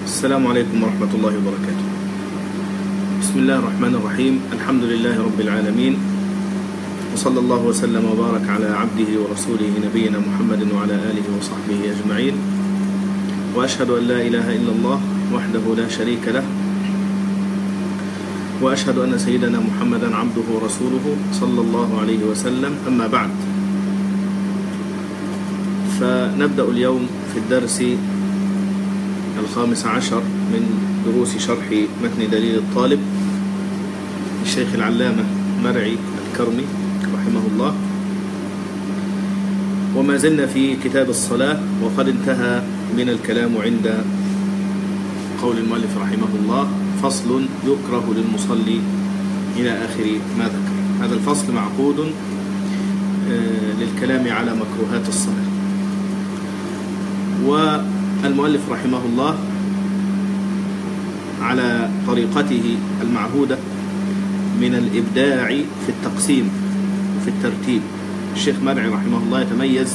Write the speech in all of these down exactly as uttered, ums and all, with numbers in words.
السلام عليكم ورحمة الله وبركاته. بسم الله الرحمن الرحيم. الحمد لله رب العالمين، وصلى الله وسلم وبارك على عبده ورسوله نبينا محمد وعلى آله وصحبه أجمعين، وأشهد أن لا إله إلا الله وحده لا شريك له، وأشهد أن سيدنا محمدا عبده ورسوله صلى الله عليه وسلم. أما بعد، فنبدأ اليوم في الدرس الخامس عشر من دروس شرح متن دليل الطالب للشيخ العلامة مرعي الكرمي رحمه الله، وما زلنا في كتاب الصلاة، وقد انتهى من الكلام عند قول المؤلف رحمه الله: فصل يكره للمصلي إلى آخر ما ذكر. هذا الفصل معقود للكلام على مكروهات الصلاة. والمؤلف رحمه الله على طريقته المعهودة من الإبداع في التقسيم وفي الترتيب. الشيخ مرعي رحمه الله يتميز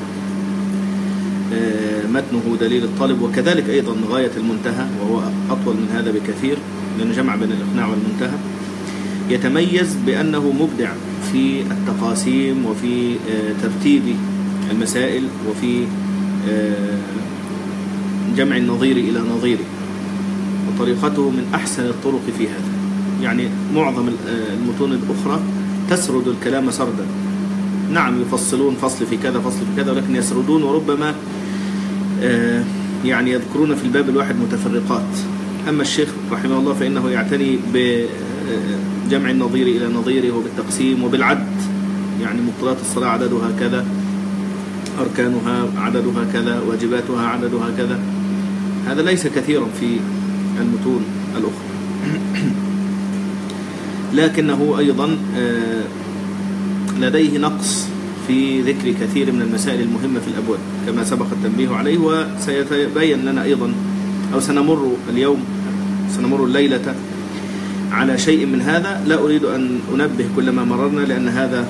متنه دليل الطالب، وكذلك أيضا غاية المنتهى، وهو أطول من هذا بكثير لأنه جمع بين الإقناع والمنتهى. يتميز بأنه مبدع في التقاسيم وفي ترتيب المسائل وفي جمع النظير إلى نظيره، وطريقته من أحسن الطرق في هذا. يعني معظم المتون الأخرى تسرد الكلام سردا، نعم يفصلون فصل في كذا فصل في كذا، ولكن يسردون، وربما يعني يذكرون في الباب الواحد متفرقات. أما الشيخ رحمه الله فإنه يعتني بجمع النظير إلى نظيره وبالتقسيم وبالعد، يعني مقتضيات الصلاة عددها كذا، أركانها عددها كذا، واجباتها عددها كذا. هذا ليس كثيرا في المتون الأخرى، لكنه أيضا لديه نقص في ذكر كثير من المسائل المهمة في الأبواب كما سبق التنبيه عليه، وسيتبين لنا أيضا، أو سنمر اليوم سنمر الليلة على شيء من هذا. لا أريد أن أنبه كل ما مررنا، لأن هذا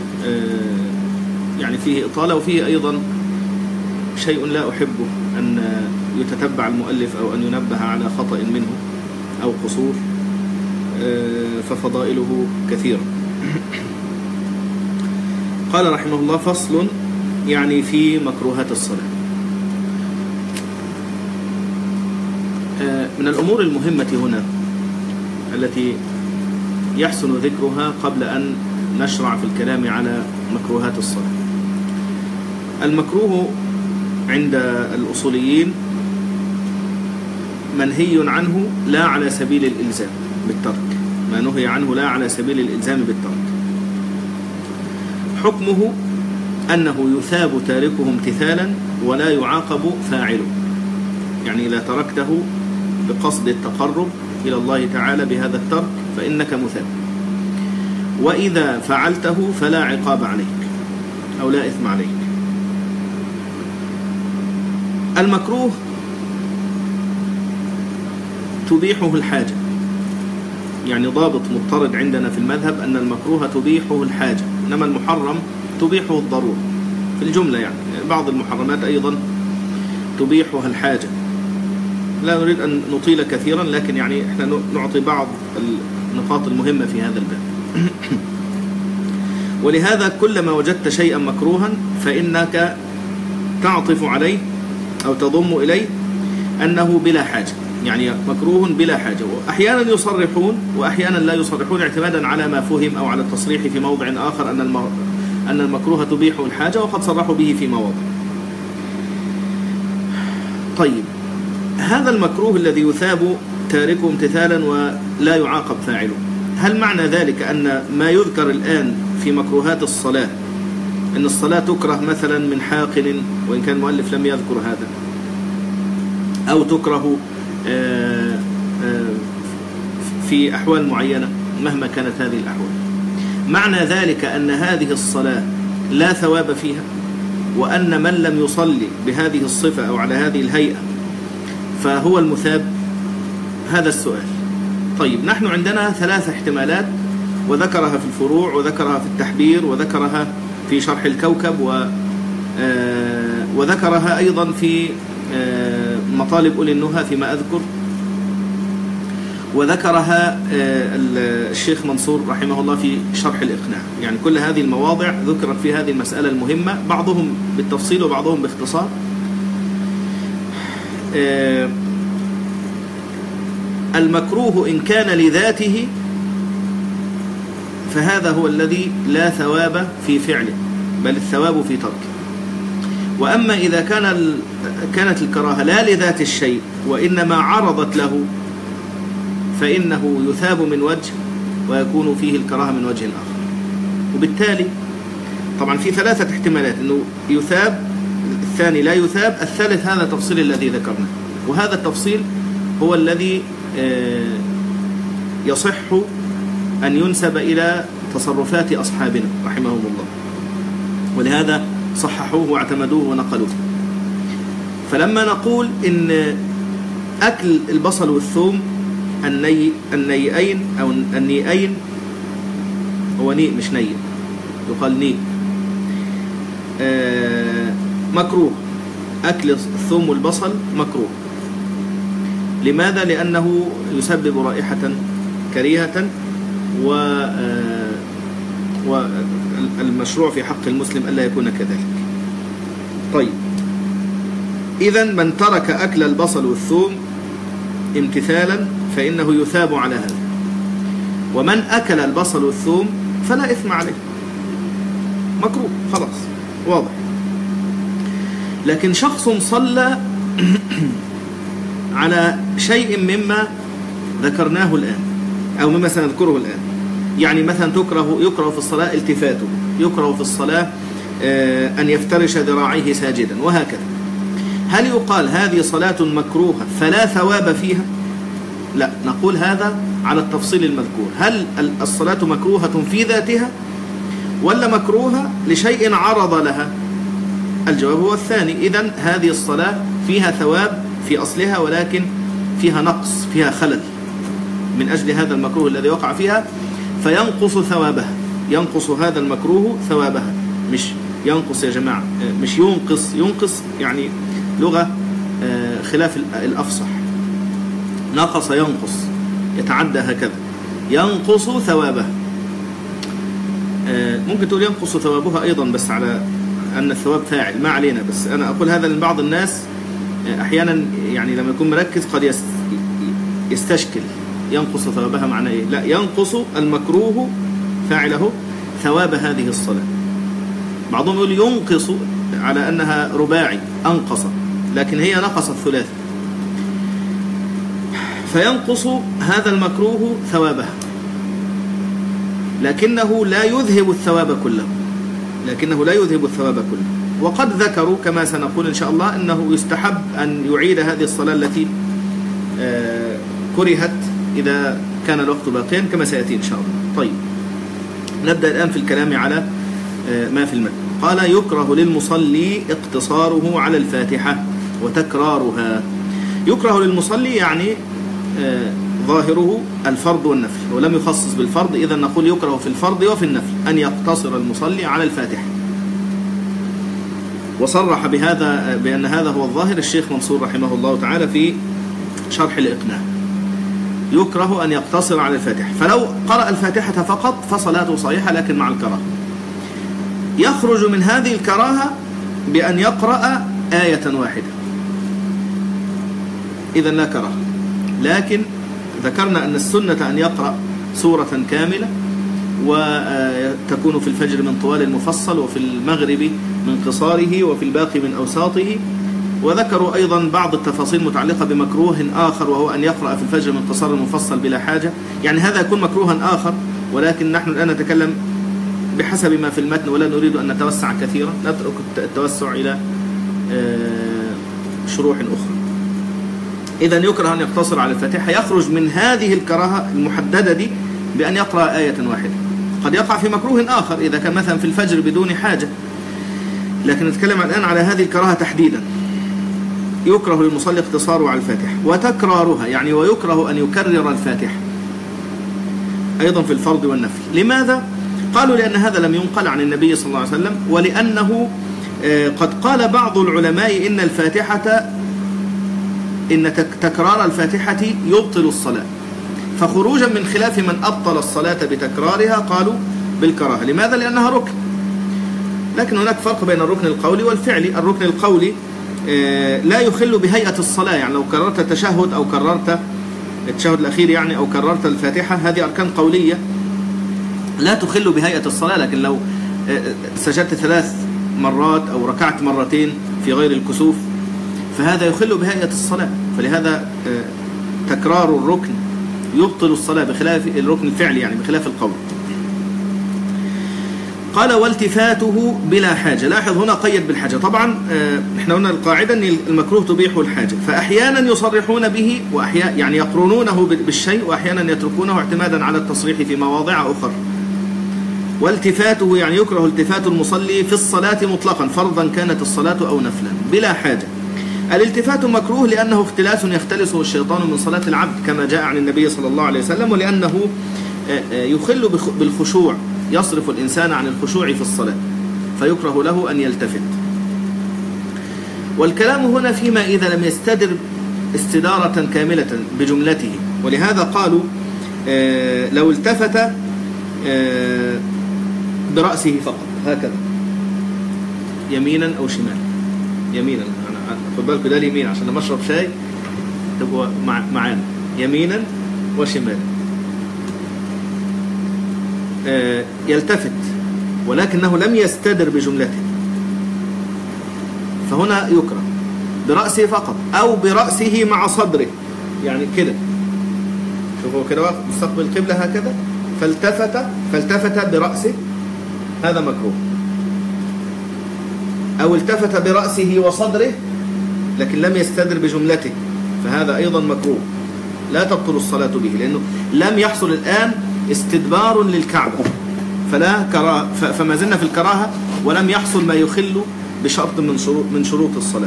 يعني فيه إطالة، وفيه أيضا شيء لا أحبه أن يتتبع المؤلف أو أن ينبه على خطأ منه أو قصور، ففضائله كثيرة. قال رحمه الله: فصل يعني في مكروهات الصلاة. من الأمور المهمة هنا التي يحسن ذكرها قبل أن نشرع في الكلام على مكروهات الصلاة: المكروه عند الأصوليين منهي عنه لا على سبيل الإلزام بالترك، ما نهي عنه لا على سبيل الإلزام بالترك. حكمه أنه يثاب تاركه امتثالا ولا يعاقب فاعله، يعني إذا تركته بقصد التقرب إلى الله تعالى بهذا الترك فإنك مثاب، وإذا فعلته فلا عقاب عليك أو لا إثم عليك. المكروه تبيحه الحاجة، يعني ضابط مضطرد عندنا في المذهب أن المكروه تبيحه الحاجة، إنما المحرم تبيحه الضرورة في الجملة. يعني بعض المحرمات أيضا تبيحها الحاجة. لا نريد أن نطيل كثيرا، لكن يعني احنا نعطي بعض النقاط المهمة في هذا الباب. ولهذا كلما وجدت شيئا مكروها فإنك تعطف عليه أو تضم إليه أنه بلا حاجة، يعني مكروه بلا حاجة. وأحيانا يصرحون وأحيانا لا يصرحون اعتمادا على ما فهم أو على التصريح في موضع آخر أن أن المكروه تبيح الحاجة، وقد صرحوا به في مواضع. طيب، هذا المكروه الذي يثاب تاركه امتثالا ولا يعاقب فاعله، هل معنى ذلك أن ما يذكر الآن في مكروهات الصلاة أن الصلاة تكره مثلا من حاقن، وإن كان المؤلف لم يذكر هذا، أو تكره في أحوال معينة مهما كانت هذه الأحوال، معنى ذلك أن هذه الصلاة لا ثواب فيها، وأن من لم يصلي بهذه الصفة أو على هذه الهيئة فهو المثاب؟ هذا السؤال. طيب، نحن عندنا ثلاث احتمالات، وذكرها في الفروع وذكرها في التحبير وذكرها في شرح الكوكب وذكرها أيضا في مطالب أولي النهى فيما أذكر، وذكرها الشيخ منصور رحمه الله في شرح الإقناع. يعني كل هذه المواضع ذكرت في هذه المسألة المهمة، بعضهم بالتفصيل وبعضهم باختصار. المكروه إن كان لذاته فهذا هو الذي لا ثواب في فعله، بل الثواب في تركه. وأما إذا كان كانت الكراهة لا لذات الشيء وإنما عرضت له فإنه يثاب من وجه ويكون فيه الكراهة من وجه آخر. وبالتالي طبعا في ثلاثة احتمالات، أنه يثاب، الثاني لا يثاب، الثالث هذا التفصيل الذي ذكرناه. وهذا التفصيل هو الذي يصح أن ينسب إلى تصرفات أصحابنا رحمهم الله، ولهذا صححوه واعتمدوه ونقلوه. فلما نقول إن أكل البصل والثوم الني النيئين أو النيئين، هو نيء مش نيء، يقال نيء، آه مكروه. أكل الثوم والبصل مكروه. لماذا؟ لأنه يسبب رائحة كريهة، و آه والمشروع في حق المسلم ألا يكون كذلك. طيب، إذن من ترك أكل البصل والثوم امتثالا فإنه يثاب على هذا، ومن أكل البصل والثوم فلا إثم عليه، مكروه خلاص واضح. لكن شخص صلى على شيء مما ذكرناه الآن أو مما سنذكره الآن، يعني مثلا تكره يكره في الصلاة التفاته، يكره في الصلاة أن يفترش ذراعيه ساجدا وهكذا. هل يقال هذه صلاة مكروهة فلا ثواب فيها؟ لا، نقول هذا على التفصيل المذكور. هل الصلاة مكروهة في ذاتها ولا مكروهة لشيء عرض لها؟ الجواب هو الثاني. إذن هذه الصلاة فيها ثواب في أصلها، ولكن فيها نقص، فيها خلل من أجل هذا المكروه الذي وقع فيها، فينقص ثوابها. ينقص هذا المكروه ثوابها، مش ينقص يا جماعة، مش ينقص. ينقص يعني لغة خلاف الأفصح. نقص ينقص، يتعدى هكذا، ينقص ثوابها. ممكن تقول ينقص ثوابها أيضا، بس على أن الثواب فاعل، ما علينا. بس أنا أقول هذا لبعض الناس أحيانا، يعني لما يكون مركز قد يستشكل ينقص ثوابها معنى إيه؟ لا، ينقص المكروه فاعله ثواب هذه الصلاة. بعضهم يقول ينقص على أنها رباعي، أنقص، لكن هي نقصت ثلاثة، فينقص هذا المكروه ثوابها، لكنه لا يذهب الثواب كله، لكنه لا يذهب الثواب كله. وقد ذكروا كما سنقول إن شاء الله أنه يستحب أن يعيد هذه الصلاة التي آه كرهت إذا كان الوقت باقيا كما سيأتي إن شاء الله. طيب، نبدأ الآن في الكلام على آه ما في المتن. قال: يكره للمصلي اقتصاره على الفاتحة وتكرارها. يكره للمصلي يعني آه ظاهره الفرض والنفل، ولم يخصص بالفرض، إذا نقول يكره في الفرض وفي النفل أن يقتصر المصلي على الفاتحة. وصرح بهذا بأن هذا هو الظاهر الشيخ منصور رحمه الله تعالى في شرح الإقناع. يكره أن يقتصر على الفاتحة، فلو قرأ الفاتحة فقط فصلاته صحيحة لكن مع الكراهة. يخرج من هذه الكراهة بأن يقرأ آية واحدة، إذا لا كراهة. لكن ذكرنا أن السنة أن يقرأ سورة كاملة، وتكون في الفجر من طوال المفصل، وفي المغرب من قصاره، وفي الباقي من أوساطه. وذكروا أيضا بعض التفاصيل متعلقة بمكروه آخر، وهو أن يقرأ في الفجر من قصار المفصل بلا حاجة. يعني هذا يكون مكروها آخر، ولكن نحن الآن نتكلم بحسب ما في المتن، ولا نريد أن نتوسع كثيرا، نترك التوسع إلى شروح أخرى. إذا يكره أن يقتصر على الفاتحة. يخرج من هذه الكراهة المحددة دي بأن يقرأ آية واحدة. قد يقع في مكروه آخر إذا كان مثلا في الفجر بدون حاجة، لكن نتكلم الآن على هذه الكراهة تحديدا. يكره للمصلي اقتصاره على الفاتحة وتكرارها، يعني ويكره أن يكرر الفاتحة أيضا في الفرض والنفل. لماذا؟ قالوا لأن هذا لم ينقل عن النبي صلى الله عليه وسلم، ولأنه قد قال بعض العلماء إن الفاتحة إن تكرار الفاتحة يبطل الصلاة، فخروجا من خلاف من أبطل الصلاة بتكرارها قالوا بالكراهة. لماذا؟ لأنها ركن. لكن هناك فرق بين الركن القولي والفعلي. الركن القولي لا يخل بهيئة الصلاة، يعني لو كررت التشهد أو كررت التشهد الأخير يعني أو كررت الفاتحة، هذه أركان قولية لا تخل بهيئة الصلاة. لكن لو سجدت ثلاث مرات أو ركعت مرتين في غير الكسوف فهذا يخل بهيئة الصلاة، فلهذا تكرار الركن يبطل الصلاة بخلاف الركن الفعلي، يعني بخلاف القول. قال والتفاته بلا حاجة. لاحظ هنا قيد بالحاجة. طبعا احنا قلنا القاعدة ان المكروه تبيح الحاجة، فأحيانا يصرحون به وأحيانا يعني يقرنونه بالشيء، وأحيانا يتركونه اعتمادا على التصريح في مواضع أخرى. والتفاته يعني يكره التفات المصلي في الصلاة مطلقا، فرضا كانت الصلاة أو نفلا بلا حاجة. الالتفات مكروه لأنه اختلاس يختلسه الشيطان من صلاة العبد كما جاء عن النبي صلى الله عليه وسلم، ولأنه يخل بالخشوع، يصرف الإنسان عن الخشوع في الصلاة، فيكره له أن يلتفت. والكلام هنا فيما إذا لم يستدر استدارة كاملة بجملته، ولهذا قالوا لو التفت برأسه فقط هكذا يمينا أو شمالا. يمينا، أنا خد بالك ده اليمين عشان لما أشرب شاي تبقوا معانا، يمينا وشمالا. يلتفت ولكنه لم يستدر بجملته، فهنا يكره برأسه فقط أو برأسه مع صدره، يعني كده شوفوا كده واقف مستقبل القبلة هكذا، فالتفت فالتفت برأسه، هذا مكروه. أو التفت برأسه وصدره لكن لم يستدر بجملته، فهذا أيضا مكروه، لا تبطل الصلاة به، لأنه لم يحصل الآن استدبار للكعبة، فلا كراهة، فما زلنا في الكراهة ولم يحصل ما يخل بشرط من شروط من شروط الصلاة.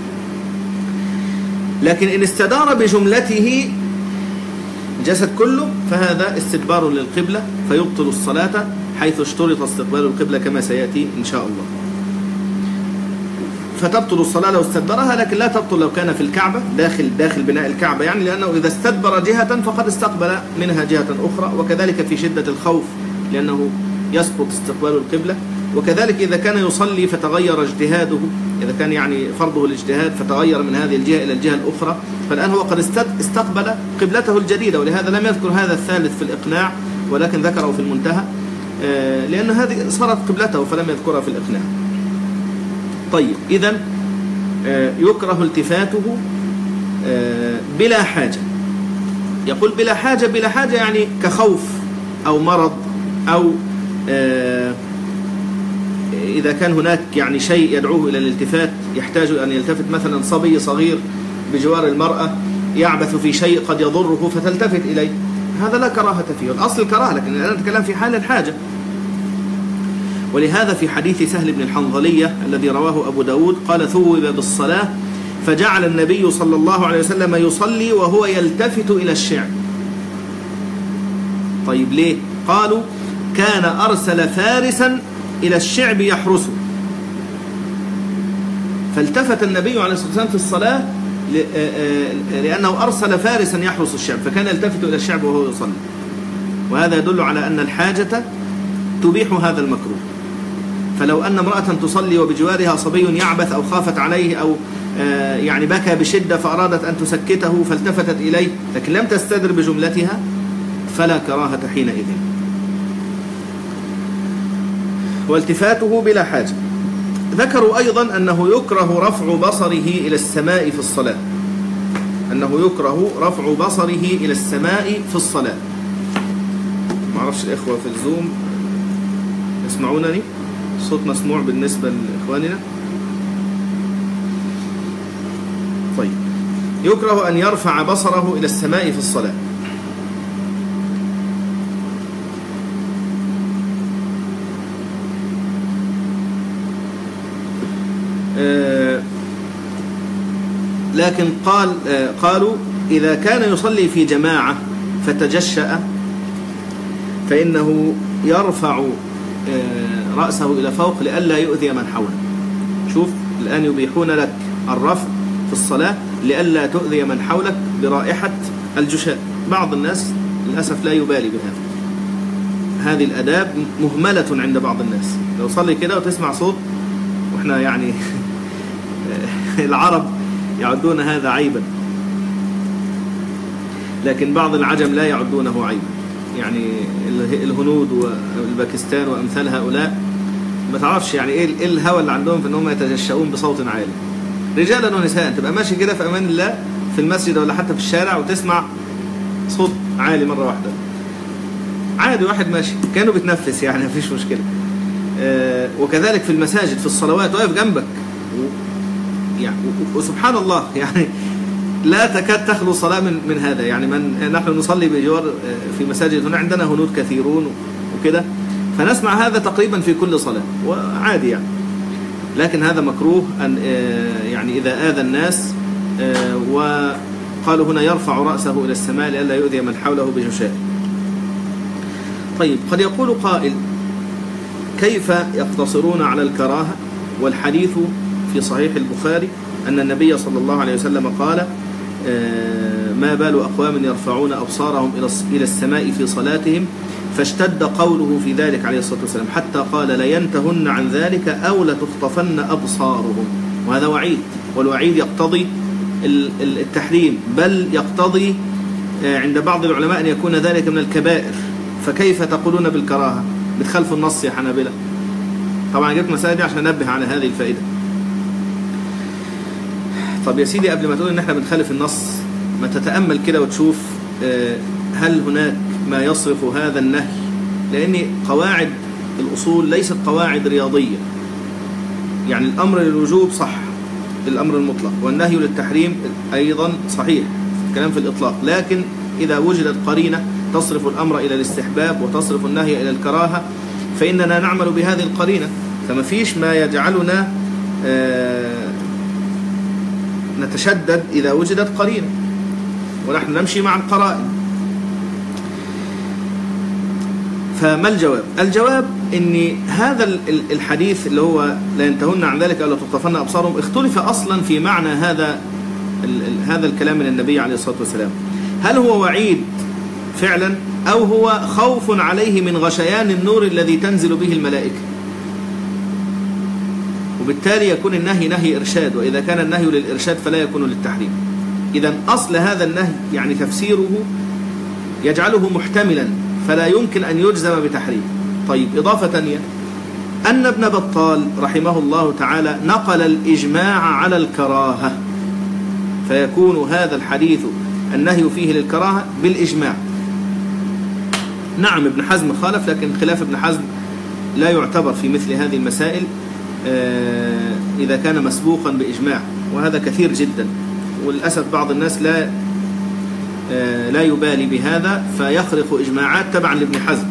لكن إن استدار بجملته جسد كله فهذا استدبار للقبلة فيبطل الصلاة، حيث اشترط استقبال القبلة كما سيأتي إن شاء الله. فتبطل الصلاة لو استدبرها، لكن لا تبطل لو كان في الكعبة داخل داخل بناء الكعبة، يعني لأنه إذا استدبر جهة فقد استقبل منها جهة أخرى، وكذلك في شدة الخوف لأنه يسقط استقبال القبلة، وكذلك إذا كان يصلي فتغير اجتهاده، إذا كان يعني فرضه الاجتهاد فتغير من هذه الجهة إلى الجهة الأخرى، فالآن هو قد استقبل قبلته الجديدة، ولهذا لم يذكر هذا الثالث في الإقناع ولكن ذكره في المنتهى، لأن هذه صارت قبلته فلم يذكرها في الإقناع. طيب، إذن يكره التفاته بلا حاجة. يقول بلا حاجة، بلا حاجة يعني كخوف أو مرض، أو إذا كان هناك يعني شيء يدعوه إلى الالتفات، يحتاج أن يلتفت، مثلا صبي صغير بجوار المرأة يعبث في شيء قد يضره فتلتفت إليه، هذا لا كراهة فيه، الأصل الكراهة، لكن الآن نتكلم في حال الحاجة. ولهذا في حديث سهل بن الحنظلية الذي رواه أبو داود قال ثوب بالصلاة فجعل النبي صلى الله عليه وسلم يصلي وهو يلتفت إلى الشعب. طيب ليه؟ قالوا كان أرسل فارسا إلى الشعب يحرسه، فالتفت النبي عليه الصلاة والسلام في الصلاة لأنه أرسل فارسا يحرس الشعب، فكان يلتفت إلى الشعب وهو يصلي، وهذا يدل على أن الحاجة تبيح هذا المكروه. فلو أن امرأة تصلي وبجوارها صبي يعبث أو خافت عليه أو يعني بكى بشدة فأرادت أن تسكته فالتفتت إليه لكن لم تستدر بجملتها فلا كراهة حينئذ. والتفاته بلا حاجة. ذكروا أيضا أنه يكره رفع بصره إلى السماء في الصلاة، أنه يكره رفع بصره إلى السماء في الصلاة. ما أعرفش الإخوة في الزوم يسمعونني؟ الصوت مسموع بالنسبة لإخواننا؟ طيب، يكره أن يرفع بصره إلى السماء في الصلاة. آه لكن قال آه قالوا إذا كان يصلي في جماعة فتجشأ فإنه يرفع آه رأسه إلى فوق لئلا يؤذي من حوله. شوف الآن يبيحون لك الرفع في في الصلاة لئلا تؤذي من حولك برائحة الجشاء. بعض الناس للأسف لا يبالي بهذا. هذه الأداب مهملة عند بعض الناس. لو صلي كده وتسمع صوت، وإحنا يعني العرب يعدون هذا عيبا، لكن بعض العجم لا يعدونه عيبا. يعني الهنود والباكستان وأمثال هؤلاء ما تعرفش يعني إيه الهوى اللي عندهم في أنهم يتجشؤون بصوت عالي، رجالا ونساء. تبقى ماشي كده في أمان الله في المسجد ولا حتى في الشارع وتسمع صوت عالي مرة واحدة، عادي، واحد ماشي كانه بيتنفس يعني مفيش مشكلة. آه وكذلك في المساجد في الصلوات واقف جنبك و يعني وسبحان الله يعني لا تكاد تخلو صلاة من من هذا. يعني من نحن نصلي بجوار في مساجد هنا عندنا هنود كثيرون وكده، فنسمع هذا تقريبا في كل صلاة وعادي يعني. لكن هذا مكروه أن آه يعني إذا آذى الناس، آه وقالوا هنا يرفع رأسه إلى السماء لئلا يؤذي من حوله بجشاء. طيب، قد يقول قائل كيف يقتصرون على الكراهة والحديث في صحيح البخاري أن النبي صلى الله عليه وسلم قال ما بال أقوام يرفعون أبصارهم إلى السماء في صلاتهم، فاشتد قوله في ذلك عليه الصلاة والسلام حتى قال لينتهن عن ذلك أو لتخطفن أبصارهم. وهذا وعيد، والوعيد يقتضي التحريم، بل يقتضي عند بعض العلماء أن يكون ذلك من الكبائر. فكيف تقولون بالكراهة؟ بتخالفوا النص يا حنابلة. طبعا جبت مسائل دي عشان ننبه على هذه الفائدة. طب يا سيدي، قبل ما تقول ان احنا بنخالف النص، ما تتأمل كده وتشوف هل هناك ما يصرف هذا النهي؟ لأن قواعد الأصول ليست قواعد رياضية. يعني الأمر للوجوب صح، الأمر المطلق، والنهي للتحريم أيضا صحيح، الكلام في الإطلاق. لكن إذا وجدت قرينة تصرف الأمر إلى الاستحباب وتصرف النهي إلى الكراهة فإننا نعمل بهذه القرينة. فما فيش ما يجعلنا نتشدد إذا وجدت قرينة، ونحن نمشي مع القرائن. فما الجواب؟ الجواب إن هذا الحديث اللي هو لا ينتهون عن ذلك أو لا تخطفن أبصارهم اختلف أصلا في معنى هذا هذا الكلام من النبي عليه الصلاة والسلام. هل هو وعيد فعلا أو هو خوف عليه من غشيان النور الذي تنزل به الملائكة؟ وبالتالي يكون النهي نهي إرشاد، وإذا كان النهي للإرشاد فلا يكون للتحريم. إذن أصل هذا النهي يعني تفسيره يجعله محتملا فلا يمكن أن يجزم بتحريم. طيب، إضافة ثانية أن ابن بطال رحمه الله تعالى نقل الإجماع على الكراهة، فيكون هذا الحديث النهي فيه للكراهة بالإجماع. نعم، ابن حزم خالف، لكن خلاف ابن حزم لا يعتبر في مثل هذه المسائل إذا كان مسبوقا بإجماع، وهذا كثير جدا. وللأسف بعض الناس لا لا يبالي بهذا فيخرق إجماعات تبعا لابن حزم.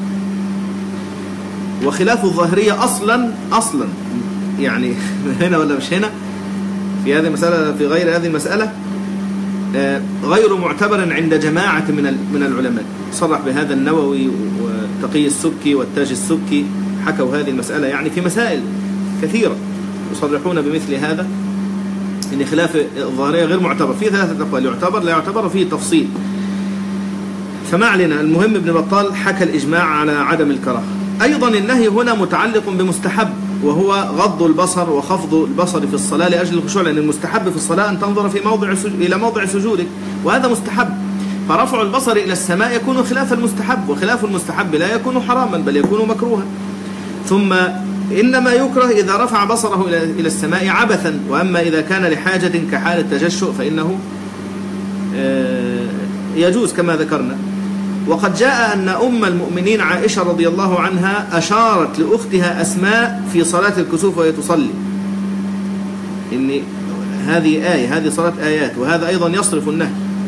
وخلاف الظاهرية أصلا أصلا يعني هنا ولا مش هنا في هذه المسألة في غير هذه المسألة غير معتبر عند جماعة من من العلماء. صرح بهذا النووي وتقي السبكي والتاج السبكي، حكوا هذه المسألة يعني في مسائل كثيرة يصرحون بمثل هذا، إن خلاف الظاهرية غير معتبر. في ثلاثة أقوال: يعتبر، لا يعتبر، فيه تفصيل. فما علينا، المهم ابن بطال حكى الإجماع على عدم الكراهة. أيضا النهي هنا متعلق بمستحب، وهو غض البصر وخفض البصر في الصلاة لأجل الخشوع، لأن المستحب في الصلاة أن تنظر في موضع إلى موضع سجودك، وهذا مستحب. فرفع البصر إلى السماء يكون خلاف المستحب، وخلاف المستحب لا يكون حراما بل يكون مكروها. ثم إنما يكره إذا رفع بصره إلى السماء عبثا، وأما إذا كان لحاجة كحال التجشؤ فإنه يجوز كما ذكرنا. وقد جاء أن أم المؤمنين عائشة رضي الله عنها أشارت لأختها أسماء في صلاة الكسوف وهي تصلي، إن هذه آية، هذه صلاة آيات، وهذا أيضا يصرف النهي.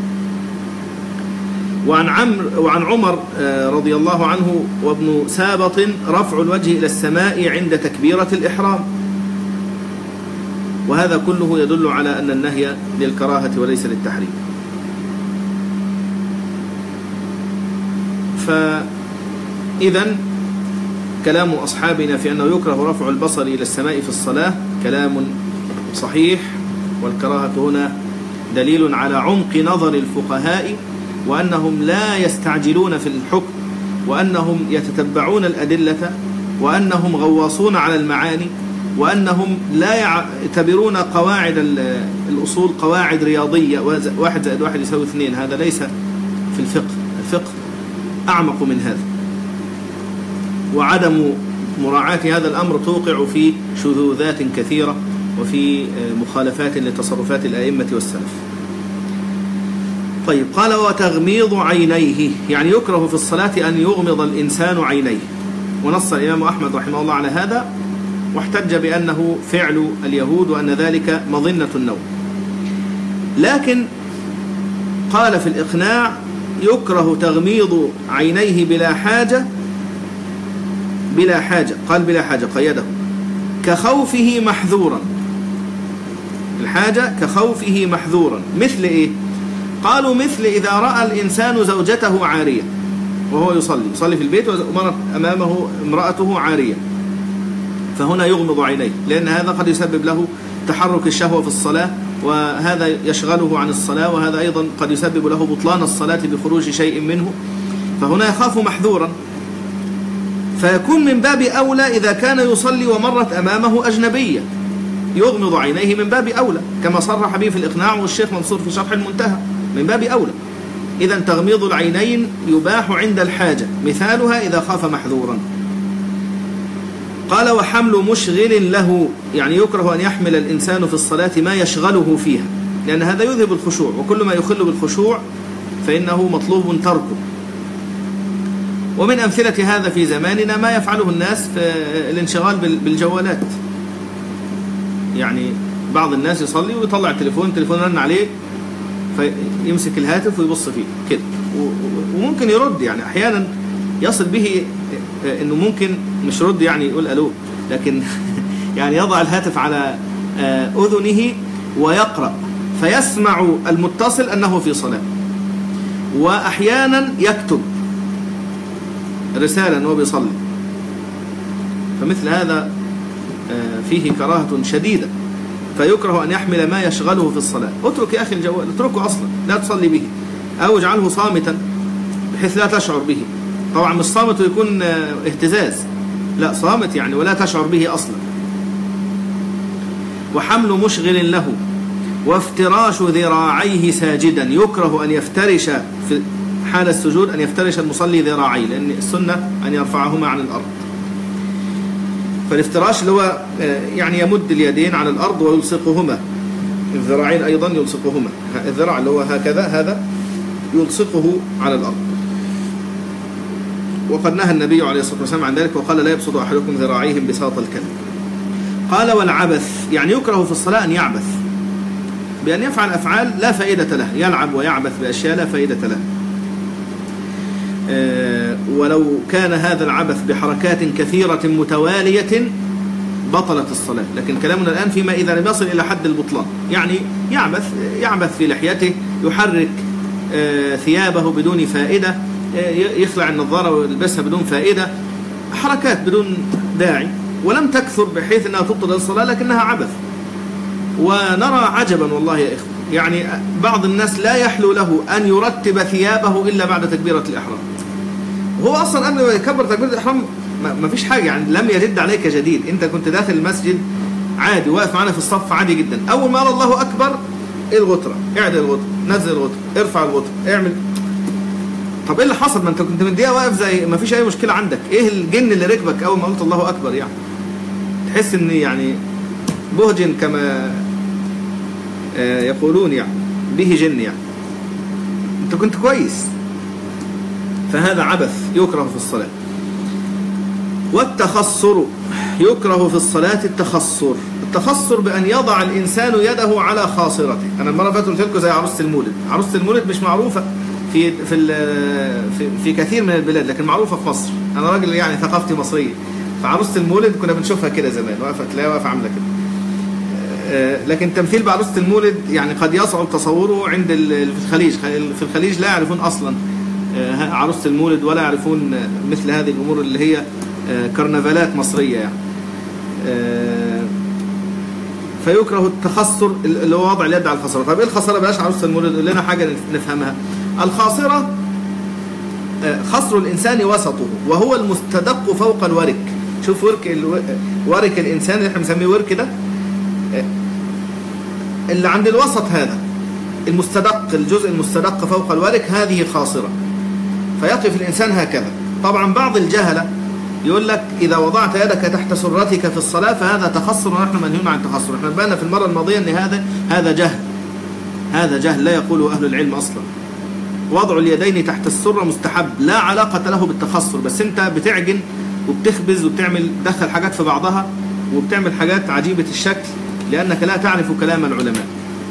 وعن عمرو وعن عمر رضي الله عنه وابن سابط رفع الوجه إلى السماء عند تكبيرة الإحرام، وهذا كله يدل على أن النهي للكراهة وليس للتحريم. فإذا كلام أصحابنا في أنه يكره رفع البصر إلى السماء في الصلاة كلام صحيح، والكراهة هنا دليل على عمق نظر الفقهاء، وأنهم لا يستعجلون في الحكم، وأنهم يتتبعون الأدلة، وأنهم غواصون على المعاني، وأنهم لا يعتبرون قواعد الأصول قواعد رياضية، واحد زائد واحد يساوي اثنين. هذا ليس في الفقه. الفقه أعمق من هذا، وعدم مراعاة هذا الأمر توقع في شذوذات كثيرة وفي مخالفات لتصرفات الأئمة والسلف. طيب، قال وتغميض عينيه، يعني يكره في الصلاة أن يغمض الإنسان عينيه، ونص الإمام أحمد رحمه الله على هذا، واحتج بأنه فعل اليهود وأن ذلك مظنة النوم. لكن قال في الإقناع يكره تغميض عينيه بلا حاجة، بلا حاجة، قال بلا حاجة قيده، كخوفه محذورا. الحاجة كخوفه محذورا، مثل إيه؟ قالوا مثل إذا رأى الإنسان زوجته عارية وهو يصلي يصلي في البيت ومرت أمامه امرأته عارية، فهنا يغمض عينيه، لأن هذا قد يسبب له تحرك الشهوة في الصلاة، وهذا يشغله عن الصلاة، وهذا أيضا قد يسبب له بطلان الصلاة بخروج شيء منه، فهنا يخاف محذورا. فيكون من باب أولى إذا كان يصلي ومرت أمامه أجنبية، يغمض عينيه من باب أولى، كما صرح به في الإقناع والشيخ منصور في شرح المنتهى، من باب أولى. إذا تغميض العينين يباح عند الحاجة، مثالها إذا خاف محذورا. قال وحمل مشغل له، يعني يكره أن يحمل الإنسان في الصلاة ما يشغله فيها، لأن هذا يذهب الخشوع، وكل ما يخل بالخشوع فإنه مطلوب تركه. ومن أمثلة هذا في زماننا ما يفعله الناس في الانشغال بالجوالات، يعني بعض الناس يصلي ويطلع التليفون، التليفون رن عليه فيمسك الهاتف ويبص فيه كده، وممكن يرد، يعني أحيانا يصل به إنه ممكن مش رد يعني يقول ألو، لكن يعني يضع الهاتف على أذنه ويقرأ، فيسمع المتصل أنه في صلاة، وأحيانا يكتب رسالة وهو بيصلي. فمثل هذا فيه كراهة شديدة، فيكره أن يحمل ما يشغله في الصلاة. اترك يا أخي الجوال، اتركه أصلا، لا تصلي به، أو اجعله صامتا بحيث لا تشعر به. طبعا مش صامت ويكون اهتزاز، لا، صامت يعني ولا تشعر به أصلا. وحمل مشغل له، وافتراش ذراعيه ساجدا، يكره أن يفترش في حال السجود، أن يفترش المصلي ذراعيه، لأن السنة أن يرفعهما عن الأرض. فالافتراش اللي هو يعني يمد اليدين على الأرض ويلصقهما، الذراعين أيضا يلصقهما، الذراع اللي هو هكذا هذا يلصقه على الأرض. وقد نهى النبي عليه الصلاة والسلام عن ذلك، وقال لا يبسط أحدكم ذراعيهم بساط الكلب. قال والعبث، يعني يكره في الصلاة أن يعبث بأن يفعل أفعال لا فائدة له، يلعب ويعبث بأشياء لا فائدة له. أه ولو كان هذا العبث بحركات كثيرة متوالية بطلت الصلاة، لكن كلامنا الآن فيما إذا لم يصل إلى حد البطلان، يعني يعبث يعبث في لحيته، يحرك أه ثيابه بدون فائدة، أه يخلع النظارة ويلبسها بدون فائدة، حركات بدون داعي، ولم تكثر بحيث أنها تبطل الصلاة، لكنها عبث. ونرى عجبا والله يا إخوة، يعني بعض الناس لا يحلو له أن يرتب ثيابه إلا بعد تكبيرة الإحرام. هو أصلا قبل ما يكبر تكبيرة الإحرام ما فيش حاجة، يعني لم يجد عليك جديد، أنت كنت داخل المسجد عادي، واقف معنا في الصف عادي جدا، أول ما قال الله أكبر الغترة، اعدل الغترة، نزل الغترة، ارفع الغترة، اعمل. طب إيه اللي حصل؟ ما أنت كنت من دقيقة واقف زي ما فيش أي مشكلة عندك، إيه الجن اللي ركبك أول ما قلت الله أكبر؟ يعني تحس إن يعني بهجن كما يقولون، يعني به جن، يعني أنت كنت كويس. فهذا عبث يكره في الصلاة. والتخصر، يكره في الصلاة التخصر. التخصر بأن يضع الإنسان يده على خاصرته. أنا المرة فاتت قلت لكم زي عروسة المولد. عروسة المولد مش معروفة في في في في كثير من البلاد، لكن معروفة في مصر. أنا راجل يعني ثقافتي مصرية، فعروسة المولد كنا بنشوفها كده زمان، واقفة تلاقيها واقفة عاملة كده. لكن تمثيل بعروسة المولد يعني قد يصعب تصوره عند في الخليج. في الخليج لا يعرفون أصلا عروسة المولد، ولا يعرفون مثل هذه الأمور اللي هي كرنفالات مصرية يعني. فيكره التخصر اللي هو وضع اليد على الخصرة. طب ايه الخصرة؟ بلاش عروسة المولد، قول لنا حاجة نفهمها. الخاصرة خصر الإنسان وسطه، وهو المستدق فوق الورك. شوف ورك الو... ورك الإنسان اللي احنا بنسميه ورك ده، اللي عند الوسط هذا المستدق، الجزء المستدق فوق الورك، هذه خاصرة. فيقف الإنسان هكذا. طبعا بعض الجهلة يقول لك إذا وضعت يدك تحت سرتك في الصلاة فهذا تخصر، ونحن منهيون عن التخصر. احنا بقينا في المرة الماضية أن هذا هذا جهل، هذا جهل لا يقوله أهل العلم أصلا. وضع اليدين تحت السرة مستحب، لا علاقة له بالتخصر، بس أنت بتعجن وبتخبز وبتعمل تدخل حاجات في بعضها وبتعمل حاجات عجيبة الشكل لأنك لا تعرف كلام العلماء.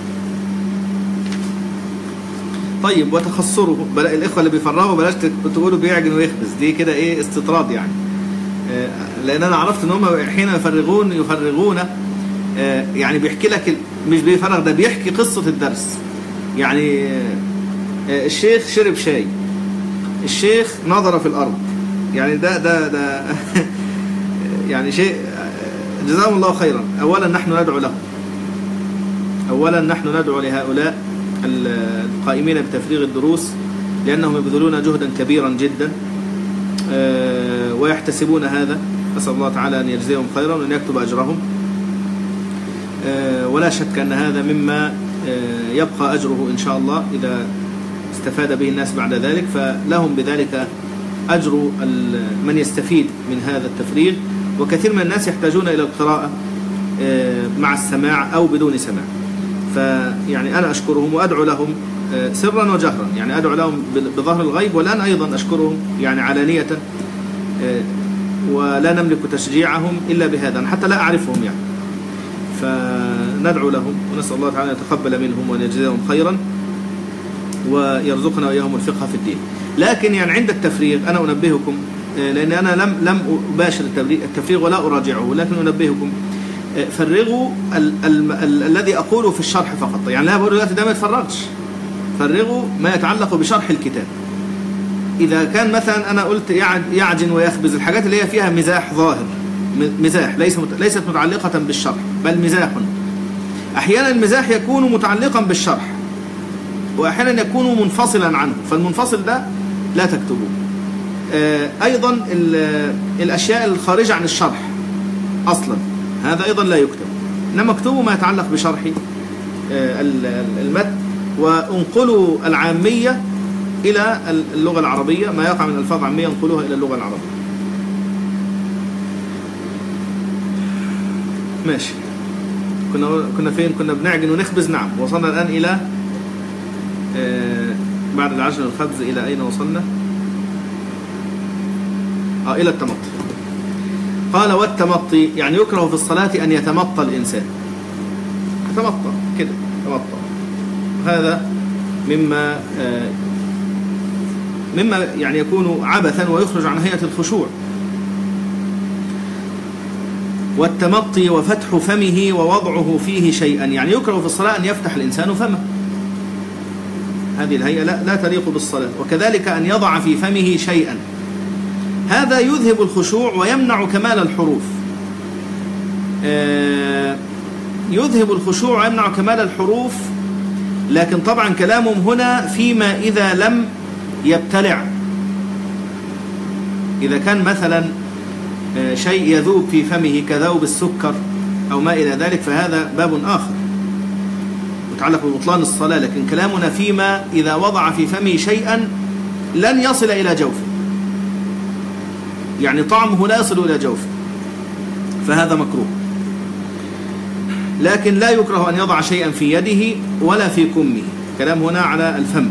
طيب وتخصره، الإخوة اللي بيفرغوا بلاش تقولوا بيعجن ويخبز، دي كده إيه استطراد يعني. لأن أنا عرفت إن هم حين يفرغون يفرغون يعني بيحكي لك، مش بيفرغ، ده بيحكي قصة الدرس. يعني الشيخ شرب شاي، الشيخ نظر في الأرض، يعني ده ده ده يعني شيء. جزاهم الله خيرا. أولا نحن ندعو لهم، أولا نحن ندعو لهؤلاء القائمين بتفريغ الدروس، لأنهم يبذلون جهدا كبيرا جدا ويحتسبون هذا. أسأل الله تعالى أن يجزيهم خيرا وأن يكتب أجرهم. ولا شك أن هذا مما يبقى أجره إن شاء الله إذا استفاد به الناس بعد ذلك، فلهم بذلك أجر من يستفيد من هذا التفريغ. وكثير من الناس يحتاجون إلى القراءة مع السماع أو بدون سماع. فيعني أنا أشكرهم وأدعو لهم سرا وجهرا، يعني أدعو لهم بظهر الغيب، والآن أيضا أشكرهم يعني علانية، ولا نملك تشجيعهم إلا بهذا حتى لا أعرفهم يعني. فندعو لهم ونسأل الله تعالى أن يتقبل منهم وأن يجزيهم خيرا ويرزقنا وإياهم الفقه في الدين. لكن يعني عند التفريغ أنا أنبهكم، لأن أنا لم لم أباشر التفريغ ولا أراجعه، لكن أنبهكم فرغوا ال ال ال الذي أقوله في الشرح فقط. يعني لا بقول دلوقتي ده ما يتفرغش، فرغوا ما يتعلق بشرح الكتاب. إذا كان مثلا أنا قلت يعجن ويخبز، الحاجات اللي هي فيها مزاح ظاهر، مزاح ليست متعلقة بالشرح بل مزاح. أحيانا المزاح يكون متعلقا بالشرح وأحيانا يكون منفصلا عنه، فالمنفصل ده لا تكتبوه. أيضا الأشياء الخارجة عن الشرح أصلا هذا أيضا لا يكتب، إنما اكتبوا ما يتعلق بشرح المتن، وانقلوا العامية إلى اللغة العربية، ما يقع من ألفاظ عامية انقلوها إلى اللغة العربية. ماشي. كنا كنا فين؟ كنا بنعجن ونخبز. نعم. وصلنا الآن إلى بعد العجن والخبز إلى أين وصلنا؟ آه إلى التمطي. قال والتمطي يعني يكره في الصلاة أن يتمطى الإنسان، يتمطى كده، يتمطى. هذا مما آه مما يعني يكون عبثا ويخرج عن هيئة الخشوع. والتمطي وفتح فمه ووضعه فيه شيئا، يعني يكره في الصلاة أن يفتح الإنسان فمه، هذه الهيئة لا, لا تليق بالصلاة. وكذلك أن يضع في فمه شيئا، هذا يذهب الخشوع ويمنع كمال الحروف. آه يذهب الخشوع ويمنع كمال الحروف، لكن طبعا كلامهم هنا فيما إذا لم يبتلع. إذا كان مثلا شيء يذوب في فمه كذوب السكر أو ما إلى ذلك فهذا باب آخر متعلق ببطلان الصلاة. لكن كلامنا فيما إذا وضع في فمه شيئا لن يصل إلى جوفه، يعني طعمه لا يصل إلى جوفه، فهذا مكروه. لكن لا يكره أن يضع شيئا في يده ولا في كمه، كلام هنا على الفم.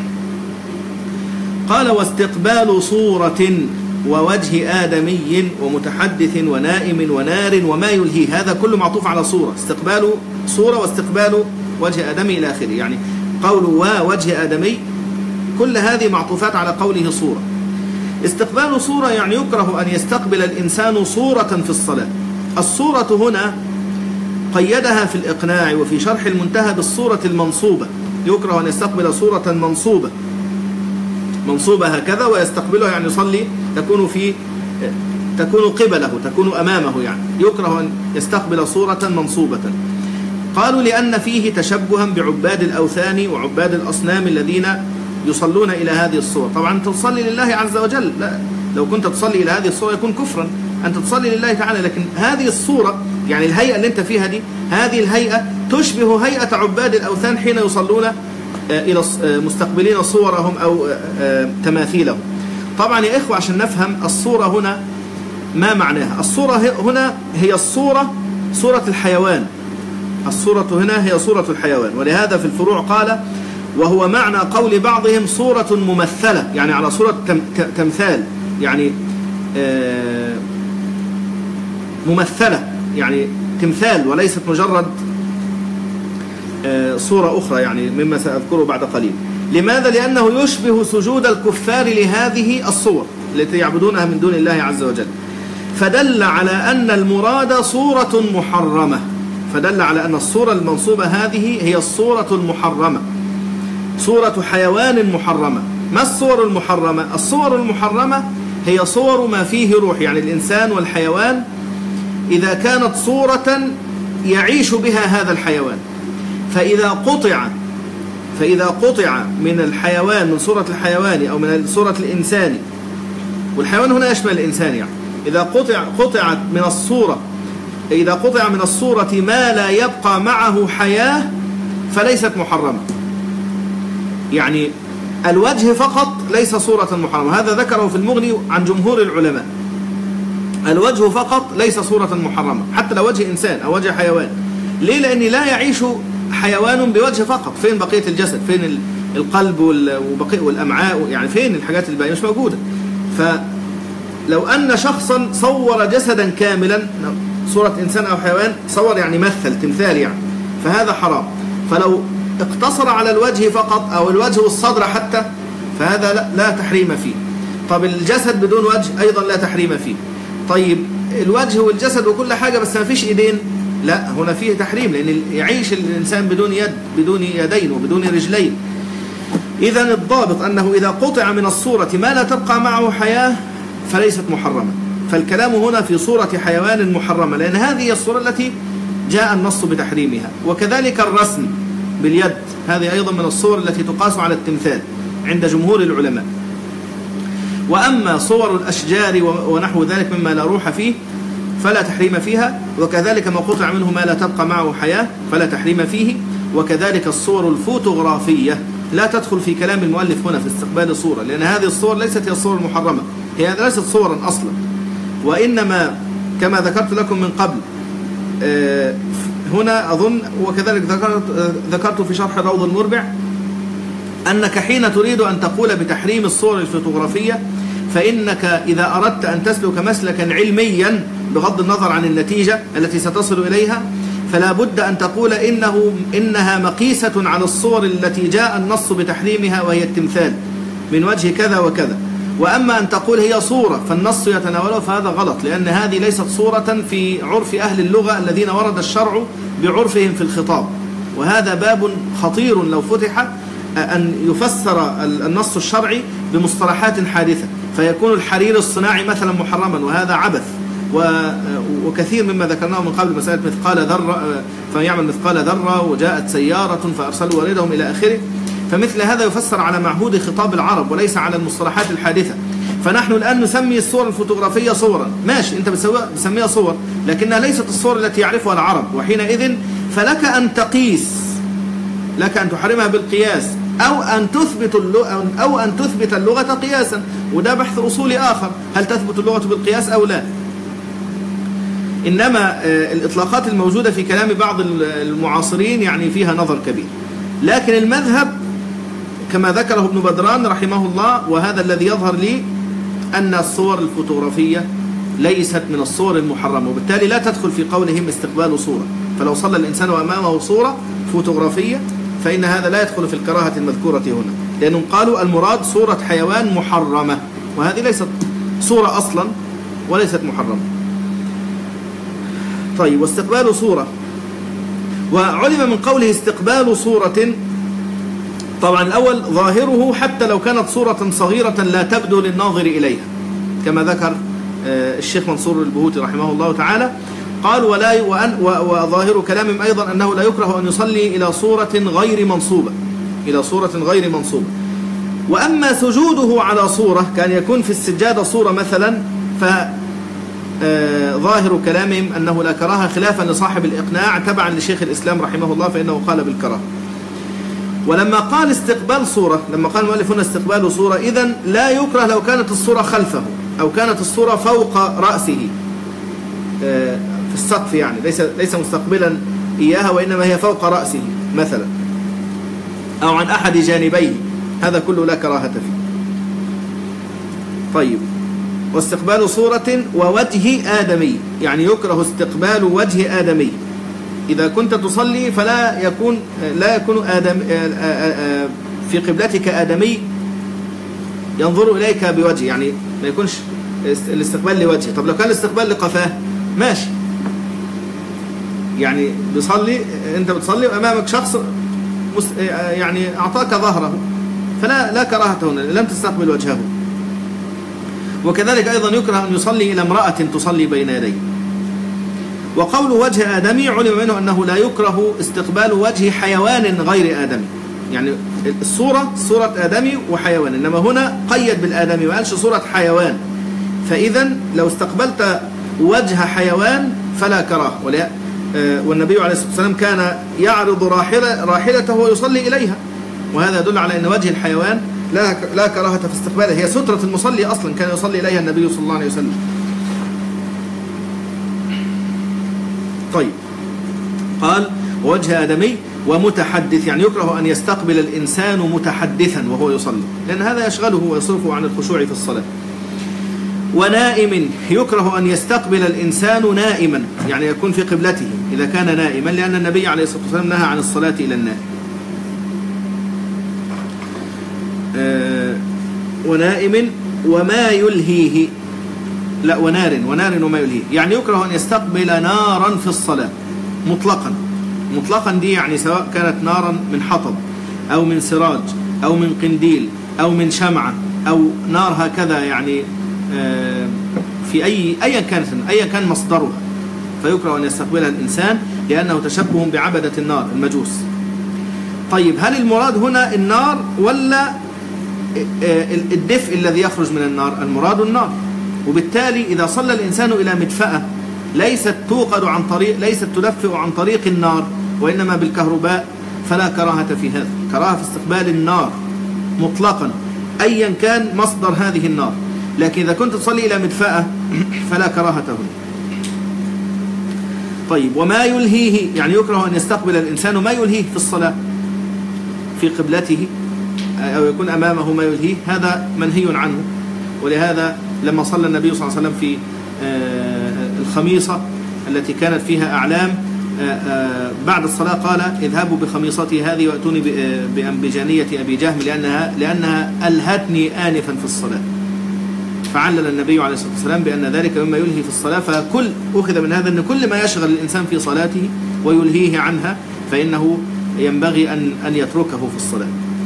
قال واستقبال صورة ووجه آدمي ومتحدث ونائم ونار وما يلهيه، هذا كله معطوف على صورة. استقبال صورة واستقبال وجه آدمي إلى آخره، يعني قول ووجه آدمي كل هذه معطوفات على قوله صورة. استقبال صورة يعني يكره أن يستقبل الإنسان صورة في الصلاة. الصورة هنا قيدها في الإقناع وفي شرح المنتهى بالصورة المنصوبة، يكره أن يستقبل صورة منصوبة منصوبة هكذا ويستقبلها، يعني يصلي تكون في تكون قبله، تكون أمامه، يعني يكره أن يستقبل صورة منصوبة. قالوا لأن فيه تشبها بعباد الأوثان وعباد الأصنام الذين يصلون إلى هذه الصور. طبعا أنت تصلي لله عز وجل، لا لو كنت تصلي إلى هذه الصورة يكون كفرا، أنت تصلي لله تعالى، لكن هذه الصورة يعني الهيئة اللي أنت فيها دي، هذه الهيئة تشبه هيئة عباد الأوثان حين يصلون إلى مستقبلين صورهم أو تماثيلهم. طبعا يا إخوة عشان نفهم الصورة هنا ما معناها. الصورة هنا هي الصورة صورة الحيوان، الصورة هنا هي صورة الحيوان، ولهذا في الفروع قال وهو معنى قول بعضهم صورة ممثلة، يعني على صورة تمثال، يعني ممثلة يعني تمثال وليست مجرد صورة أخرى، يعني مما سأذكره بعد قليل. لماذا؟ لأنه يشبه سجود الكفار لهذه الصور التي يعبدونها من دون الله عز وجل، فدل على أن المراد صورة محرمة، فدل على أن الصورة المنصوبة هذه هي الصورة المحرمة، صورة حيوان محرمة. ما الصور المحرمة؟ الصور المحرمة هي صور ما فيه روح، يعني الإنسان والحيوان إذا كانت صورة يعيش بها هذا الحيوان، فإذا قطع فإذا قطع من الحيوان، من صورة الحيوان أو من صورة الإنسان، والحيوان هنا يشمل الإنسان، يعني إذا قطع قطعت من الصورة إذا قطع من الصورة ما لا يبقى معه حياة فليست محرمة. يعني الوجه فقط ليس صورة محرمة، هذا ذكره في المغني عن جمهور العلماء. الوجه فقط ليس صورة محرمة، حتى لو وجه إنسان أو وجه حيوان. ليه؟ لأن لا يعيش حيوان بوجه فقط، فين بقية الجسد؟ فين القلب وبقية والأمعاء؟ يعني فين الحاجات الباقية؟ مش موجودة. فلو أن شخصا صور جسدا كاملا، صورة إنسان أو حيوان، صور يعني مثل تمثال يعني، فهذا حرام. فلو اقتصر على الوجه فقط أو الوجه والصدر حتى، فهذا لا, لا تحريم فيه. طب الجسد بدون وجه أيضا لا تحريم فيه. طيب الوجه والجسد وكل حاجة بس ما فيش إيدين، لا، هنا فيه تحريم، لأن يعيش الإنسان بدون يد، بدون يدين وبدون رجلين. إذن الضابط أنه إذا قطع من الصورة ما لا تبقى معه حياة فليست محرمة. فالكلام هنا في صورة حيوان محرمة، لأن هذه الصورة التي جاء النص بتحريمها. وكذلك الرسم باليد، هذه أيضا من الصور التي تقاس على التمثال عند جمهور العلماء. وأما صور الأشجار ونحو ذلك مما لا روح فيه فلا تحريم فيها، وكذلك ما قطع منه ما لا تبقى معه حياة فلا تحريم فيه. وكذلك الصور الفوتوغرافية لا تدخل في كلام المؤلف هنا في استقبال الصورة، لأن هذه الصور ليست هي الصور المحرمة، هي ليست صورا أصلا، وإنما كما ذكرت لكم من قبل هنا أظن، وكذلك ذكرت, ذكرت في شرح الروض المربع، أنك حين تريد أن تقول بتحريم الصور الفوتوغرافية فإنك إذا أردت أن تسلك مسلكا علميا بغض النظر عن النتيجة التي ستصل إليها، فلا بد أن تقول إنه إنها مقيسة على الصور التي جاء النص بتحريمها وهي التمثال من وجه كذا وكذا. وأما أن تقول هي صورة فالنص يتناوله فهذا غلط، لأن هذه ليست صورة في عرف أهل اللغة الذين ورد الشرع بعرفهم في الخطاب. وهذا باب خطير لو فتح، أن يفسر النص الشرعي بمصطلحات حادثة، فيكون الحرير الصناعي مثلا محرما، وهذا عبث. وكثير مما ذكرناه من قبل، مسألة مثقال ذرة فيعمل مثقال ذرة، وجاءت سيارة فأرسلوا واردهم إلى آخره. فمثل هذا يفسر على معهود خطاب العرب وليس على المصطلحات الحادثة. فنحن الآن نسمي الصور الفوتوغرافية صورا، ماشي، أنت بتسميها صور، لكنها ليست الصور التي يعرفها العرب. وحينئذ فلك أن تقيس، لك أن تحرمها بالقياس، أو أن تثبت اللغة أو أن تثبت اللغة قياسا، وده بحث أصولي آخر، هل تثبت اللغة بالقياس أو لا. إنما الإطلاقات الموجودة في كلام بعض المعاصرين يعني فيها نظر كبير. لكن المذهب كما ذكره ابن بدران رحمه الله، وهذا الذي يظهر لي، أن الصور الفوتوغرافية ليست من الصور المحرمة، وبالتالي لا تدخل في قولهم استقبال صورة. فلو صلى الإنسان وأمامه صورة فوتوغرافية فإن هذا لا يدخل في الكراهة المذكورة هنا، لأنهم قالوا المراد صورة حيوان محرمة، وهذه ليست صورة أصلا وليست محرمة. طيب، واستقبال صورة، وعلم من قوله استقبال صورة، طبعا الأول ظاهره حتى لو كانت صورة صغيرة لا تبدو للناظر إليها، كما ذكر الشيخ منصور البهوتي رحمه الله تعالى. قال ولا وأن وظاهر كلامهم أيضا أنه لا يكره أن يصلي إلى صورة غير منصوبة إلى صورة غير منصوبة. وأما سجوده على صورة كان يكون في السجادة صورة مثلا، فظاهر كلامهم أنه لا كراهة خلافا لصاحب الإقناع تبعا لشيخ الإسلام رحمه الله، فإنه قال بالكراهة. ولما قال استقبال صورة، لما قال المؤلف هنا استقبال صورة، إذن لا يكره لو كانت الصورة خلفه أو كانت الصورة فوق رأسه في السقف، يعني ليس ليس مستقبلا إياها وإنما هي فوق رأسه مثلا، أو عن أحد جانبيه، هذا كله لا كراهة فيه. طيب، واستقبال صورة ووجه آدمي، يعني يكره استقبال وجه آدمي. إذا كنت تصلي فلا يكون لا يكون آدم في قبلتك آدمي ينظر إليك بوجه، يعني ما يكونش الاستقبال لوجهه. طب لو كان الاستقبال لقفاه ماشي، يعني بيصلي، أنت بتصلي وأمامك شخص يعني أعطاك ظهره، فلا لا كراهة هنا، لم تستقبل وجهه. وكذلك أيضا يكره أن يصلي إلى امرأة تصلي بين يديه. وقول وجه آدمي علم منه أنه لا يكره استقبال وجه حيوان غير آدمي، يعني الصورة صورة آدمي وحيوان، إنما هنا قيد بالآدمي ما قالش صورة حيوان، فإذا لو استقبلت وجه حيوان فلا كراهة. والنبي عليه الصلاة والسلام كان يعرض راحلة راحلته ويصلي إليها، وهذا يدل على أن وجه الحيوان لا لا كراهة في استقباله، هي سترة المصلي أصلا كان يصلي إليها النبي صلى الله عليه وسلم. طيب، قال وجه آدمي ومتحدث، يعني يكره أن يستقبل الإنسان متحدثا وهو يصلي، لأن هذا يشغله ويصرفه عن الخشوع في الصلاة. ونائم، يكره أن يستقبل الإنسان نائما، يعني يكون في قبلته إذا كان نائما، لأن النبي عليه الصلاة والسلام نهى عن الصلاة إلى النائم. آه ونائم وما يلهيه، لا ونار ونار وما يلهيه، يعني يكره أن يستقبل نارا في الصلاة مطلقا. مطلقا دي يعني سواء كانت نارا من حطب أو من سراج أو من قنديل أو من شمعة أو نار هكذا، يعني في أي أيا كانت أيا كان مصدرها، فيكره أن يستقبلها الإنسان لأنه تشبه بعبدة النار المجوس. طيب، هل المراد هنا النار ولا الدفء الذي يخرج من النار؟ المراد النار، وبالتالي إذا صلى الإنسان إلى مدفأة ليست توقد عن طريق ليست تدفئ عن طريق النار وإنما بالكهرباء، فلا كراهة في هذا، كراهة في استقبال النار مطلقا أيا كان مصدر هذه النار. لكن إذا كنت تصلي إلى مدفأة فلا كراهة هنا. طيب، وما يلهيه، يعني يكره أن يستقبل الإنسان ما يلهيه في الصلاة في قبلته أو يكون أمامه ما يلهيه، هذا منهي عنه. ولهذا لما صلى النبي صلى الله عليه وسلم في الخميصة التي كانت فيها أعلام، بعد الصلاة قال اذهبوا بخميصتي هذه وأتوني بأنبجانية أبي جهم لأنها, لأنها ألهتني آنفا في الصلاة. فعلل النبي عليه الصلاة والسلام بأن ذلك مما يلهي في الصلاة، فكل أخذ من هذا أن كل ما يشغل الإنسان في صلاته ويلهيه عنها فإنه ينبغي أن أن يتركه في الصلاة.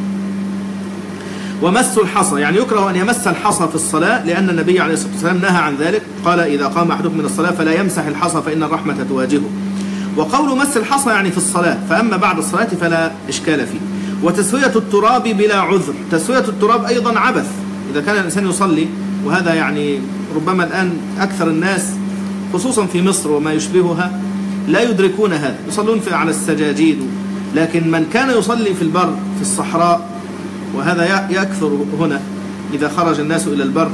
ومس الحصى، يعني يكره أن يمس الحصى في الصلاة، لأن النبي عليه الصلاة والسلام نهى عن ذلك، قال إذا قام أحدكم من الصلاة فلا يمسح الحصى فإن الرحمة تواجهه. وقول مس الحصى يعني في الصلاة، فأما بعد الصلاة فلا إشكال فيه. وتسوية التراب بلا عذر، تسوية التراب أيضا عبث. إذا كان الإنسان يصلي، وهذا يعني ربما الآن أكثر الناس خصوصا في مصر وما يشبهها لا يدركون هذا، يصلون في على السجاجيد، لكن من كان يصلي في البر في الصحراء، وهذا يكثر هنا إذا خرج الناس إلى البر،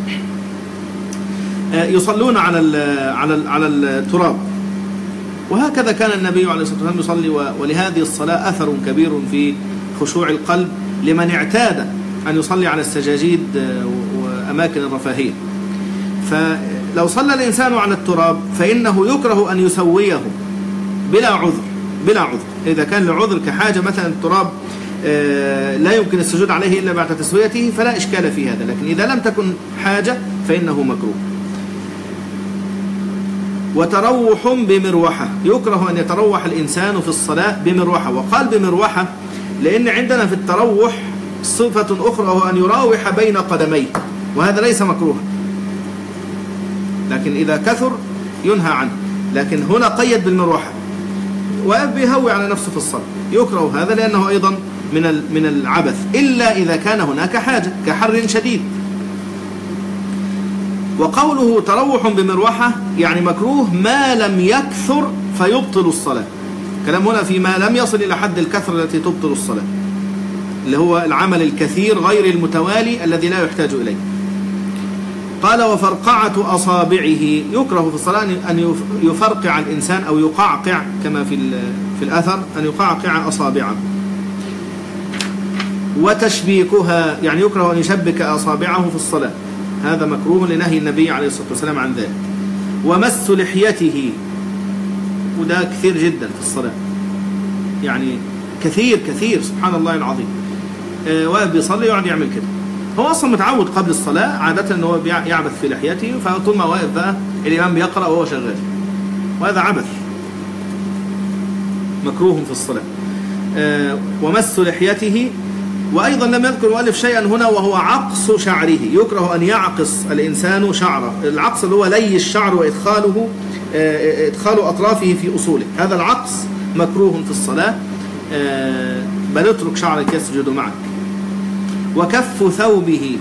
يصلون على على على التراب. وهكذا كان النبي عليه الصلاة والسلام يصلي، ولهذه الصلاة أثر كبير في خشوع القلب لمن اعتاد أن يصلي على السجاجيد وأماكن الرفاهية. فلو صلى الإنسان على التراب فإنه يكره أن يسويه بلا عذر بلا عذر إذا كان لعذر كحاجة مثلا التراب لا يمكن السجود عليه إلا بعد تسويته فلا إشكال في هذا، لكن إذا لم تكن حاجة فإنه مكروه. وتروح بمروحة، يكره أن يتروح الإنسان في الصلاة بمروحة. وقال بمروحة لأن عندنا في التروح صفة أخرى وهو أن يراوح بين قدميه، وهذا ليس مكروها، لكن إذا كثر ينهى عنه. لكن هنا قيد بالمروحة، وبيهوي على نفسه في الصلاة. يكره هذا لأنه أيضا من من العبث، إلا إذا كان هناك حاجة كحر شديد. وقوله تروح بمروحة يعني مكروه ما لم يكثر فيبطل الصلاة. كلام هنا فيما لم يصل إلى حد الكثرة التي تبطل الصلاة، اللي هو العمل الكثير غير المتوالي الذي لا يحتاج إليه. قال وفرقعة أصابعه، يكره في الصلاة أن يفرقع الإنسان أو يقعقع كما في في الأثر، أن يقعقع أصابعه. وتشبيكها يعني يكره أن يشبك أصابعه في الصلاة، هذا مكروه لنهي النبي عليه الصلاة والسلام عن ذلك. ومس لحيته، وده كثير جدا في الصلاة، يعني كثير كثير سبحان الله العظيم. آه واقف بيصلي يقعد يعمل كده، هو أصلا متعود قبل الصلاة عادة أنه يعبث في لحيته، فطول ما واقف بقى الإمام بيقرأ وهو شغال، وهذا عبث مكروه في الصلاة. آه ومس لحيته. وأيضا لم يذكر المؤلف شيئا هنا وهو عقص شعره، يكره أن يعقص الإنسان شعره. العقص اللي هو لي الشعر وإدخاله آه إدخال أطرافه في أصوله، هذا العقص مكروه في الصلاة. آه بل اترك شعرك يسجد معك. وكف ثوبه،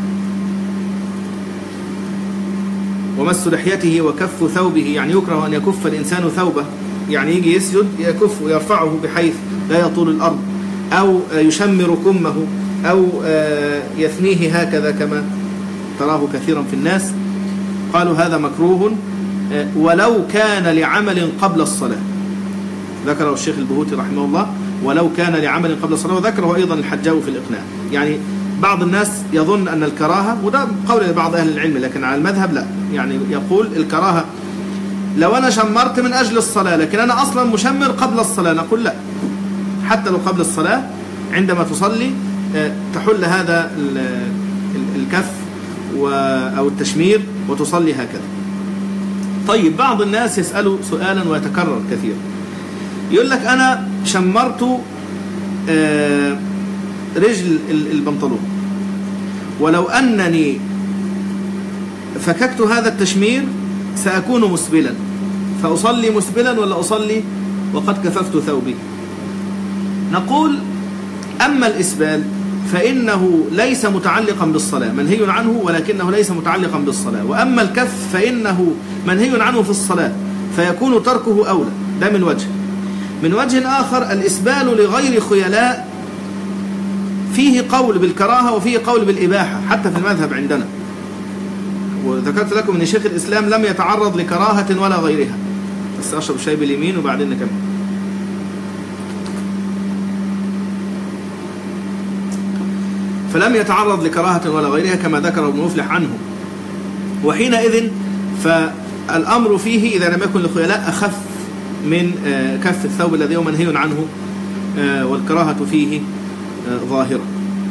ومس لحيته وكف ثوبه يعني يكره أن يكف الإنسان ثوبه، يعني يجي يسجد يكف ويرفعه بحيث لا يطول الأرض، أو يشمر كمه، أو يثنيه هكذا كما تراه كثيرا في الناس. قالوا هذا مكروه ولو كان لعمل قبل الصلاة، ذكره الشيخ البهوتي رحمه الله، ولو كان لعمل قبل الصلاة، وذكره أيضا الحجاوي في الإقناع. يعني بعض الناس يظن أن الكراهة، وده قول لبعض أهل العلم لكن على المذهب لا، يعني يقول الكراهة لو أنا شمرت من أجل الصلاة لكن أنا أصلا مشمر قبل الصلاة، نقول لا، حتى لو قبل الصلاة عندما تصلي تحل هذا الكف أو التشمير وتصلي هكذا. طيب بعض الناس يسألوا سؤالا ويتكرر كثيرا، يقول لك أنا شمرت رجل البنطلون، ولو أنني فككت هذا التشمير سأكون مسبلا، فأصلي مسبلا ولا أصلي وقد كففت ثوبي؟ نقول أما الإسبال فإنه ليس متعلقا بالصلاة، منهي عنه ولكنه ليس متعلقا بالصلاة. وأما الكف فإنه منهي عنه في الصلاة، فيكون تركه أولى. ده من وجه. من وجه آخر الإسبال لغير خيلاء فيه قول بالكراهة وفيه قول بالإباحة حتى في المذهب عندنا، وذكرت لكم أن شيخ الإسلام لم يتعرض لكراهة ولا غيرها. بس أشرب شاي باليمين وبعدين نكمل. فلم يتعرض لكراهة ولا غيرها كما ذكر ابن مفلح عنه، وحينئذ فالأمر فيه إذا لم يكن لخيلاء أخف من كف الثوب الذي هو منهي عنه، والكراهة فيه ظاهرة.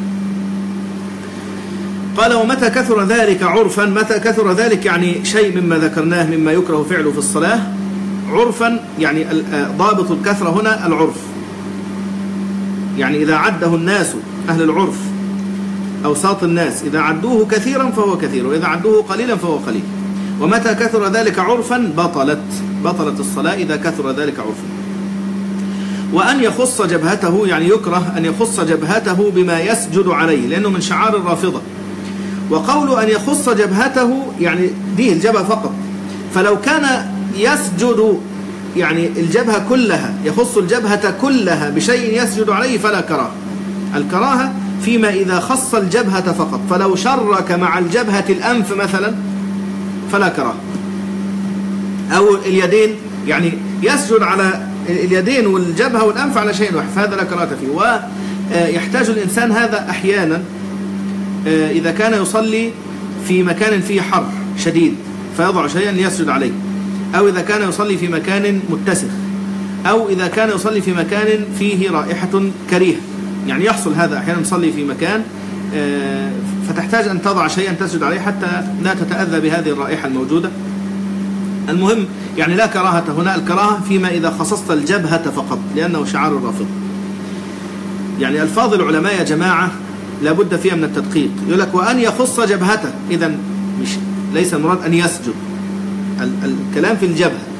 قال ومتى كثر ذلك عرفا، متى كثر ذلك يعني شيء مما ذكرناه مما يكره فعله في الصلاة عرفا، يعني ضابط الكثرة هنا العرف، يعني إذا عده الناس أهل العرف أوساط الناس إذا عدوه كثيرا فهو كثير، وإذا عدوه قليلا فهو قليل. ومتى كثر ذلك عرفا بطلت بطلت الصلاة إذا كثر ذلك عرفا. وأن يخص جبهته يعني يكره أن يخص جبهته بما يسجد عليه لأنه من شعار الرافضة. وقول أن يخص جبهته يعني دي الجبهة فقط، فلو كان يسجد يعني الجبهة كلها، يخص الجبهة كلها بشيء يسجد عليه فلا كراهة. الكراهة فيما إذا خص الجبهة فقط، فلو شرك مع الجبهة الأنف مثلا فلا كراهة، أو اليدين يعني يسجد على اليدين والجبهة والأنف على شيء واحد فهذا لا كراهة فيه. ويحتاج الإنسان هذا أحيانا إذا كان يصلي في مكان فيه حر شديد فيضع شيئا ليسجد عليه، أو إذا كان يصلي في مكان متسخ، أو إذا كان يصلي في مكان فيه رائحة كريهة، يعني يحصل هذا أحيانا يصلي في مكان فتحتاج أن تضع شيئا تسجد عليه حتى لا تتأذى بهذه الرائحة الموجودة. المهم يعني لا كراهة هنا، الكراهة فيما إذا خصصت الجبهة فقط لأنه شعار الرافضة. يعني ألفاظ العلماء يا جماعة لابد فيها من التدقيق. يقول لك وأن يخص جبهته، إذن مش ليس المراد أن يسجد، الكلام في الجبهة،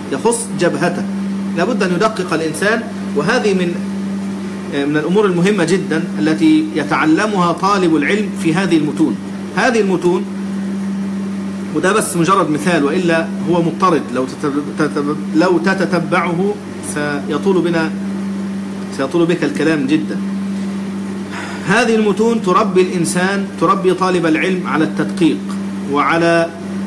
يخص جبهته، لابد أن يدقق الإنسان. وهذه من من الأمور المهمة جدا التي يتعلمها طالب العلم في هذه المتون. هذه المتون، وده بس مجرد مثال وإلا هو مضطرد، لو لو تتتبعه سيطول بنا سيطول بك الكلام جدا. هذه المتون تربي الإنسان، تربي طالب العلم على التدقيق وعلى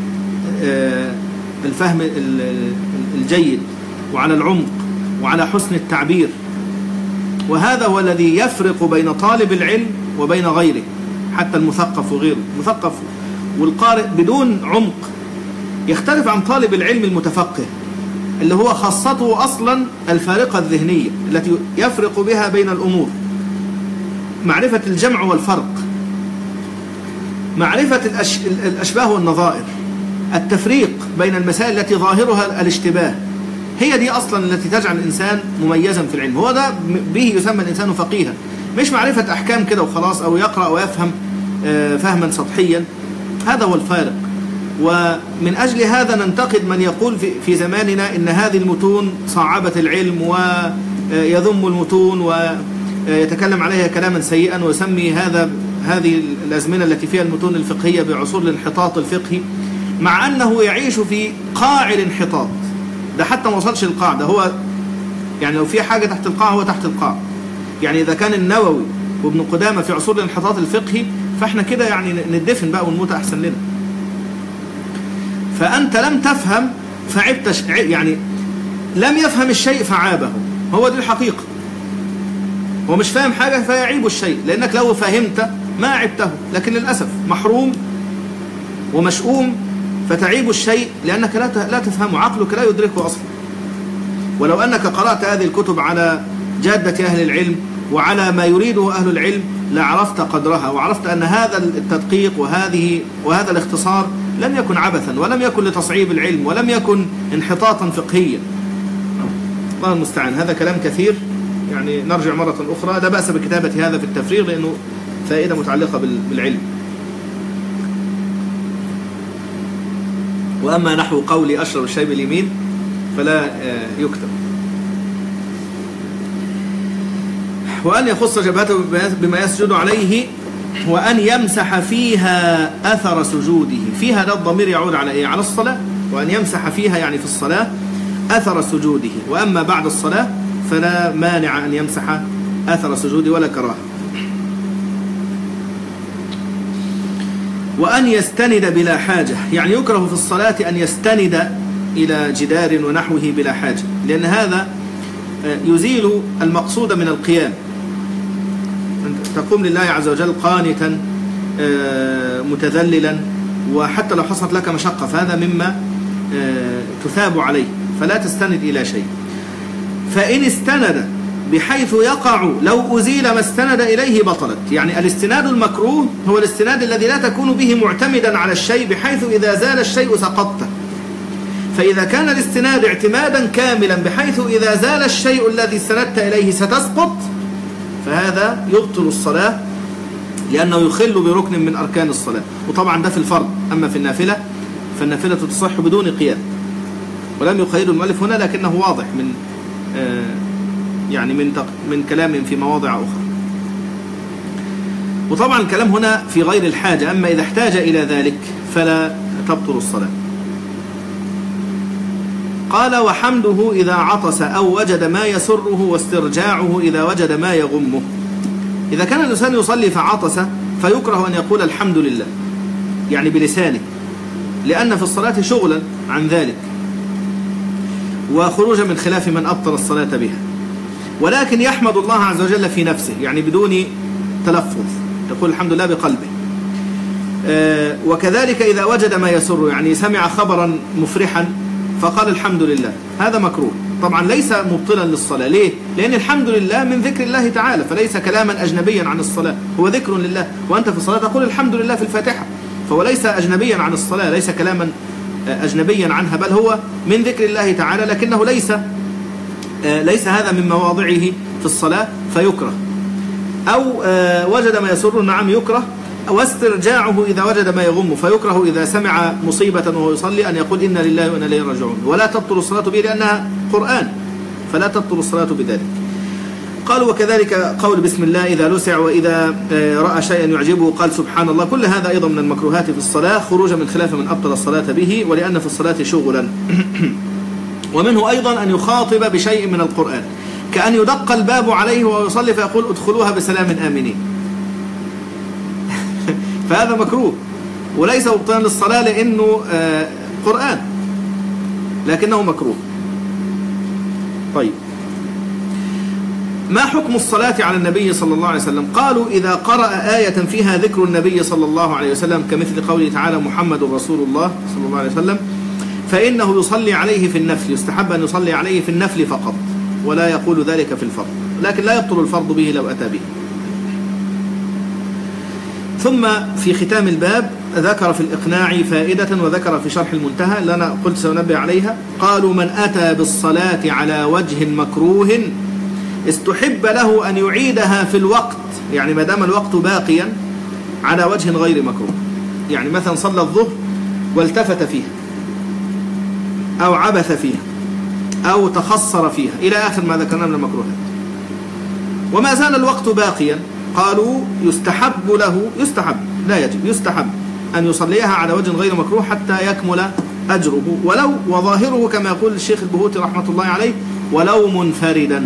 الفهم الجيد وعلى العمق وعلى حسن التعبير. وهذا هو الذي يفرق بين طالب العلم وبين غيره، حتى المثقف وغيره. المثقف والقارئ بدون عمق يختلف عن طالب العلم المتفقه، اللي هو خاصته أصلا الفارقة الذهنية التي يفرق بها بين الأمور، معرفة الجمع والفرق، معرفة الأش... الأشباه والنظائر، التفريق بين المسائل التي ظاهرها الاشتباه. هي دي أصلا التي تجعل الإنسان مميزا في العلم. هو ده به يسمى الإنسان فقيها، مش معرفة أحكام كده وخلاص، أو يقرأ ويفهم فهما سطحيا. هذا هو الفارق. ومن أجل هذا ننتقد من يقول في زماننا إن هذه المتون صعبت العلم ويذم المتون ويتكلم عليها كلاما سيئا، ويسمي هذا هذه الأزمنة التي فيها المتون الفقهية بعصور الانحطاط الفقهي، مع أنه يعيش في قاع الانحطاط. ده حتى ما وصلش القاع، ده هو يعني لو في حاجة تحت القاع هو تحت القاع. يعني إذا كان النووي وابن قدامة في عصور الانحطاط الفقهي، فإحنا كده يعني ندفن بقى ونموت أحسن لنا. فأنت لم تفهم فعبت، يعني لم يفهم الشيء فعابه. هو دي الحقيقة. هو مش فاهم حاجة فيعيب الشيء، لأنك لو فهمت ما عبته، لكن للأسف محروم ومشؤوم فتعيب الشيء لأنك لا لا تفهمه، عقلك لا يدركه أصلا. ولو أنك قرأت هذه الكتب على جادة أهل العلم وعلى ما يريده أهل العلم لعرفت قدرها، وعرفت أن هذا التدقيق وهذه وهذا الاختصار لم يكن عبثا، ولم يكن لتصعيب العلم، ولم يكن انحطاطا فقهيا. الله المستعان. هذا كلام كثير، يعني نرجع مرة أخرى. لا بأس بكتابة هذا في التفريغ لأنه فائدة متعلقة بالعلم. وأما نحو قولي أشرب الشاي باليمين فلا يكتب. وأن يخص جبهته بما يسجد عليه، وأن يمسح فيها أثر سجوده. فيها ده الضمير يعود على إيه؟ على الصلاة. وأن يمسح فيها يعني في الصلاة أثر سجوده. وأما بعد الصلاة فلا مانع أن يمسح أثر سجوده ولا كراهة. وأن يستند بلا حاجة، يعني يكره في الصلاة أن يستند إلى جدار ونحوه بلا حاجة، لأن هذا يزيل المقصود من القيام. تقوم لله عز وجل قانتا متذللا، وحتى لو حصلت لك مشقة فهذا مما تثاب عليه، فلا تستند إلى شيء. فإن استند بحيث يقع لو أزيل ما استند إليه بطلت. يعني الاستناد المكروه هو الاستناد الذي لا تكون به معتمدا على الشيء بحيث إذا زال الشيء سقطت. فإذا كان الاستناد اعتمادا كاملا بحيث إذا زال الشيء الذي استندت إليه ستسقط، فهذا يبطل الصلاة لأنه يخل بركن من أركان الصلاة. وطبعا ده في الفرض. أما في النافلة فالنافلة تصح بدون قيام. ولم يقيد المؤلف هنا، لكنه واضح من آه يعني من من كلام في مواضع أخرى. وطبعا الكلام هنا في غير الحاجة. أما إذا احتاج إلى ذلك فلا تبطل الصلاة. قال: وحمده إذا عطس أو وجد ما يسره، واسترجاعه إذا وجد ما يغمه. إذا كان الإنسان يصلي فعطس فيكره أن يقول الحمد لله، يعني بلسانه، لأن في الصلاة شغلا عن ذلك وخروجا من خلاف من أبطل الصلاة بها. ولكن يحمد الله عز وجل في نفسه، يعني بدون تلفظ، تقول الحمد لله بقلبه. آه وكذلك إذا وجد ما يسره، يعني سمع خبرا مفرحا فقال الحمد لله، هذا مكروه. طبعا ليس مبطلا للصلاة. ليه؟ لأن الحمد لله من ذكر الله تعالى، فليس كلاما أجنبيا عن الصلاة، هو ذكر لله. وأنت في الصلاة تقول الحمد لله في الفاتحة، فهو ليس أجنبيا عن الصلاة، ليس كلاما أجنبيا عنها، بل هو من ذكر الله تعالى، لكنه ليس ليس هذا من مواضعه في الصلاة فيكره. أو وجد ما يسره، نعم يكره. واسترجاعه إذا وجد ما يغم، فيكره إذا سمع مصيبة وهو يصلي أن يقول إنا لله وإنا إليه راجعون، ولا تبطل الصلاة به لأنها قرآن، فلا تبطل الصلاة بذلك. قالوا وكذلك قول بسم الله إذا لسع، وإذا رأى شيئا يعجبه قال سبحان الله. كل هذا أيضا من المكروهات في الصلاة، خروجا من خلاف من أبطل الصلاة به، ولأن في الصلاة شغلا. ومنه أيضا أن يخاطب بشيء من القرآن، كأن يدق الباب عليه وهو يصلي فيقول ادخلوها بسلام آمنين. فهذا مكروه، وليس مبطلا للصلاة لأنه قرآن، لكنه مكروه. طيب، ما حكم الصلاة على النبي صلى الله عليه وسلم؟ قالوا إذا قرأ آية فيها ذكر النبي صلى الله عليه وسلم كمثل قوله تعالى محمد رسول الله صلى الله عليه وسلم، فإنه يصلي عليه في النفل، يستحب أن يصلي عليه في النفل فقط، ولا يقول ذلك في الفرض، لكن لا يبطل الفرض به لو أتى به. ثم في ختام الباب ذكر في الإقناع فائدة، وذكر في شرح المنتهى اللي أنا قلت سأنبه عليها. قالوا من أتى بالصلاة على وجه مكروه استحب له أن يعيدها في الوقت، يعني ما دام الوقت باقيا، على وجه غير مكروه. يعني مثلا صلى الظهر والتفت فيها أو عبث فيها أو تخصر فيها إلى آخر ما ذكرنا من المكروهات، وما زال الوقت باقيا، قالوا يستحب له، يستحب لا يجب، يستحب أن يصليها على وجه غير مكروه حتى يكمل أجره، ولو وظاهره كما يقول الشيخ البهوتي رحمة الله عليه ولو منفردا.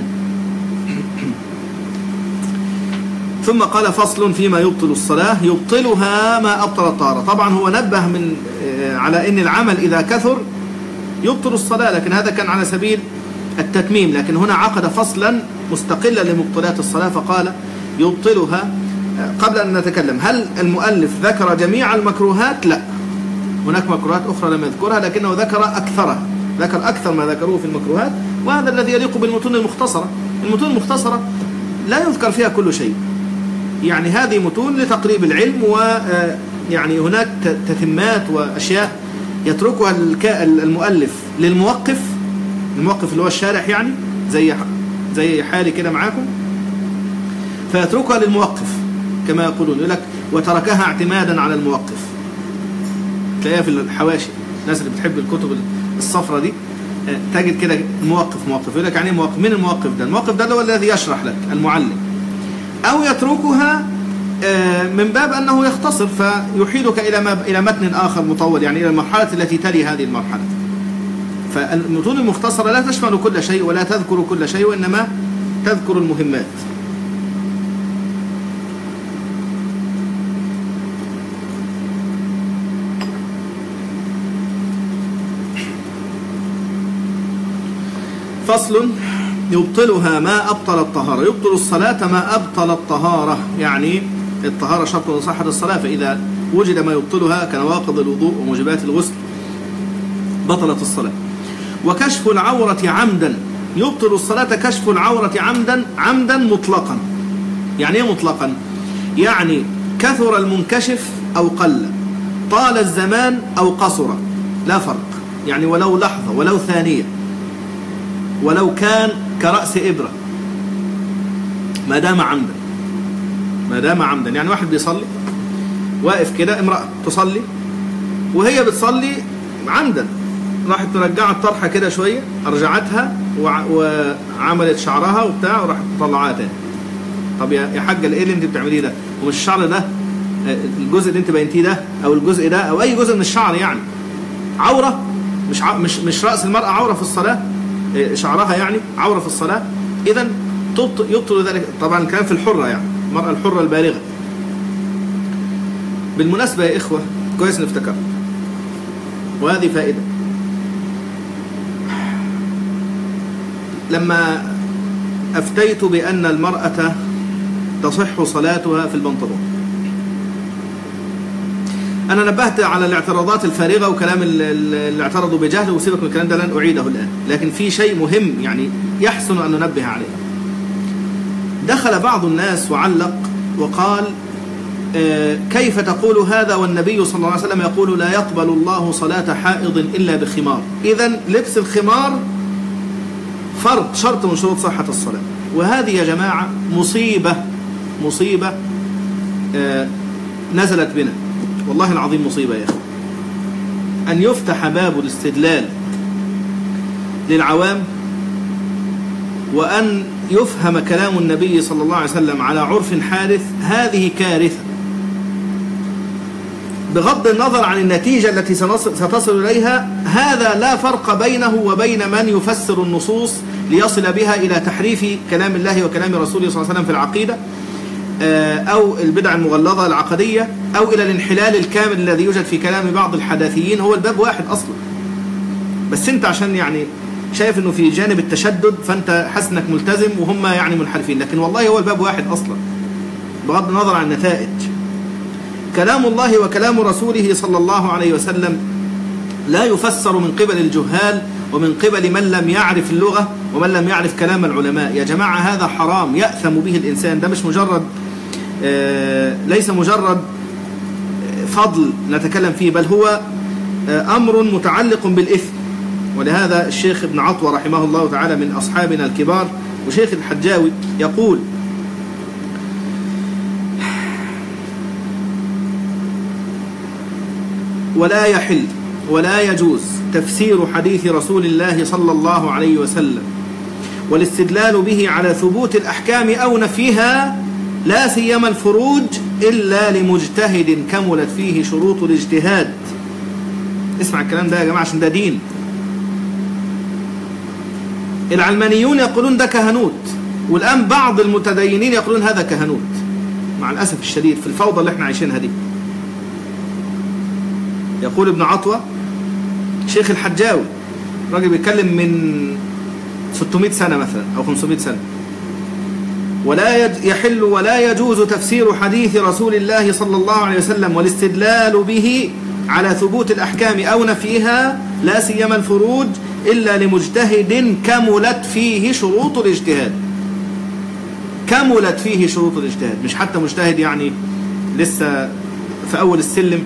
ثم قال فصل فيما يبطل الصلاة، يبطلها ما أبطل الطهارة. طبعا هو نبه من على أن العمل إذا كثر يبطل الصلاة، لكن هذا كان على سبيل التتميم، لكن هنا عقد فصلا مستقلا لمبطلات الصلاة فقال يبطلها. قبل أن نتكلم، هل المؤلف ذكر جميع المكروهات؟ لا، هناك مكروهات أخرى لم يذكرها، لكنه ذكر أكثرها، ذكر أكثر ما ذكروه في المكروهات، وهذا الذي يليق بالمتون المختصرة. المتون المختصرة لا يذكر فيها كل شيء، يعني هذه متون لتقريب العلم، ويعني هناك تتمات وأشياء يتركها المؤلف للموقف، الموقف اللي هو الشارح، يعني زي زي حالي كده معاكم، فيتركها للموقف كما يقولون، يقول لك وتركها اعتمادا على الموقف. تلاقيها في الحواشي، الناس اللي بتحب الكتب الصفرة دي تجد كده موقف موقف، يقول لك يعني موقف، من الموقف ده؟ الموقف ده هو الذي يشرح لك المعلم، أو يتركها من باب أنه يختصر فيحيلك إلى إلى متن آخر مطول، يعني إلى المرحلة التي تلي هذه المرحلة. فالمتون المختصرة لا تشمل كل شيء ولا تذكر كل شيء، وإنما تذكر المهمات. فصل يبطلها ما أبطل الطهارة. يبطل الصلاة ما أبطل الطهارة، يعني الطهارة شرط لصحة الصلاة، فإذا وجد ما يبطلها كنواقض الوضوء وموجبات الغسل بطلت الصلاة. وكشف العورة عمدا، يبطل الصلاة كشف العورة عمدا، عمدا مطلقا. يعني ايه مطلقا؟ يعني كثر المنكشف أو قل، طال الزمان أو قصر، لا فرق، يعني ولو لحظة ولو ثانية، ولو كان كرأس إبرة، ما دام عمدا، ما دام عمدا. يعني واحد بيصلي واقف كده، امرأة تصلي وهي بتصلي عمدا راحت ترجع الطرحة كده شوية، رجعتها وعملت شعرها وبتاع وراحت طلعها تاني. طب يا حاجة ايه اللي انت بتعمليه ده؟ ومش الشعر ده، الجزء اللي انت بينتيه ده او الجزء ده او اي جزء من الشعر يعني عورة؟ مش ع... مش مش رأس المرأة عورة في الصلاة؟ شعرها يعني عورة في الصلاة؟ إذن يبطل ذلك. طبعا الكلام في الحرة، يعني المرأة الحرة البالغة. بالمناسبة يا إخوة، كويس نفتكر، وهذه فائدة، لما أفتيت بأن المرأة تصح صلاتها في البنطلون، أنا نبهت على الاعتراضات الفارغة وكلام اللي اعترضوا بجهل، وسيبك من الكلام ده لن أعيده الآن، لكن في شيء مهم يعني يحسن أن ننبه عليه. دخل بعض الناس وعلق وقال آه كيف تقول هذا والنبي صلى الله عليه وسلم يقول لا يقبل الله صلاة حائض إلا بخمار؟ إذن لبس الخمار فرض، شرط من شروط صحة الصلاة. وهذه يا جماعة مصيبة، مصيبة آه نزلت بنا والله العظيم مصيبة يا أخي، أن يفتح باب الاستدلال للعوام وأن يفهم كلام النبي صلى الله عليه وسلم على عرف حادث. هذه كارثة، بغض النظر عن النتيجة التي ستصل إليها. هذا لا فرق بينه وبين من يفسر النصوص ليصل بها إلى تحريف كلام الله وكلام رسوله صلى الله عليه وسلم في العقيدة، أو البدع المغلظة العقدية، أو إلى الانحلال الكامل الذي يوجد في كلام بعض الحداثيين. هو الباب واحد أصلا، بس أنت عشان يعني شايف أنه في جانب التشدد فأنت حاسس أنك ملتزم وهم يعني منحرفين، لكن والله هو الباب واحد أصلا بغض النظر عن النتائج. كلام الله وكلام رسوله صلى الله عليه وسلم لا يفسر من قبل الجهال ومن قبل من لم يعرف اللغة ومن لم يعرف كلام العلماء. يا جماعة هذا حرام يأثم به الإنسان. ده مش مجرد آه ليس مجرد فضل نتكلم فيه، بل هو آه أمر متعلق بالإثم. ولهذا الشيخ ابن عطوة رحمه الله تعالى من أصحابنا الكبار وشيخ الحجاوي يقول: ولا يحل ولا يجوز تفسير حديث رسول الله صلى الله عليه وسلم والاستدلال به على ثبوت الأحكام أو نفيها، لا سيما الفروج، إلا لمجتهد كملت فيه شروط الاجتهاد. اسمع الكلام ده يا جماعة عشان ده دين. العلمانيون يقولون ده كهنوت، والآن بعض المتدينين يقولون هذا كهنوت، مع الأسف الشديد في الفوضى اللي احنا عايشينها دي. يقول ابن عطوة شيخ الحجاوي، راجل بيتكلم من ستمائة سنة مثلا أو خمسمائة سنة: ولا يحل ولا يجوز تفسير حديث رسول الله صلى الله عليه وسلم والاستدلال به على ثبوت الأحكام أو نفيها، لا سيما الفروج، إلا لمجتهد كملت فيه شروط الاجتهاد. كملت فيه شروط الاجتهاد، مش حتى مجتهد يعني لسه في أول السلم.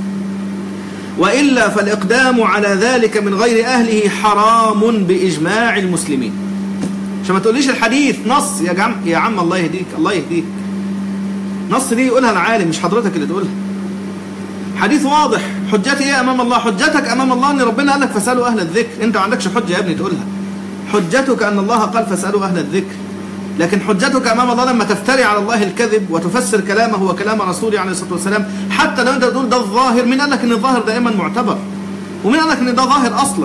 وإلا فالإقدام على ذلك من غير أهله حرام بإجماع المسلمين. عشان ما تقوليش الحديث نص يا عم، يا عم الله يهديك الله يهديك. نص دي يقولها العالم مش حضرتك اللي تقولها. حديث واضح، حجتي ايه امام الله؟ حجتك امام الله ان ربنا قال لك فاسالوا اهل الذكر. انت ما عندكش حجه يا ابني تقولها. حجتك ان الله قال فاسالوا اهل الذكر، لكن حجتك امام الله لما تفتري على الله الكذب وتفسر كلامه وكلام رسوله عليه الصلاه والسلام، حتى لو انت تقول ده الظاهر. مين قال لك ان الظاهر دائما معتبر؟ ومين قال لك ان ده ظاهر اصلا؟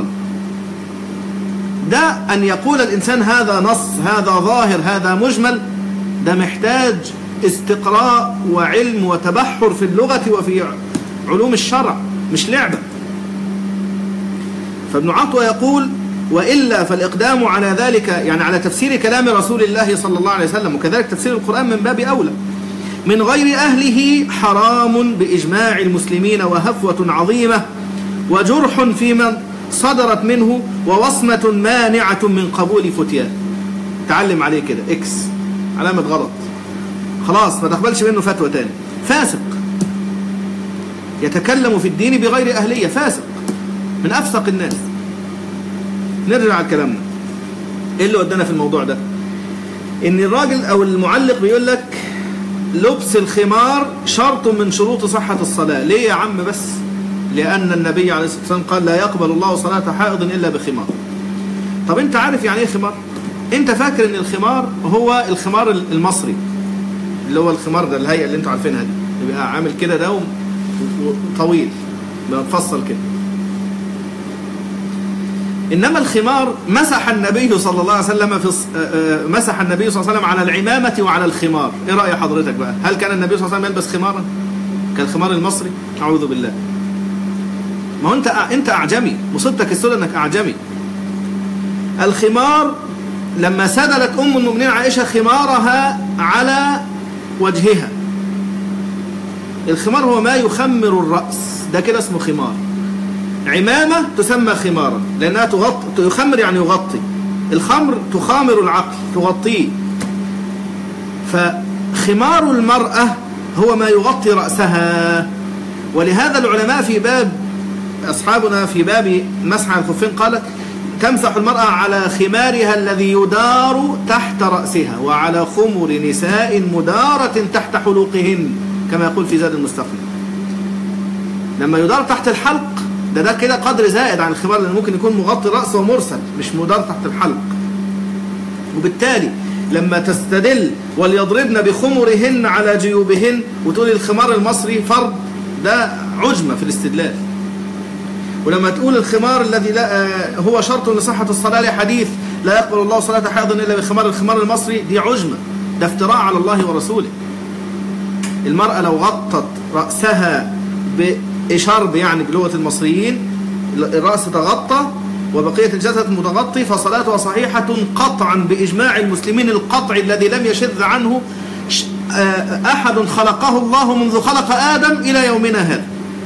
ده ان يقول الانسان هذا نص، هذا ظاهر، هذا مجمل، ده محتاج استقراء وعلم وتبحر في اللغه وفي علوم الشرع، مش لعبة. فابن عطوة يقول: وإلا فالإقدام على ذلك يعني على تفسير كلام رسول الله صلى الله عليه وسلم وكذلك تفسير القرآن من باب أولى من غير أهله حرام بإجماع المسلمين، وهفوة عظيمة وجرح في من صدرت منه، ووصمة مانعة من قبول فتيان. تعلم عليه كده إكس علامة غلط، خلاص ما تقبلش منه فتوى تاني. فاسق يتكلم في الدين بغير أهلية، فاسق من أفسق الناس. نرجع على كلامنا. إيه اللي ودنا في الموضوع ده؟ إن الراجل أو المعلق بيقول لك لبس الخمار شرط من شروط صحة الصلاة. ليه يا عم بس؟ لأن النبي عليه الصلاة والسلام قال: لا يقبل الله صلاة حائض إلا بخمار. طب أنت عارف يعني إيه خمار؟ أنت فاكر إن الخمار هو الخمار المصري اللي هو الخمار ده الهيئة اللي أنتوا عارفينها دي، يبقى عامل كده ده طويل متفصل كده. إنما الخمار مسح النبي صلى الله عليه وسلم في مسح النبي صلى الله عليه وسلم على العمامة وعلى الخمار. إيه رأي حضرتك بقى؟ هل كان النبي صلى الله عليه وسلم يلبس خمارا كالخمار المصري؟ أعوذ بالله. ما هو أنت أنت أعجمي، مصيبتك السودة إنك أعجمي. الخمار لما سدلت أم المؤمنين عائشة خمارها على وجهها. الخمار هو ما يخمر الرأس، ده كده اسمه خمار. عمامة تسمى خمارا لأنها تغطي، يخمر يعني يغطي. الخمر تخامر العقل، تغطيه. فخمار المرأة هو ما يغطي رأسها. ولهذا العلماء في باب أصحابنا في باب مسح على الخفين قالت: تمسح المرأة على خمارها الذي يدار تحت رأسها وعلى خمر نساء مدارة تحت حلوقهن. كما يقول في زاد المستقنع. لما يدار تحت الحلق ده ده كده قدر زائد عن الخمار، لأنه ممكن يكون مغطي الرأس ومرسل مش مدار تحت الحلق. وبالتالي لما تستدل وليضربن بخمرهن على جيوبهن وتقول الخمار المصري فرض، ده عجمة في الاستدلال. ولما تقول الخمار الذي لا هو شرط لصحة الصلاة لحديث لا يقبل الله صلاة حائض إلا بخمار الخمار المصري، دي عجمة، ده افتراء على الله ورسوله. المرأة لو غطت رأسها بإشارب يعني بلغة المصريين، الرأس تغطى وبقية الجسد متغطي، فصلاتها صحيحة قطعا بإجماع المسلمين القطعي الذي لم يشذ عنه أحد خلقه الله منذ خلق آدم إلى يومنا هذا.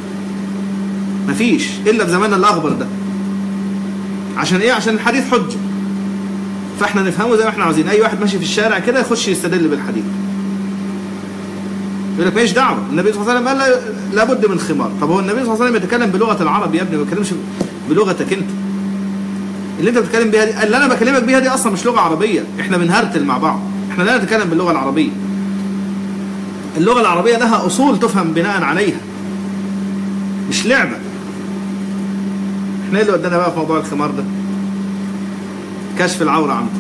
مفيش إلا في زماننا الأخبر ده. عشان إيه؟ عشان الحديث حجة، فإحنا نفهمه زي ما إحنا عاوزين. أي واحد ماشي في الشارع كده يخش يستدل بالحديث، يقول لك ماليش دعوة، النبي صلى الله عليه وسلم قال لابد من خمار. طب هو النبي صلى الله عليه وسلم يتكلم بلغة العرب يا ابني، ما بيتكلمش بلغتك أنت. اللي أنت بتتكلم بيها دي، اللي أنا بكلمك بيها دي أصلا مش لغة عربية، إحنا بنهرتل مع بعض، إحنا لا نتكلم باللغة العربية. اللغة العربية لها أصول تفهم بناء عليها، مش لعبة. إحنا إيه اللي ودانا بقى في موضوع الخمار ده؟ كشف العورة عمدا.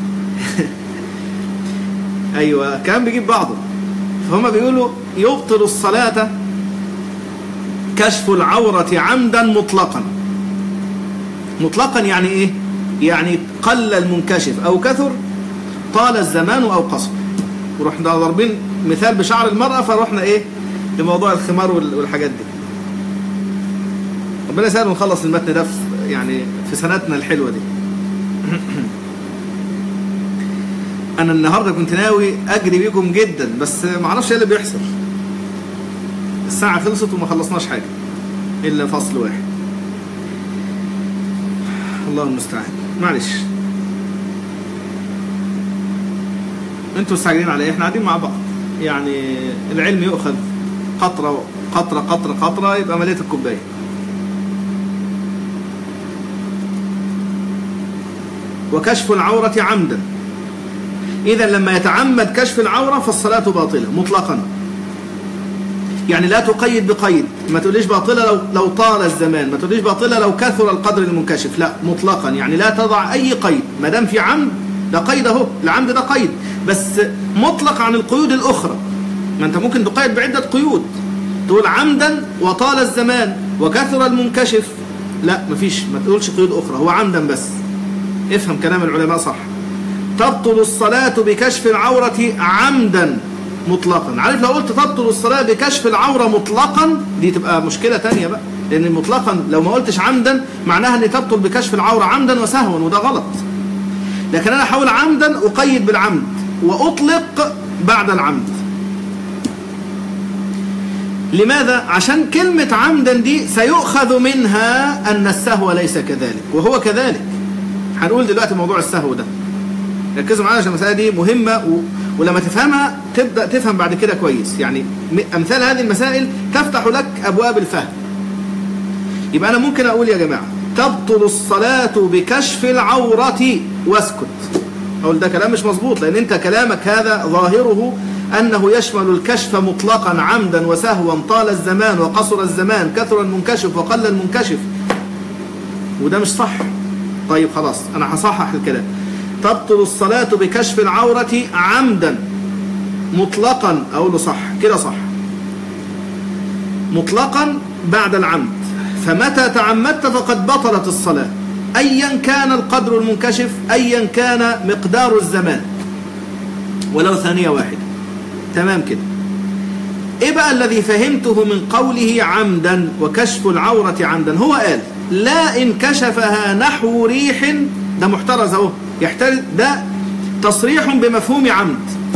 أيوة كان بيجيب بعضه. فهم بيقولوا يبطل الصلاة كشف العورة عمدا مطلقا. مطلقا يعني إيه؟ يعني قل المنكشف أو كثر، طال الزمان أو قصر. ورحنا ضاربين مثال بشعر المرأة، فروحنا إيه لموضوع الخمار والحاجات دي. ربنا يسهل ونخلص المتن ده يعني في سنتنا الحلوة دي. أنا النهاردة كنت ناوي أجري بيكم جدا، بس معرفش إيه اللي بيحصل. الساعة خلصت وما خلصناش حاجة إلا فصل واحد. الله المستعان. معلش انتوا مستعجلين على ايه؟ احنا قاعدين مع بعض يعني. العلم يؤخذ قطرة قطرة قطرة قطرة يبقى مليت الكوباية. وكشف العورة عمدا، إذا لما يتعمد كشف العورة فالصلاة باطلة مطلقا. يعني لا تقيد بقيد، ما تقوليش باطلة لو لو طال الزمان، ما تقوليش باطلة لو كثر القدر المنكشف، لا مطلقا. يعني لا تضع أي قيد، ما دام في عمد ده قيد اهو، العمد ده قيد بس مطلق عن القيود الأخرى. ما أنت ممكن تقيد بعدة قيود، تقول عمدا وطال الزمان وكثر المنكشف، لا مفيش، ما تقولش قيود أخرى، هو عمدا بس. افهم كلام العلماء صح. تبطل الصلاة بكشف العورة عمدا مطلقا. عارف لو قلت تبطل الصلاة بكشف العورة مطلقا دي تبقى مشكلة تانية بقى، لأن مطلقا لو ما قلتش عمدا معناها أن تبطل بكشف العورة عمدا وسهوا، وده غلط. لكن أنا أحاول عمدا أقيد بالعمد وأطلق بعد العمد. لماذا؟ عشان كلمة عمدا دي سيؤخذ منها أن السهو ليس كذلك، وهو كذلك. هنقول دلوقتي موضوع السهو ده، ركزوا معايا عشان المسألة دي مهمة، و... ولما تفهمها تبدأ تفهم بعد كده كويس. يعني أمثال هذه المسائل تفتح لك أبواب الفهم. يبقى أنا ممكن أقول يا جماعة تبطل الصلاة بكشف العورة واسكت، أقول ده كلام مش مظبوط، لأن أنت كلامك هذا ظاهره أنه يشمل الكشف مطلقا عمدا وسهوا، طال الزمان وقصر الزمان، كثر المنكشف وقل المنكشف، وده مش صح. طيب خلاص أنا هصحح الكلام. تبطل الصلاة بكشف العورة عمدا مطلقا، أقوله صح كده، صح مطلقا بعد العمد. فمتى تعمدت فقد بطلت الصلاة، أيا كان القدر المنكشف، أيا كان مقدار الزمان، ولو ثانية واحدة. تمام كده. إيه بقى الذي فهمته من قوله عمدا وكشف العورة عمدا؟ هو قال لا إن كشفها نحو ريح، ده محترز اهو، يحترز، ده تصريح بمفهوم عمد.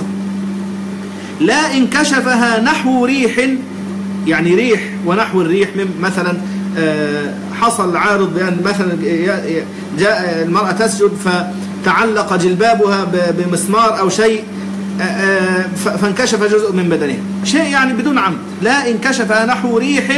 لا إن كشفها نحو ريح، يعني ريح ونحو الريح، مثلا حصل عارض بأن مثلا جاء المرأة تسجد فتعلق جلبابها بمسمار أو شيء فانكشف جزء من بدنها، شيء يعني بدون عمد. لا إن كشفها نحو ريح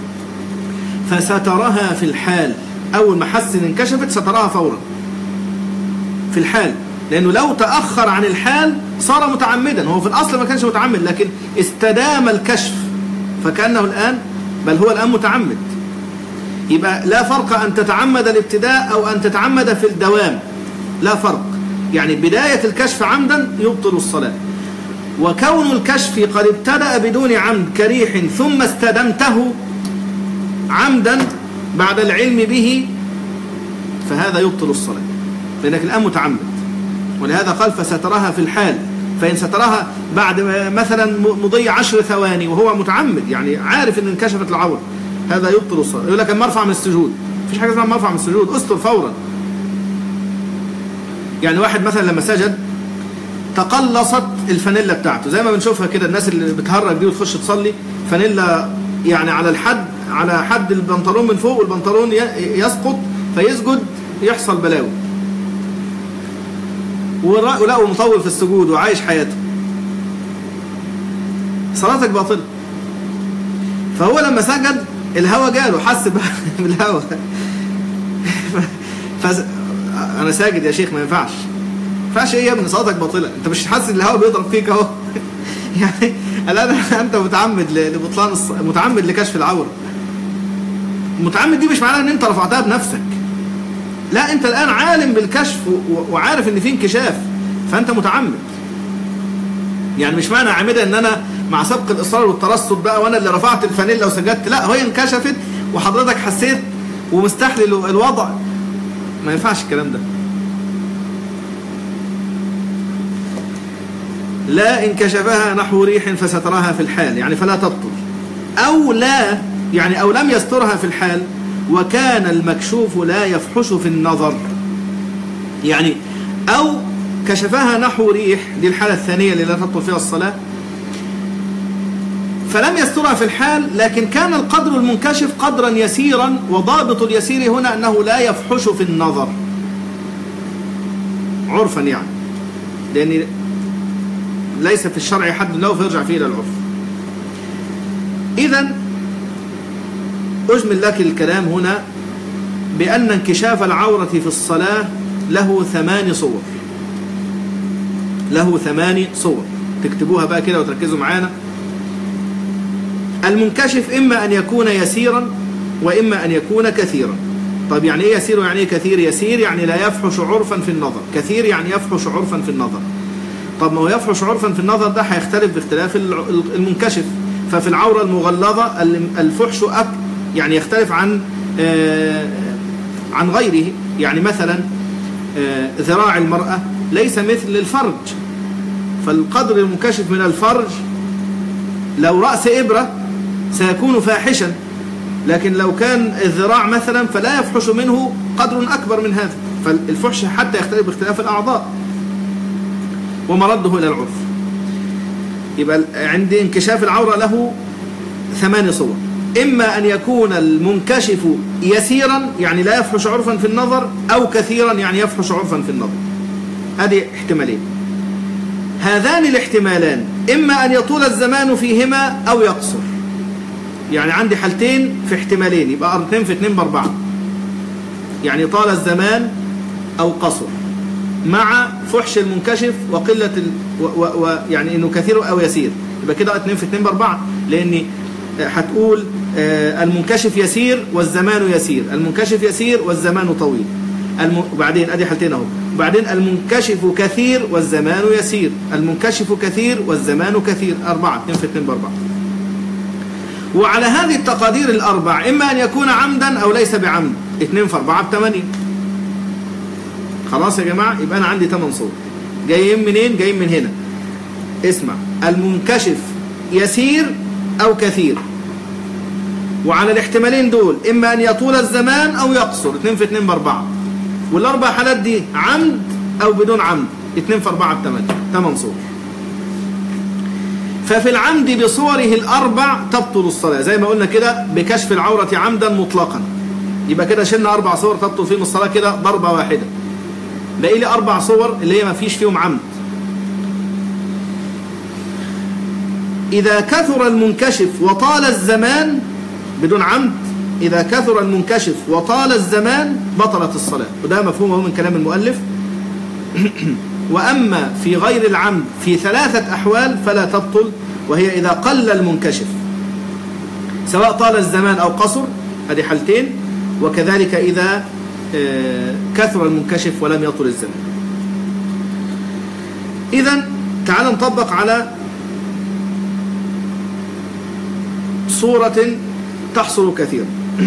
فسترها في الحال، أول ما حس إن انكشفت سترها فورا في الحال، لأنه لو تأخر عن الحال صار متعمدا. هو في الأصل ما كانش متعمد، لكن استدام الكشف فكأنه الآن بل هو الآن متعمد. يبقى لا فرق أن تتعمد الابتداء أو أن تتعمد في الدوام، لا فرق. يعني بداية الكشف عمدا يبطل الصلاة، وكون الكشف قد ابتدأ بدون عمد كريح ثم استدمته عمدا بعد العلم به فهذا يبطل الصلاة، لأنك الآن متعمد. ولهذا قال فستراها في الحال، فإن ستراها بعد مثلا مضي عشر ثواني وهو متعمد، يعني عارف أن انكشفت العورة، هذا يبطل الصلاة. يقول لك المرفع من السجود، مفيش حاجة اسمها مرفع من السجود، استر فورا. يعني واحد مثلا لما سجد تقلصت الفانيلا بتاعته، زي ما بنشوفها كده الناس اللي بتهرج دي وتخش تصلي، فانيلا يعني على الحد على حد البنطلون من فوق، والبنطلون يسقط فيسجد يحصل بلاوي، ولقوا مطول في السجود وعايش حياته، صلاتك باطلة. فهو لما سجد الهوى جاله، حس بالهوى ف... انا ساجد يا شيخ، ما ينفعش. ما ينفعش ايه يا ابني؟ صلاتك باطلة، انت مش حاسس ان الهوى بيضرب فيك اهو يعني الان انت متعمد لبطلان الص... متعمد لكشف العورة. متعمد دي مش معناها ان انت رفعتها بنفسك، لا، انت الان عالم بالكشف وعارف ان في انكشاف فانت متعمد. يعني مش معنى عامده ان انا مع سبق الاصرار والترصد بقى وانا اللي رفعت الفانيلا وسجدت، لا، هي انكشفت وحضرتك حسيت ومستحلل الوضع، ما ينفعش الكلام ده. لا إن كشفها نحو ريح فستراها في الحال، يعني فلا تبطل، أو لا يعني أو لم يسترها في الحال وكان المكشوف لا يفحش في النظر، يعني أو كشفها نحو ريح، دي الحالة الثانية اللي لا تبطل فيها الصلاة، فلم يسترها في الحال لكن كان القدر المنكشف قدرا يسيرا، وضابط اليسير هنا أنه لا يفحش في النظر عرفا، يعني لأن ليس في الشرع حد له فيرجع فيه إلى العرف. إذن أجمل لك الكلام هنا بأن انكشاف العورة في الصلاة له ثمان صور، له ثمان صور، تكتبوها بقى كده وتركزوا معانا. المنكشف إما أن يكون يسيرا وإما أن يكون كثيرا. طب يعني إيه يسير ويعني إيه كثير؟ يسير يعني لا يفحش عرفا في النظر، كثير يعني يفحش عرفا في النظر. طب ما هو يفحش عرفا في النظر ده هيختلف باختلاف المنكشف. ففي العورة المغلظة الفحش أك يعني يختلف عن آه عن غيره. يعني مثلا آه ذراع المرأة ليس مثل الفرج، فالقدر المنكشف من الفرج لو رأس إبرة سيكون فاحشا، لكن لو كان الذراع مثلا فلا يفحش منه قدر أكبر من هذا. فالفحش حتى يختلف باختلاف الأعضاء ومرده إلى العرف. يبقى عند انكشاف العورة له ثمان صور، إما أن يكون المنكشف يسيرا يعني لا يفحش عرفا في النظر، أو كثيرا يعني يفحش عرفا في النظر. هذه احتمالين. هذان الاحتمالان إما أن يطول الزمان فيهما أو يقصر. يعني عندي حالتين في احتمالين، يبقى اثنين في اثنين باربعة، يعني طال الزمان أو قصر، مع فحش المنكشف وقلة ال... و... و... و... يعني إنه كثير أو يسير، يبقى كده اثنين في اثنين باربعة، لأني هتقول آه المنكشف يسير والزمان يسير، المنكشف يسير والزمان طويل. الم... وبعدين أدي حالتين أهو. وبعدين المنكشف كثير والزمان يسير، المنكشف كثير والزمان كثير، أربعة، اثنين في اثنين باربعة. وعلى هذه التقادير الأربع إما أن يكون عمدا أو ليس بعمد، اثنين في أربعة بثمانية. خلاص يا جماعة، يبقى أنا عندي ثمان صور. جايين منين؟ جايين من هنا. اسمع، المنكشف يسير أو كثير، وعلى الاحتمالين دول إما أن يطول الزمان أو يقصر، اثنين في اثنين باربعة. والأربع حالات دي عمد أو بدون عمد، اثنين في أربعة بثمانية، ثمان صور. ففي العمد بصوره الأربع تبطل الصلاة، زي ما قلنا كده بكشف العورة عمدا مطلقا. يبقى كده شلنا أربع صور تبطل فيهم الصلاة كده ضربة واحدة. باقي لي أربع صور اللي هي ما فيش فيهم عمد. إذا كثر المنكشف وطال الزمان بدون عمد، إذا كثر المنكشف وطال الزمان بطلت الصلاة، وده مفهوم هو من كلام المؤلف. وأما في غير العمد في ثلاثة أحوال فلا تبطل، وهي إذا قل المنكشف، سواء طال الزمان أو قصر، هذه حالتين. وكذلك إذا كثر المنكشف ولم يطل الزمان. إذن تعال نطبق على صورة تحصل كثيرا.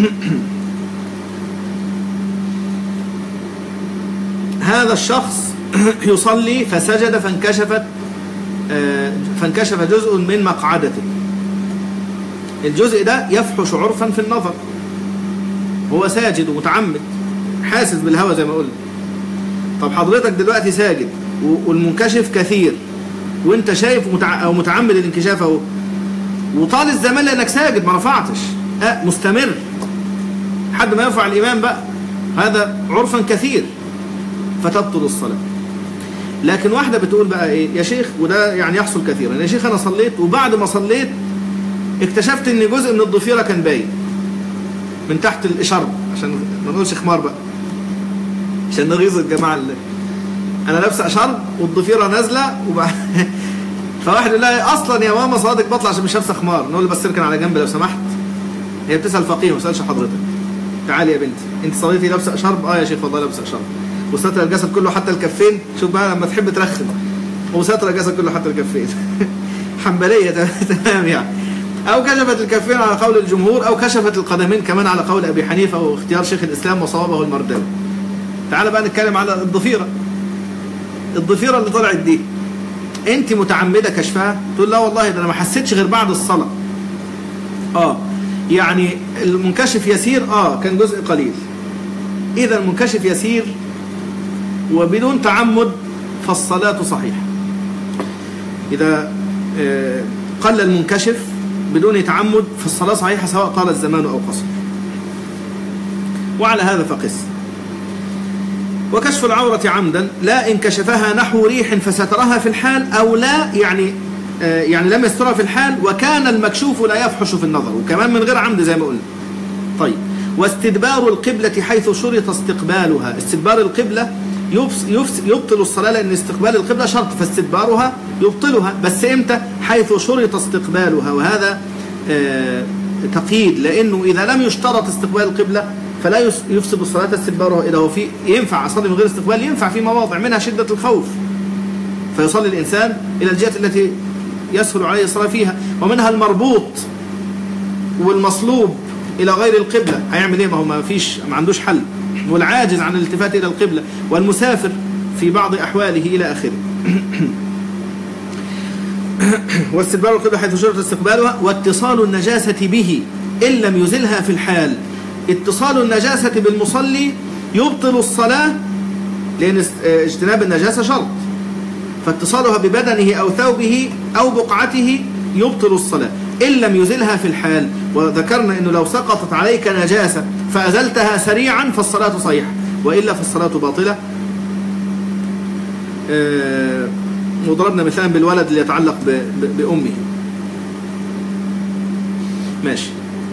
هذا الشخص يصلي فسجد فانكشفت فانكشف جزء من مقعدته. الجزء ده يفحش عرفا في النظر، هو ساجد ومتعمد حاسس بالهوى زي ما قلنا. طب حضرتك دلوقتي ساجد والمنكشف كثير وانت شايف او متعمد الانكشاف اهو، وطال الزمان لانك ساجد ما رفعتش، أه مستمر حد ما يرفع الامام بقى، هذا عرفا كثير فتبطل الصلاة. لكن واحدة بتقول بقى ايه يا شيخ، وده يعني يحصل كثيرا، يا شيخ انا صليت وبعد ما صليت اكتشفت ان جزء من الضفيرة كان باين من تحت الاشارب، عشان ما نقولش خمار بقى عشان نغيظ الجماعة اللي انا لابسه اشارب والضفيرة نازلة وبعد فواحد يقول لها اصلا يا ماما صلاتك بطلع عشان مش لابسه خمار. نقول له بس اركن على جنب لو سمحت. هي بتسال فقيه ما بتسالش حضرتك. تعالي يا بنتي انت صليتي لابسه اشارب؟ اه يا شيخ والله لابسه اشارب. وستر الجسد كله حتى الكفين. شوف بقى لما تحب ترخم، وستر الجسد كله حتى الكفين. حنبليه تمام يعني. او كشفت الكفين على قول الجمهور، او كشفت القدمين كمان على قول ابي حنيفه واختيار شيخ الاسلام وصوابه المرداوي. تعال بقى نتكلم على الضفيره. الضفيره اللي طلعت دي انت متعمده كشفها؟ تقول لا والله ده انا ما حسيتش غير بعد الصلاه. اه يعني المنكشف يسير، اه كان جزء قليل. اذا المنكشف يسير وبدون تعمد فالصلاه صحيحه. اذا آه قل المنكشف بدون تعمد فالصلاه صحيحه سواء طال الزمان او قصر. وعلى هذا فقس. وكشف العورة عمدا لا إن كشفها نحو ريح فسترها في الحال، أو لا يعني آه يعني لم يسترها في الحال وكان المكشوف لا يفحش في النظر، وكمان من غير عمد زي ما قلنا. طيب واستدبار القبلة حيث شرط استقبالها. استدبار القبلة يفس يفس يبطل الصلاة لأن استقبال القبلة شرط، فاستدبارها يبطلها، بس إمتى؟ حيث شرط استقبالها. وهذا آه تقييد، لأنه إذا لم يشترط استقبال القبلة فلا يفسد الصلاة استدبارها. إذا هو في ينفع أصلي من غير استقبال، ينفع في مواضع منها شدة الخوف فيصلي الإنسان إلى الجهة التي يسهل عليه الصلاة فيها، ومنها المربوط والمصلوب إلى غير القبلة. هيعمل إيه؟ ما هو ما فيش ما عندوش حل، والعاجز عن الالتفات إلى القبلة، والمسافر في بعض أحواله إلى آخره. واستدبار القبلة حيث شرط استقبالها. واتصال النجاسة به إن لم يزلها في الحال. اتصال النجاسة بالمصلي يبطل الصلاة لأن اجتناب النجاسة شرط، فاتصالها ببدنه أو ثوبه أو بقعته يبطل الصلاة إن لم يزلها في الحال. وذكرنا أنه لو سقطت عليك نجاسة فأزلتها سريعا فالصلاة صحيحة، وإلا فالصلاة باطلة. أه وضربنا مثلا بالولد اللي يتعلق بأمه. ماشي.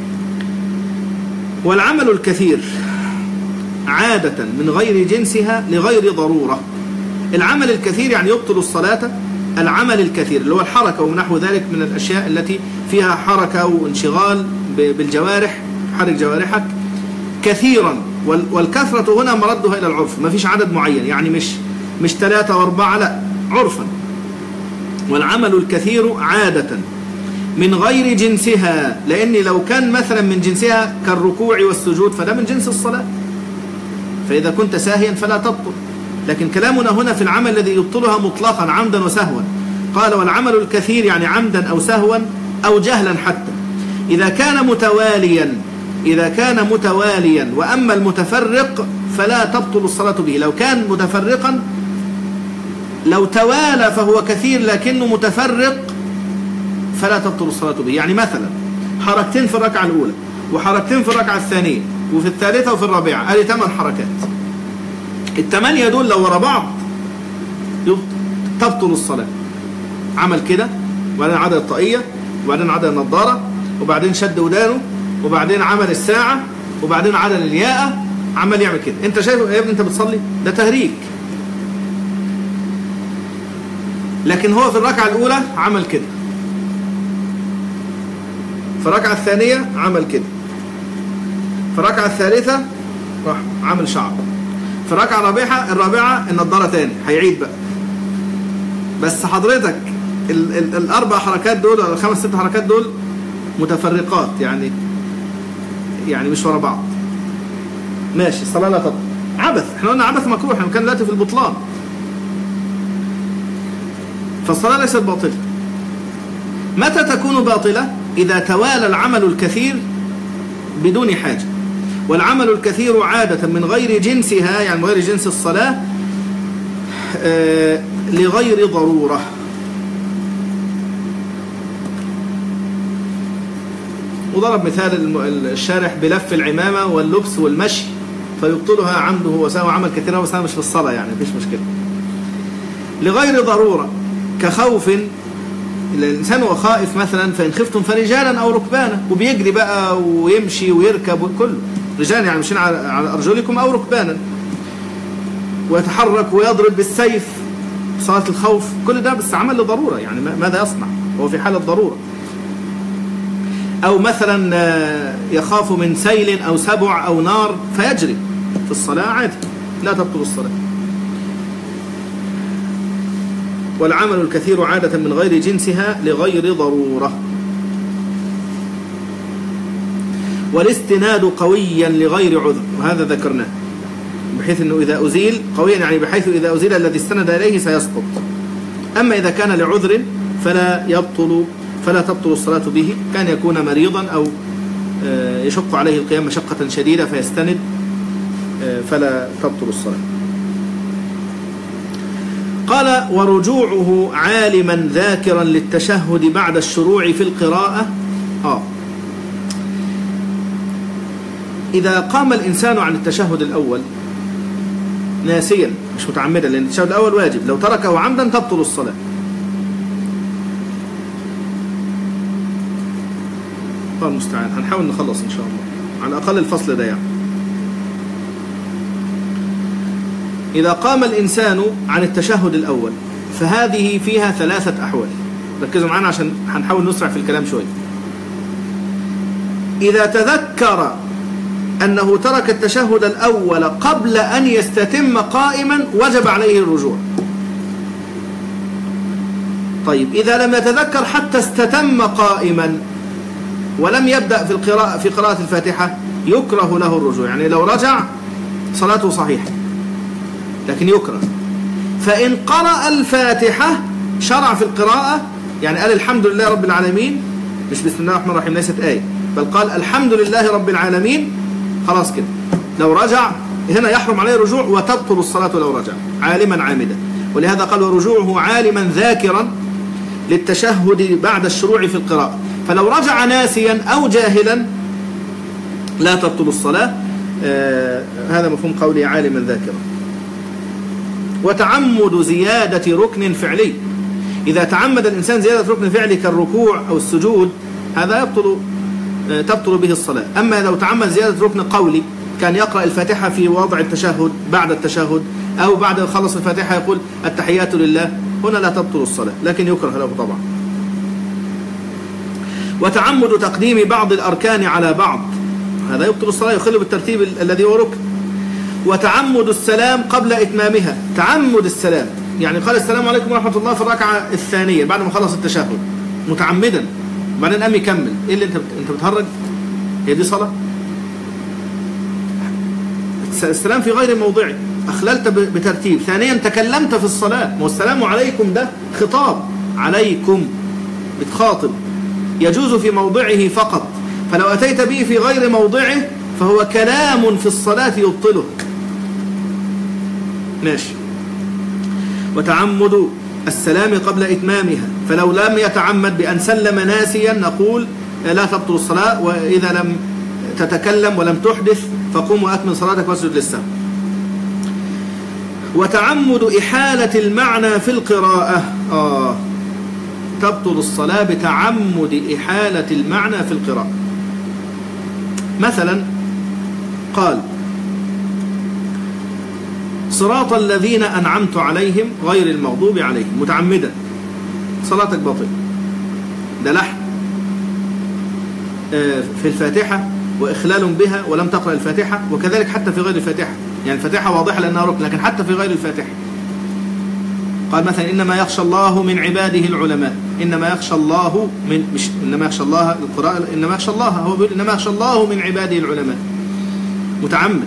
والعمل الكثير عادة من غير جنسها لغير ضرورة. العمل الكثير يعني يبطل الصلاة. العمل الكثير اللي هو الحركة ونحو ذلك من الأشياء التي فيها حركة وانشغال بالجوارح، حرك جوارحك كثيرا. والكثرة هنا مردها إلى العرف، ما فيش عدد معين، يعني مش مش ثلاثة واربعة، لا عرفا. والعمل الكثير عادة من غير جنسها، لأن لو كان مثلا من جنسها كالركوع والسجود فده من جنس الصلاة، فإذا كنت ساهيا فلا تبطل. لكن كلامنا هنا في العمل الذي يبطلها مطلقا عمدا وسهوا. قال والعمل الكثير يعني عمدا أو سهوا أو جهلا حتى. إذا كان متواليا إذا كان متواليا وأما المتفرق فلا تبطل الصلاة به. لو كان متفرقا، لو توالى فهو كثير لكنه متفرق فلا تبطل الصلاة به. يعني مثلا حركتين في الركعة الأولى وحركتين في الركعة الثانية وفي الثالثة وفي الرابعة، هذه ثمان حركات. الثمانية دول لو ورا بعض تبطل الصلاة. عمل كده وبعدين عدد الطاقية وبعدين عدد النظارة وبعدين شد ودانه وبعدين عمل الساعة وبعدين عدد الياقة، عمل يعمل كده. انت شايف يا ابني انت بتصلي؟ ده تهريج. لكن هو في الركعة الأولى عمل كده، في الركعة الثانية عمل كده، في الركعة الثالثة راح عمل شعر، في الركعة الرابعة الرابعة النضارة تاني، هيعيد بقى. بس حضرتك ال ال الأربع حركات دول أو الخمس ست حركات دول متفرقات، يعني يعني مش ورا بعض. ماشي، الصلاة لا تبطل. عبث، احنا قلنا عبث مكروه، احنا كان دلوقتي في البطلان. فالصلاة ليست باطلة. متى تكون باطلة؟ إذا توالى العمل الكثير بدون حاجة، والعمل الكثير عادة من غير جنسها، يعني من غير جنس الصلاة، آه لغير ضرورة. وضرب مثال الشارح بلف العمامة واللبس والمشي فيبطلها عمده وسوى عمل كثيرا، بس مش في الصلاة، يعني مفيش مشكلة. لغير ضرورة كخوف، الإنسان هو خائف مثلا، فإن خفتم فرجالا أو ركبانا، وبيجري بقى ويمشي ويركب كله رجال، يعني مشين على أرجلكم أو ركبانا، ويتحرك ويضرب بالسيف صلاة الخوف، كل ده بس عمل لضرورة، يعني ماذا يصنع؟ هو في حالة ضرورة. أو مثلا يخاف من سيل أو سبع أو نار فيجري، في الصلاة عادي لا تبطل الصلاة. والعمل الكثير عادة من غير جنسها لغير ضرورة. والاستناد قويا لغير عذر، وهذا ذكرناه، بحيث أنه إذا أزيل قويا يعني بحيث إذا أزيل الذي استند إليه سيسقط. أما إذا كان لعذر فلا يبطل فلا تبطل الصلاة به، كان يكون مريضا أو يشق عليه القيام مشقة شديدة فيستند، فلا تبطل الصلاة. قال: ورجوعه عالما ذاكرا للتشهد بعد الشروع في القراءة. آه إذا قام الإنسان عن التشهد الأول ناسيا مش متعمدا، لأن التشهد الأول واجب، لو تركه عمدا تبطل الصلاة. الله المستعان، هنحاول نخلص إن شاء الله على الأقل الفصل ده. يعني إذا قام الإنسان عن التشهد الأول فهذه فيها ثلاثة أحوال، ركزوا معنا عشان هنحاول نسرع في الكلام شوية. إذا تذكر أنه ترك التشهد الأول قبل أن يستتم قائما وجب عليه الرجوع. طيب إذا لم يتذكر حتى استتم قائما ولم يبدأ في القراءة في قراءة الفاتحة يكره له الرجوع، يعني لو رجع صلاته صحيحة لكن يكره. فإن قرأ الفاتحة شرع في القراءة، يعني قال الحمد لله رب العالمين، مش بسم الله الرحمن الرحيم، ليست آية، بل قال الحمد لله رب العالمين، خلاص كده. لو رجع هنا يحرم عليه الرجوع وتبطل الصلاة لو رجع عالما عامدا. ولهذا قال: ورجوعه عالما ذاكرا للتشهد بعد الشروع في القراءة. فلو رجع ناسيا أو جاهلا لا تبطل الصلاة. آه هذا مفهوم قولي عالما ذاكرا. وتعمد زيادة ركن فعلي، إذا تعمد الإنسان زيادة ركن فعلي كالركوع أو السجود هذا يبطل آه تبطل به الصلاة. أما لو تعمد زيادة ركن قولي، كان يقرأ الفاتحة في وضع التشهد بعد التشهد، أو بعد أن خلص الفاتحة يقول التحيات لله، هنا لا تبطل الصلاة لكن يكره له طبعا. وتعمد تقديم بعض الأركان على بعض، هذا يبطل الصلاة، يخل بالترتيب الذي هو ركن. وتعمد السلام قبل إتمامها، تعمد السلام يعني قال السلام عليكم ورحمة الله في الركعة الثانية بعد ما خلص التشهد متعمدا، بعدين قام يكمل، إيه اللي أنت أنت بتهرج؟ هي دي صلاة؟ السلام في غير موضعه، أخللت بترتيب. ثانيا تكلمت في الصلاة، والسلام عليكم ده خطاب، عليكم بتخاطب، يجوز في موضعه فقط، فلو أتيت به في غير موضعه فهو كلام في الصلاة يبطله. ماشي. وتعمد السلام قبل إتمامها، فلو لم يتعمد بأن سلم ناسيا نقول لا تبطل الصلاة. وإذا لم تتكلم ولم تحدث فقم وأكمل صلاتك واسجد للسهو. وتعمد إحالة المعنى في القراءة، آه تبطل الصلاة بتعمد إحالة المعنى في القراءة. مثلا قال: صراط الذين أنعمت عليهم غير المغضوب عليهم، متعمدا، صلاتك باطلة، ده لحن. في الفاتحة وإخلال بها ولم تقرأ الفاتحة، وكذلك حتى في غير الفاتحة. يعني الفاتحة واضحة لأنها ركن، لكن حتى في غير الفاتحة قال مثلا إنما يخشى الله من عباده العلماء. إنما يخشى الله من مش إنما يخشى الله القراءة إنما يخشى الله، هو بيقول إنما يخشى الله من عباده العلماء، متعمد.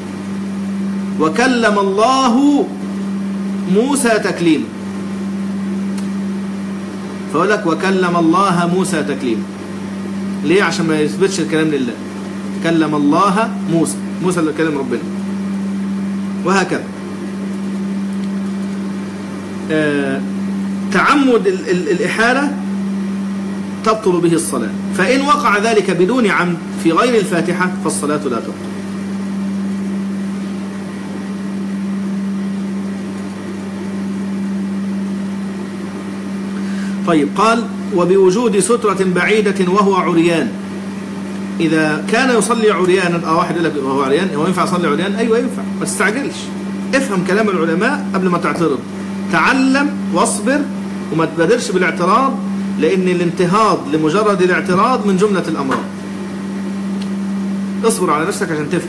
وكلم الله موسى تكليما، فأقول لك وكلم الله موسى تكليما. ليه؟ عشان ما يثبتش الكلام لله. كلم الله موسى، موسى اللي كلم ربنا، وهكذا. آه تعمد ال ال الإحالة تبطل به الصلاة، فإن وقع ذلك بدون عمد في غير الفاتحة فالصلاة لا تبطل. طيب، قال وبوجود سترة بعيدة وهو عريان. إذا كان يصلي عريانا، أو واحد يقول لك وهو عريان، هو ينفع يصلي عريان؟ أيوة ينفع، ما تستعجلش، افهم كلام العلماء قبل ما تعترض، تعلم واصبر وما تبادرش بالاعتراض، لأن الانتهاض لمجرد الاعتراض من جملة الأمراض. اصبر على نفسك عشان تفهم.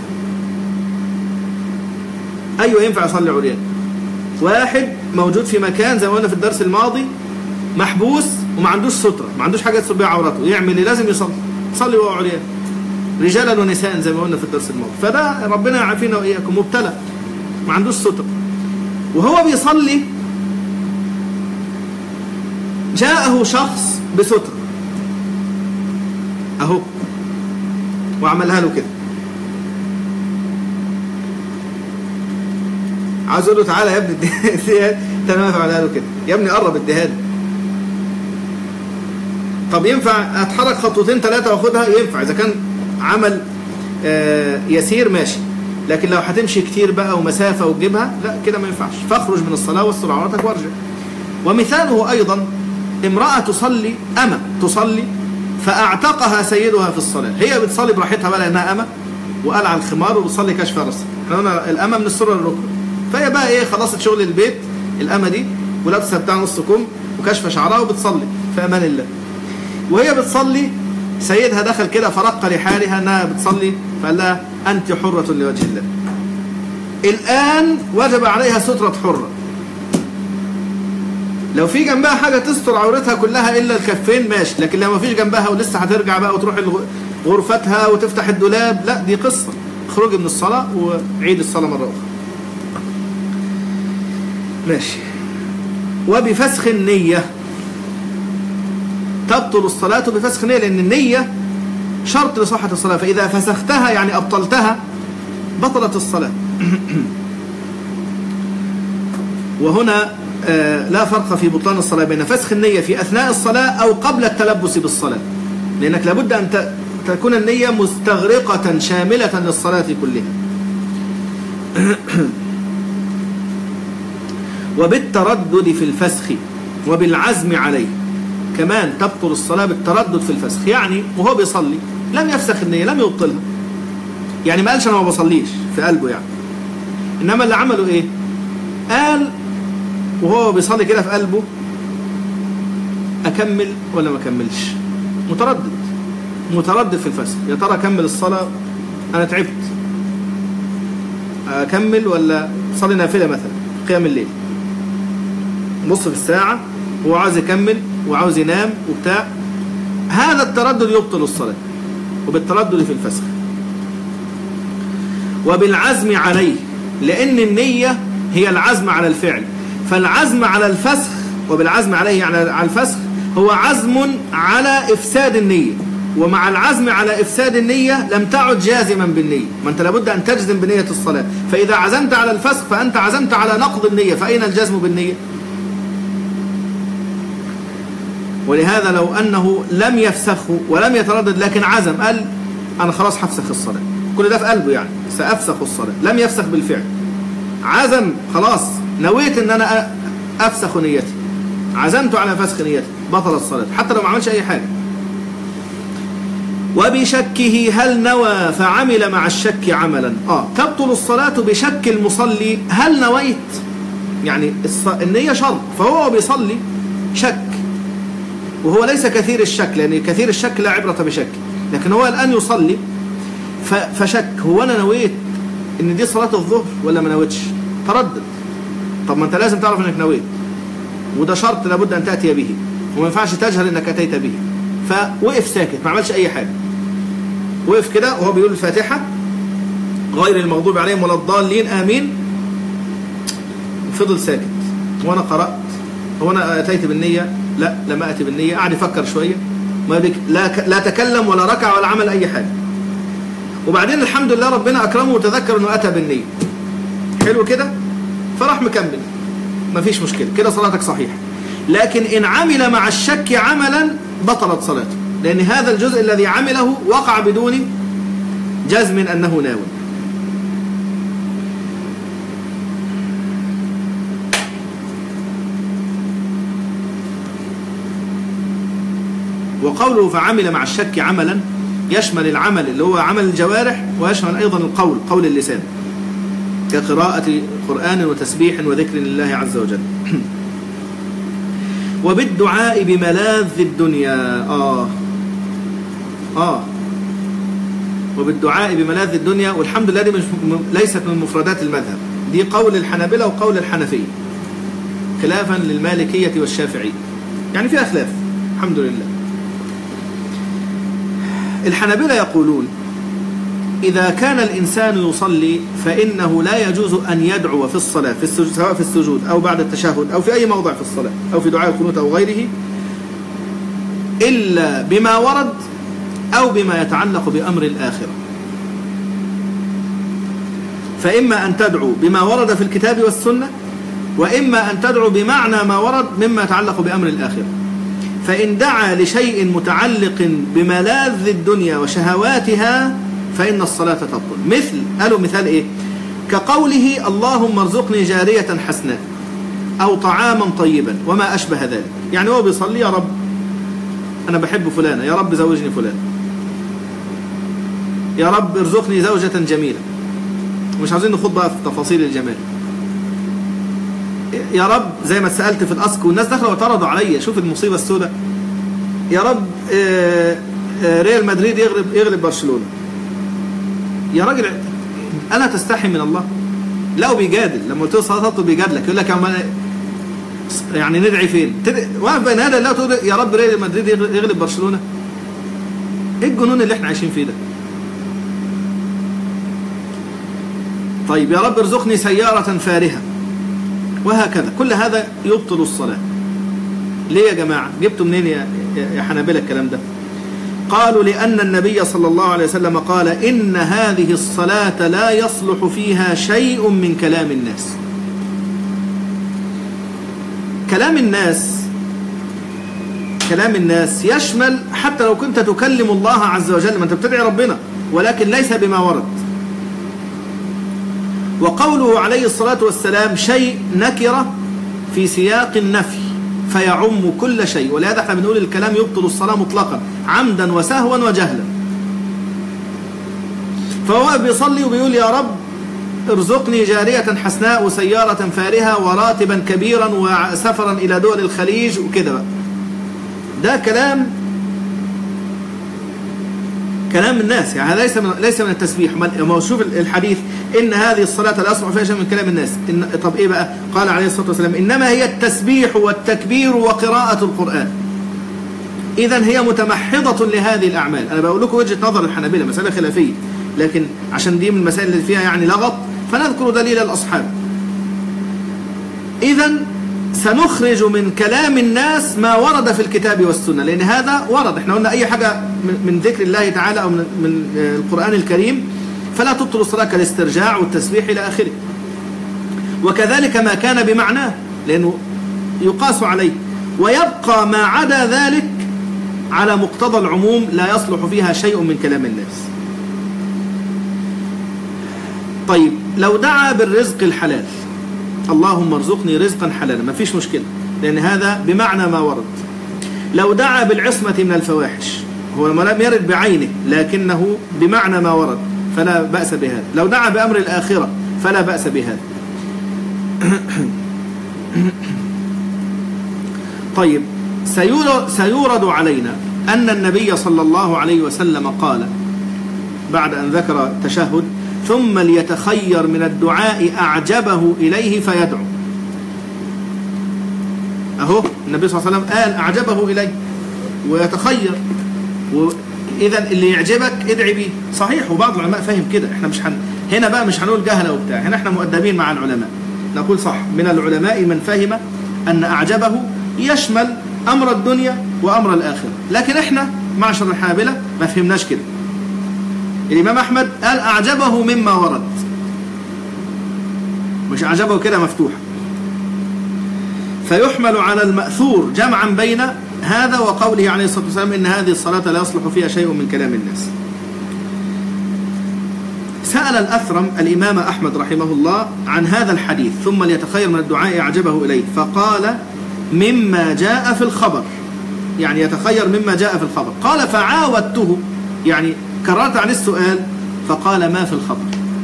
أيوة ينفع يصلي عريان. واحد موجود في مكان زي ما قلنا في الدرس الماضي، محبوس وما عندوش سترة، ما عندوش حاجة يستر بيها عورته، يعمل ايه؟ لازم يصلي، يصلي وهو عريان، رجالا ونساء زي ما قلنا في الدرس الماضي. فده ربنا يعافينا واياكم، مبتلى ما عندوش سترة، وهو بيصلي جاءه شخص بسترة اهو وعملها له كده، عاوز اقول له تعالى يا ابني اديها، تمام، فعملها له كده، يا ابني قرب اديها لي. طب ينفع اتحرك خطوتين ثلاثة واخدها؟ ينفع اذا كان عمل آه يسير ماشي، لكن لو هتمشي كتير بقى ومسافة وتجيبها، لا كده ما ينفعش. فاخرج من الصلاة واستر عورتك وارجع. ومثاله ايضا امرأة تصلي، أمة تصلي فاعتقها سيدها في الصلاة، هي بتصلي براحتها بقى لانها أمة وقلع الخمار وبتصلي كشف راسها، احنا قلنا الأمة من السرة للركبة، فهي بقى ايه، خلصت شغل البيت الأمة دي ولابسه بتاع نص كم وكشف شعرها وبتصلي في امان الله. وهي بتصلي سيدها دخل كده فرق لحالها انها بتصلي، فقال لها انت حرة لوجه الله. الان وجب عليها سترة حرة. لو في جنبها حاجة تستر عورتها كلها الا الكفين ماشي، لكن لو ما فيش جنبها ولسه هترجع بقى وتروح غرفتها وتفتح الدولاب، لا دي قصة. اخرجي من الصلاة وعيد الصلاة مرة اخرى. ماشي. وبفسخ النية تبطل الصلاة بفسخ النية، لأن النية شرط لصحة الصلاة، فإذا فسختها يعني أبطلتها بطلت الصلاة. وهنا آه لا فرق في بطلان الصلاة بين فسخ النية في أثناء الصلاة أو قبل التلبس بالصلاة، لأنك لابد أن تكون النية مستغرقة شاملة للصلاة كلها. وبالتردد في الفسخ وبالعزم عليه كمان تبطل الصلاة بالتردد في الفسخ، يعني وهو بيصلي لم يفسخ النية، لم يبطلها، يعني ما قالش أنا ما بصليش في قلبه يعني، إنما اللي عمله إيه؟ قال وهو بيصلي كده في قلبه أكمل ولا ما أكملش، متردد متردد في الفسخ، يا ترى أكمل الصلاة أنا تعبت، أكمل ولا صلي نافلة مثلا قيام الليل، نص في الساعة هو عاوز يكمل وعاوز ينام وبتاع، هذا التردد يبطل الصلاة، وبالتردد في الفسخ. وبالعزم عليه، لأن النية هي العزم على الفعل، فالعزم على الفسخ وبالعزم عليه يعني على الفسخ هو عزم على إفساد النية، ومع العزم على إفساد النية لم تعد جازما بالنية، ما أنت لابد أن تجزم بنية الصلاة، فإذا عزمت على الفسخ فأنت عزمت على نقض النية، فأين الجزم بالنية؟ ولهذا لو أنه لم يفسخه ولم يتردد لكن عزم، قال أنا خلاص هفسخ الصلاة، كل ده في قلبه يعني سأفسخ الصلاة، لم يفسخ بالفعل، عزم خلاص نويت أن أنا أفسخ نيتي، عزمت على فسخ نيتي، بطل الصلاة حتى لو ما عملش أي حاجة. وبشكه هل نوى فعمل مع الشك عملا، آه تبطل الصلاة بشك المصلي هل نويت، يعني النية شرط، فهو بيصلي شك وهو ليس كثير الشك، لأن كثير الشك لا عبرة بشك، لكن هو الآن يصلي فشك، هو أنا نويت إن دي صلاة الظهر ولا ما نويتش؟ تردد. طب ما أنت لازم تعرف إنك نويت، وده شرط لابد أن تأتي به، وما ينفعش تجهل إنك أتيت به. فوقف ساكت ما عملش أي حاجة، وقف كده وهو بيقول الفاتحة غير المغضوب عليهم ولا الضالين آمين، فضل ساكت. وأنا قرأت، هو أنا أتيت بالنية؟ لا، لم أتي بالنية. قعد يفكر شوية، ما بك لا لا تكلم ولا ركع ولا عمل أي حاجة. وبعدين الحمد لله ربنا أكرمه وتذكر أنه أتى بالنية. حلو كده، فراح مكمل، ما فيش مشكلة، كده صلاتك صحيحة. لكن إن عمل مع الشك عملا بطلت صلاته، لأن هذا الجزء الذي عمله وقع بدون جزم أنه ناوي. وقوله فعمل مع الشك عملا يشمل العمل اللي هو عمل الجوارح، ويشمل أيضا القول، قول اللسان، كقراءة قرآن وتسبيح وذكر لله عز وجل. وبالدعاء بملاذ الدنيا. آه آه وبالدعاء بملاذ الدنيا، والحمد لله دي مش ليست من مفردات المذهب، دي قول الحنابلة وقول الحنفية، خلافا للمالكية والشافعية، يعني فيها خلاف الحمد لله. الحنابلة يقولون إذا كان الإنسان يصلي فإنه لا يجوز أن يدعو في الصلاة، في السجود، سواء في السجود أو بعد التشهد أو في أي موضع في الصلاة أو في دعاء القنوت أو غيره، إلا بما ورد أو بما يتعلق بأمر الآخرة. فإما أن تدعو بما ورد في الكتاب والسنة، وإما أن تدعو بمعنى ما ورد مما يتعلق بأمر الآخرة. فإن دعا لشيء متعلق بملاذ الدنيا وشهواتها فإن الصلاة تبطل. مثل، قالوا مثال إيه؟ كقوله اللهم ارزقني جارية حسناء أو طعاما طيبا وما أشبه ذلك. يعني هو بيصلي يا رب أنا بحب فلانة، يا رب زوجني فلان، يا رب ارزقني زوجة جميلة، مش عاوزين نخوض بقى في تفاصيل الجمال، يا رب زي ما سألت في الأسك والناس دخلوا واعترضوا عليا، شوف المصيبة السوداء، يا رب ريال مدريد يغلب يغلب برشلونة. يا راجل ألا تستحي من الله؟ لا، بيجادل. لما قلت له صلاته بيجادلك، يقول لك يعني ندعي فين؟ واقف بين هذا الله تقول يا رب ريال مدريد يغلب برشلونة؟ ايه الجنون اللي احنا عايشين فيه ده؟ طيب يا رب ارزقني سيارة فارهة، وهكذا. كل هذا يبطل الصلاة. ليه يا جماعة؟ جبتوا منين يا يا حنابلة الكلام ده؟ قالوا لأن النبي صلى الله عليه وسلم قال إن هذه الصلاة لا يصلح فيها شيء من كلام الناس. كلام الناس كلام الناس يشمل حتى لو كنت تكلم الله عز وجل، ما أنت بتدعي ربنا، ولكن ليس بما ورد. وقوله عليه الصلاة والسلام شيء نكرة في سياق النفي فيعم كل شيء، ولهذا احنا بنقول الكلام يبطل الصلاة مطلقا عمدا وسهوا وجهلا. فهو بيصلي وبيقول يا رب ارزقني جارية حسناء وسيارة فارهة وراتبا كبيرا وسفرا إلى دول الخليج وكده بقى. ده كلام كلام الناس، يعني ليس من ليس من التسبيح. ما شوف الحديث إن هذه الصلاة لا يصلح فيها شيء من كلام الناس. إن طب إيه بقى؟ قال عليه الصلاة والسلام إنما هي التسبيح والتكبير وقراءة القرآن. إذن هي متمحضة لهذه الأعمال. أنا بقول لكم وجهة نظر الحنابلة، مسألة خلافية، لكن عشان دي من المسائل اللي فيها يعني لغط فنذكر دليل الأصحاب. إذن سنخرج من كلام الناس ما ورد في الكتاب والسنة، لأن هذا ورد. احنا قلنا أي حاجة من ذكر الله تعالى أو من القرآن الكريم فلا تبطل الصلاة، كالاسترجاع والتسبيح إلى آخره. وكذلك ما كان بمعناه لأنه يقاس عليه، ويبقى ما عدا ذلك على مقتضى العموم لا يصلح فيها شيء من كلام الناس. طيب لو دعا بالرزق الحلال، اللهم ارزقني رزقا حلالا، ما فيش مشكلة، لأن هذا بمعنى ما ورد. لو دعا بالعصمة من الفواحش، هو ما لم يرد بعينه لكنه بمعنى ما ورد، فلا بأس بهذا. لو دعا بأمر الآخرة فلا بأس بهذا. طيب سيورد علينا أن النبي صلى الله عليه وسلم قال بعد أن ذكر التشهد: ثم ليتخير من الدعاء أعجبه إليه فيدعو. أهو النبي صلى الله عليه وسلم قال أعجبه إليه ويتخير، وإذا اللي يعجبك ادعي بيه. صحيح، وبعض العلماء فهم كده. احنا مش هن... هنا بقى مش هنقول جهله وبتاع، هنا احنا مؤدبين مع العلماء، نقول صح. من العلماء من فهم أن أعجبه يشمل أمر الدنيا وأمر الآخرة، لكن احنا معشر الحنابلة ما فهمناش كده. الإمام أحمد قال أعجبه مما ورد، مش أعجبه كده مفتوح. فيحمل على المأثور جمعا بين هذا وقوله عليه الصلاة والسلام: إن هذه الصلاة لا يصلح فيها شيء من كلام الناس. سأل الأثرم الإمام أحمد رحمه الله عن هذا الحديث: ثم ليتخير من الدعاء أعجبه إليه، فقال: مما جاء في الخبر، يعني يتخير مما جاء في الخبر. قال: فعاودته، يعني كررت عليه السؤال، فقال: ما في الخبر.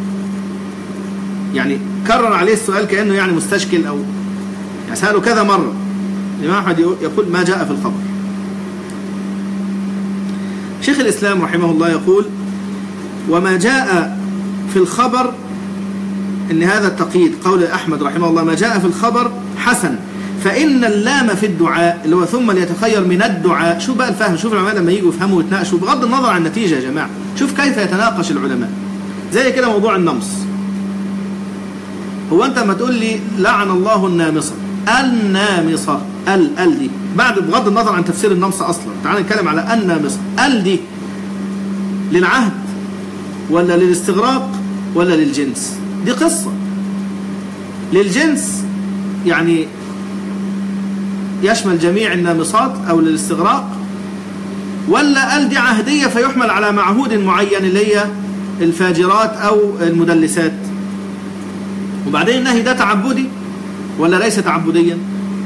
يعني كرر عليه السؤال كأنه يعني مستشكل، أو يعني سأله كذا مرة. الإمام أحمد يقول: ما جاء في الخبر. شيخ الإسلام رحمه الله يقول: وما جاء في الخبر، إن هذا التقييد قول أحمد رحمه الله: ما جاء في الخبر حسن، فإن اللام في الدعاء اللي هو ثم ليتخير من الدعاء. شوف بقى الفهم، شوف العلماء لما يجوا يفهموا ويتناقشوا بغض النظر عن النتيجة يا جماعة، شوف كيف يتناقش العلماء. زي كده موضوع النمص، هو أنت ما تقول لي لعن الله النامصة، النامصة ال ال دي بعد بغض النظر عن تفسير النمص أصلا، تعال نتكلم على النامصة. ال دي للعهد ولا للاستغراق ولا للجنس؟ دي قصة. للجنس يعني يشمل جميع النامصات أو للاستغراق، ولا ال دي عهدية فيحمل على معهود معين اللي هي الفاجرات أو المدلسات؟ وبعدين النهي ده تعبدي ولا ليس تعبديا؟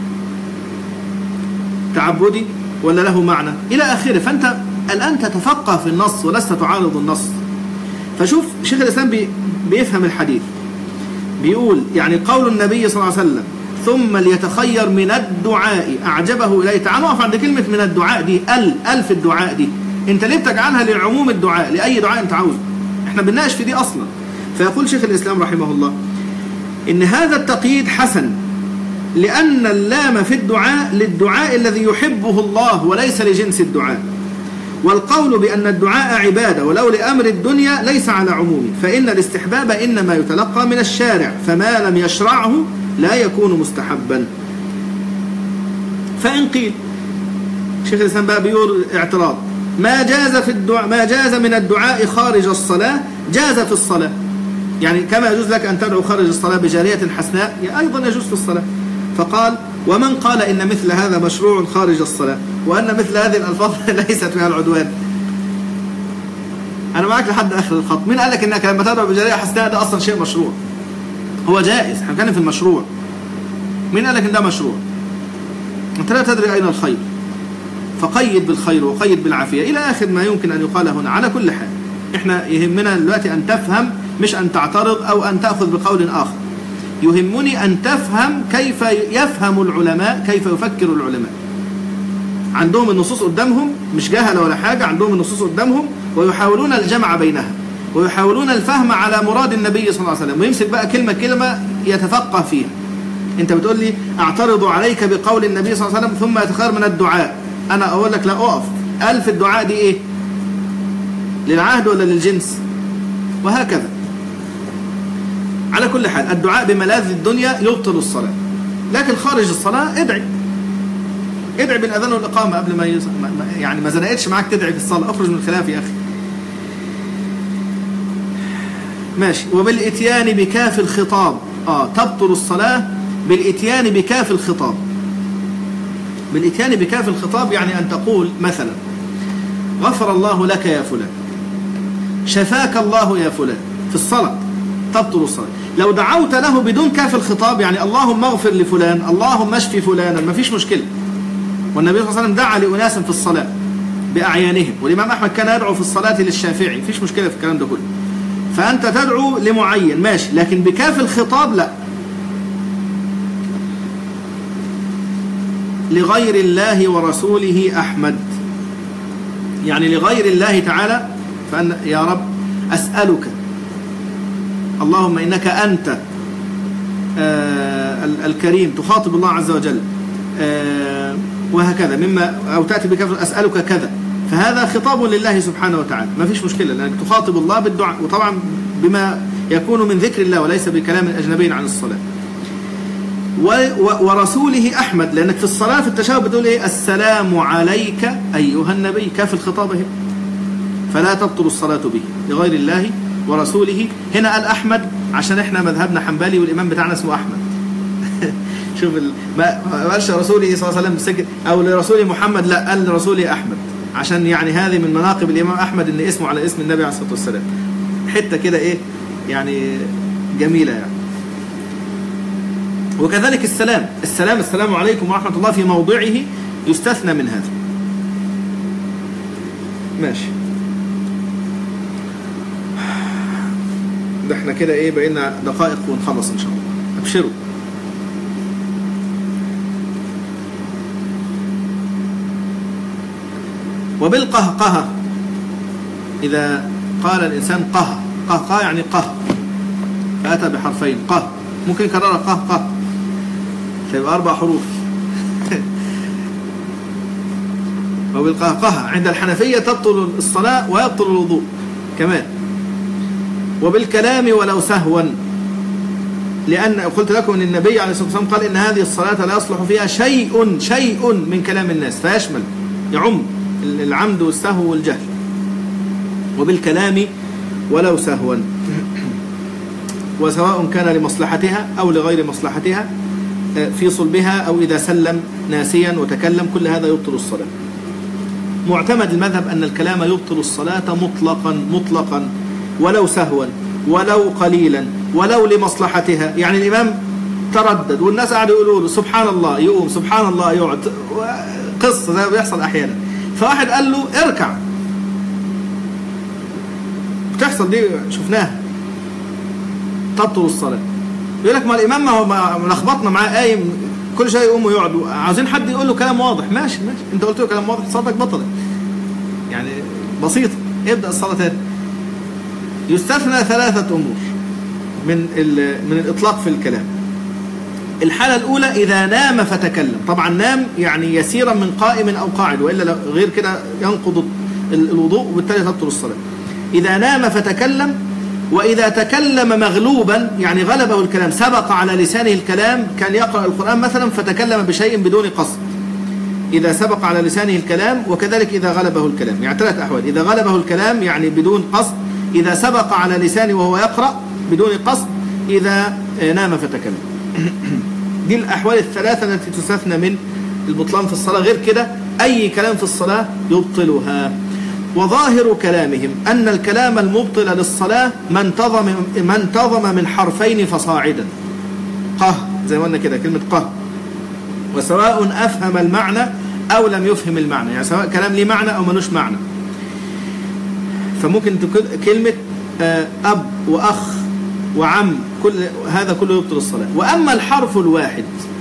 تعبدي ولا له معنى إلى آخره. فأنت الآن تتفقه في النص ولست تعارض النص. فشوف شيخ الإسلام بي بيفهم الحديث، بيقول يعني قول النبي صلى الله عليه وسلم: ثم ليتخير من الدعاء أعجبه إليه. تعال نقف عند كلمة من الدعاء دي، ال ال في الدعاء دي، أنت ليه بتجعلها لعموم الدعاء؟ لأي دعاء أنت عاوزه، إحنا بنناقش في دي أصلا. فيقول شيخ الإسلام رحمه الله: إن هذا التقييد حسن، لأن اللام في الدعاء للدعاء الذي يحبه الله وليس لجنس الدعاء. والقول بأن الدعاء عبادة ولو لأمر الدنيا ليس على عمومه، فإن الاستحباب إنما يتلقى من الشارع، فما لم يشرعه لا يكون مستحبا. فإن قيل، شيخ الإسلام بقى بيقول اعتراض: ما جاز في الدعاء، ما جاز من الدعاء خارج الصلاة جاز في الصلاة. يعني كما يجوز لك أن تدعو خارج الصلاة بجارية حسناء أيضا يجوز في الصلاة. فقال: ومن قال إن مثل هذا مشروع خارج الصلاة، وأن مثل هذه الألفاظ ليست فيها العدوان؟ أنا معك لحد آخر الخط. مين قال لك إنك لما تدعو بجارية حسناء ده أصلا شيء مشروع؟ هو جائز، احنا بنتكلم في المشروع. مين قال لك إن ده مشروع؟ أنت لا تدري أين الخير، فقيد بالخير وقيد بالعافية إلى آخر ما يمكن أن يقال هنا. على كل حال احنا يهمنا دلوقتي أن تفهم، مش أن تعترض أو أن تأخذ بقول آخر. يهمني أن تفهم كيف يفهم العلماء، كيف يفكر العلماء. عندهم النصوص قدامهم، مش جهل ولا حاجة، عندهم النصوص قدامهم ويحاولون الجمع بينها ويحاولون الفهم على مراد النبي صلى الله عليه وسلم، ويمسك بقى كلمة كلمة يتفقه فيها. أنت بتقول لي أعترض عليك بقول النبي صلى الله عليه وسلم ثم يتخير من الدعاء، أنا أقول لك لا أقف، ألف الدعاء دي إيه؟ للعهد ولا للجنس؟ وهكذا. على كل حال الدعاء بملاذ الدنيا يبطل الصلاة، لكن خارج الصلاة ادعي ادعي بالأذان والإقامة قبل ما يز... يعني ما زنقتش معاك تدعي في الصلاة، اخرج من الخلاف يا أخي. ماشي. وبالإتيان بكاف الخطاب، آه تبطل الصلاة بالإتيان بكاف الخطاب. بالإتيان بكاف الخطاب يعني أن تقول مثلا: غفر الله لك يا فلان، شفاك الله يا فلان، في الصلاة تبطل الصلاة. لو دعوت له بدون كاف الخطاب، يعني اللهم اغفر لفلان، اللهم اشفي فلانا، ما فيش مشكلة. والنبي صلى الله عليه وسلم دعا لأناس في الصلاة بأعيانهم، والإمام أحمد كان يدعو في الصلاة للشافعي، فيش مشكلة في الكلام ده كله. فأنت تدعو لمعين ماشي، لكن بكاف الخطاب لا. لغير الله ورسوله أحمد، يعني لغير الله تعالى، فأن يا رب أسألك اللهم إنك أنت آه الكريم، تخاطب الله عز وجل آه وهكذا، مما أو تأتي بكذا أسألك كذا، فهذا خطاب لله سبحانه وتعالى، ما فيش مشكلة لأنك تخاطب الله بالدعاء، وطبعا بما يكون من ذكر الله وليس بكلام أجنبي عن الصلاة. ورسوله أحمد، لأنك في الصلاة في التشهد بتقول إيه؟ السلام عليك أيها النبي، كاف الخطاب هنا، فلا تبطل الصلاة به لغير الله ورسوله. هنا قال أحمد عشان إحنا مذهبنا حنبلي والإمام بتاعنا اسمه أحمد. شوف ما قالش رسوله صلى الله عليه وسلم أو لرسوله محمد، لا قال لرسوله أحمد، عشان يعني هذه من مناقب الإمام أحمد إن اسمه على اسم النبي عليه الصلاة والسلام. حتة كده إيه يعني جميلة يعني. وكذلك السلام، السلام السلام عليكم ورحمة الله في موضعه يستثنى من هذا. ماشي، ده احنا كده ايه بقينا دقائق ونخلص ان شاء الله، ابشروا. وبالقهقهة، إذا قال الإنسان قه، قهقه يعني قه، فأتى بحرفين قه، ممكن يكررها قه قه، فيبقى أربع حروف. وبالقهقهة عند الحنفية تبطل الصلاة ويبطل الوضوء كمان. وبالكلام ولو سهوا، لأن قلت لكم أن النبي عليه الصلاة والسلام قال إن هذه الصلاة لا يصلح فيها شيء شيء من كلام الناس، فيشمل يعم العمد والسهو والجهل. وبالكلام ولو سهوا، وسواء كان لمصلحتها أو لغير مصلحتها، في صلبها أو إذا سلم ناسيا وتكلم، كل هذا يبطل الصلاة. معتمد المذهب أن الكلام يبطل الصلاة مطلقا مطلقا، ولو سهوا ولو قليلا ولو لمصلحتها. يعني الإمام تردد والناس قاعدوا يقولوا له سبحان الله، يقوم سبحان الله يقعد، قصة زي ما بيحصل أحيانا، فواحد قال له اركع، بتحصل دي شفناها، تبطل الصلاة. يقول لك ما الإمام ما هو لخبطنا معاه قايم كل شيء يقوم ويقعد، عاوزين حد يقول له كلام واضح. ماشي ماشي، انت قلت له كلام واضح، صلاتك بطلت يعني بسيطة، ابدأ الصلاة تاني. يستثنى ثلاثة أمور من من الإطلاق في الكلام. الحالة الأولى إذا نام فتكلم، طبعا نام يعني يسيرا من قائم أو قاعد، وإلا غير كده ينقض الوضوء وبالتالي تبطل الصلاة. إذا نام فتكلم، وإذا تكلم مغلوبا يعني غلبه الكلام، سبق على لسانه الكلام، كان يقرأ القرآن مثلا فتكلم بشيء بدون قصد، إذا سبق على لسانه الكلام، وكذلك إذا غلبه الكلام، يعني ثلاث أحوال: إذا غلبه الكلام يعني بدون قصد، إذا سبق على لسانه وهو يقرأ بدون قصد، إذا نام فتكلم. دي الأحوال الثلاثة التي تستثنى من البطلان في الصلاة، غير كده أي كلام في الصلاة يبطلها. وظاهر كلامهم أن الكلام المبطل للصلاة ما انتظم ما انتظم من حرفين فصاعدا، قه زي ما قلنا كده كلمة قه، وسواء أفهم المعنى أو لم يفهم المعنى، يعني سواء كلام ليه معنى أو ملوش معنى. فممكن كلمة أب وأخ وعم، كل هذا كله يبطل الصلاة. وأما الحرف الواحد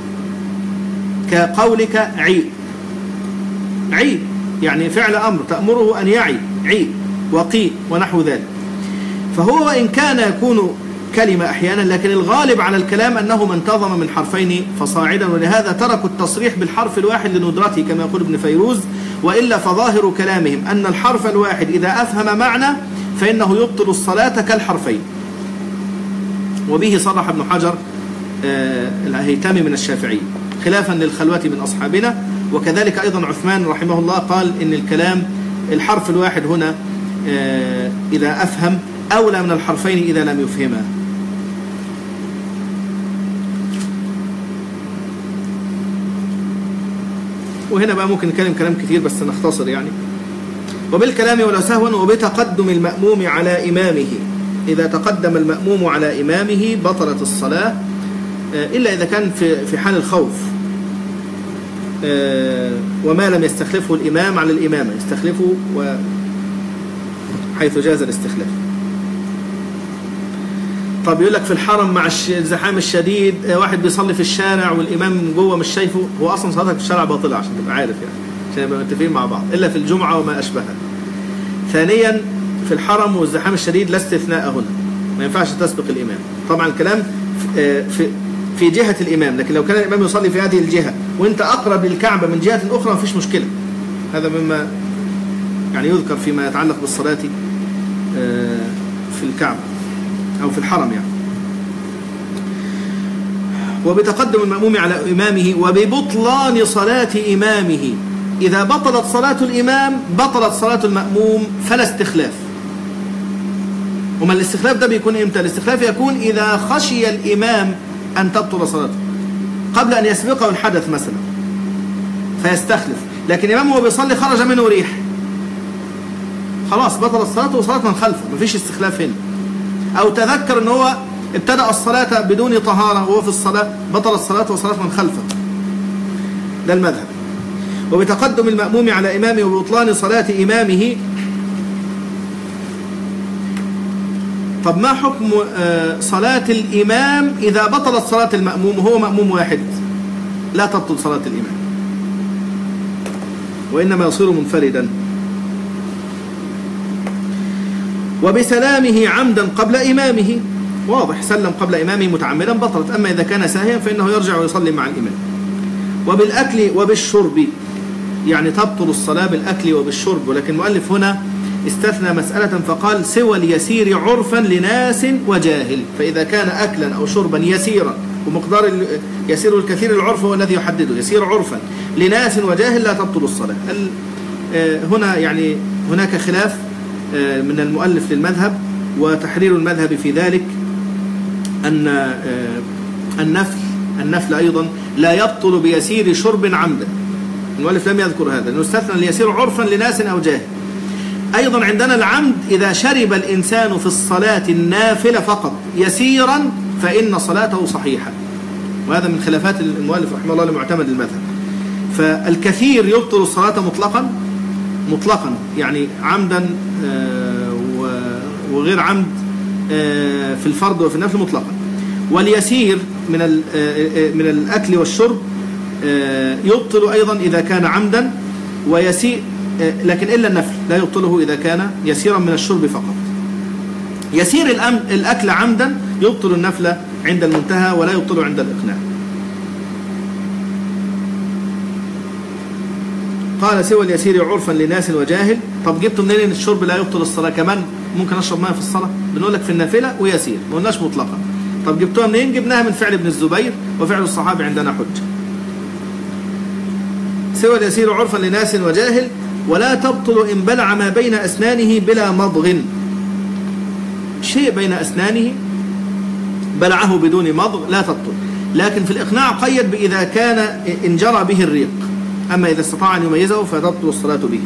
كقولك عي، عي يعني فعل أمر تأمره أن يعي، عي وقي ونحو ذلك، فهو وإن كان يكون كلمة أحيانا، لكن الغالب على الكلام أنه ما انتظم من حرفين فصاعدا، ولهذا تركوا التصريح بالحرف الواحد لندرته كما يقول ابن فيروز. وإلا فظاهر كلامهم أن الحرف الواحد إذا أفهم معنى فإنه يبطل الصلاة كالحرفين. وبه صرح ابن حجر الهيثمي من الشافعي خلافا للخلوة من أصحابنا. وكذلك أيضا عثمان رحمه الله قال إن الكلام الحرف الواحد هنا إذا أفهم أولى من الحرفين إذا لم يفهما. وهنا بقى ممكن نتكلم كلام كتير بس نختصر يعني. وبالكلام ولو سهوا، وبتقدم المأموم على إمامه، إذا تقدم المأموم على إمامه بطلت الصلاة، إلا إذا كان في في حال الخوف، وما لم يستخلفه الإمام على الإمامة، يستخلفه حيث جاز الاستخلاف. طب يقول لك في الحرم مع الزحام الشديد، واحد بيصلي في الشارع والإمام جوه مش شايفه، هو أصلا صلاتك في الشارع باطلة، عشان تبقى عارف يعني، عشان نبقى متفقين مع بعض، إلا في الجمعة وما أشبهها. ثانيا في الحرم والزحام الشديد لا استثناء هنا، ما ينفعش تسبق الإمام. طبعا الكلام في في جهة الإمام، لكن لو كان الإمام يصلي في هذه الجهة وأنت أقرب للكعبة من جهة أخرى ما فيش مشكلة. هذا مما يعني يذكر فيما يتعلق بالصلاة في الكعبة أو في الحرم يعني. وبتقدم المأموم على إمامه وببطلان صلاة إمامه. إذا بطلت صلاة الإمام بطلت صلاة المأموم فلا استخلاف. وما الاستخلاف ده بيكون إمتى؟ الاستخلاف يكون إذا خشي الإمام أن تبطل صلاته قبل أن يسبقه الحدث مثلا فيستخلف، لكن الإمام هو بيصلي خرج منه ريح، خلاص بطلت صلاته وصلاة من خلفه، مفيش استخلاف هنا. أو تذكر أن هو ابتدأ الصلاة بدون طهارة وهو في الصلاة بطلت صلاته وصلاة من خلفه. ده المذهب. وبتقدم المأموم على إمامه وبطلان صلاة إمامه. طب ما حكم صلاة الإمام إذا بطلت صلاة المأموم وهو مأموم واحد؟ لا تبطل صلاة الإمام وإنما يصير منفردا. وبسلامه عمدا قبل إمامه، واضح سلم قبل إمامه متعمدا بطلت. أما إذا كان ساهيا فإنه يرجع ويصلي مع الإمام. وبالأكل وبالشرب، يعني تبطل الصلاة بالأكل وبالشرب، ولكن المؤلف هنا استثنى مسألة فقال سوى اليسير عرفا لناس وجاهل. فإذا كان أكلا أو شربا يسيرا، ومقدار يسير الكثير العرف هو الذي يحدده، يسير عرفا لناس وجاهل لا تبطل الصلاة. هنا يعني هناك خلاف من المؤلف للمذهب، وتحرير المذهب في ذلك أن النفل النفل أيضا لا يبطل بيسير شرب عمدا. المؤلف لم يذكر هذا لأنه استثنى اليسير عرفا لناس أو جاهل. أيضا عندنا العمد إذا شرب الإنسان في الصلاة النافلة فقط يسيرا فإن صلاته صحيحة، وهذا من خلافات المؤلف رحمه الله المعتمد المذهب. فالكثير يبطل الصلاة مطلقا مطلقا يعني عمدا وغير عمد في الفرض وفي النفل مطلقا. واليسير من من الأكل والشرب يبطل أيضا إذا كان عمدا ويسير، لكن إلا النفل لا يبطله إذا كان يسيرا من الشرب فقط. يسير الأكل عمدا يبطل النفل عند المنتهى ولا يبطل عند الإقناع. قال سوى اليسير عرفا لناس وجاهل. طب جبتوا منين ان الشرب لا يبطل الصلاة؟ كمان ممكن اشرب ماء في الصلاة؟ بنقول لك في النافلة ويسير، ما قلناش مطلقا. طب جبتوها منين؟ جبناها من فعل ابن الزبير وفعل الصحابة عندنا حجة. سوى اليسير عرفا لناس وجاهل ولا تبطل إن بلع ما بين أسنانه بلا مضغ. شيء بين أسنانه بلعه بدون مضغ لا تبطل، لكن في الإقناع قيد بإذا كان إن جرى به الريق، أما إذا استطاع أن يميزه فتبطل الصلاة به.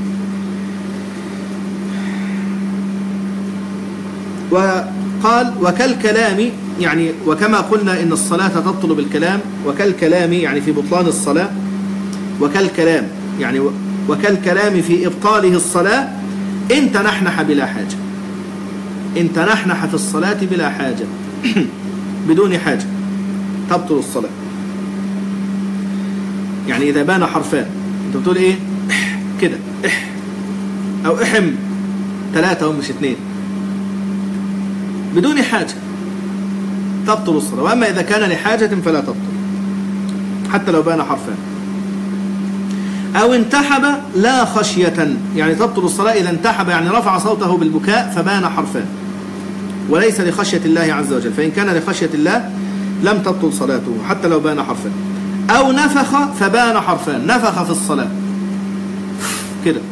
وقال وكالكلام، يعني وكما قلنا إن الصلاة تبطل بالكلام، وكالكلام يعني في بطلان الصلاة، وكالكلام يعني وكالكلام في إبطاله الصلاة إن تنحنح بلا حاجة. إن تنحنح في الصلاة بلا حاجة بدون حاجة تبطل الصلاة. يعني إذا بان حرفان، أنت بتقول إيه؟ كده إح أو إحم ثلاثة هم مش اثنين بدون حاجة تبطل الصلاة. وأما إذا كان لحاجة فلا تبطل حتى لو بان حرفان. أو انتحب لا خشية، يعني تبطل الصلاة إذا انتحب يعني رفع صوته بالبكاء فبان حرفان وليس لخشية الله عز وجل، فإن كان لخشية الله لم تبطل صلاته حتى لو بان حرفان. أو نفخ فبان حرفان، نفخ في الصلاة كده،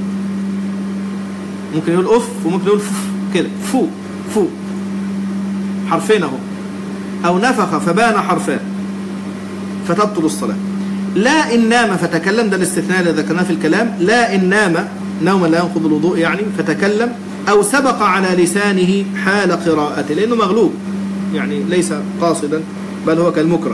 ممكن يقول أف وممكن يقول فف كده، فو فو حرفين اهو. أو نفخ فبان حرفان فتبطل الصلاة. لا إن نام فتكلم، ده الاستثناء اللي ذكرناه في الكلام. لا إن نام نوما لا ينقض الوضوء يعني فتكلم، أو سبق على لسانه حال قراءته لأنه مغلوب يعني ليس قاصدا بل هو كالمكره.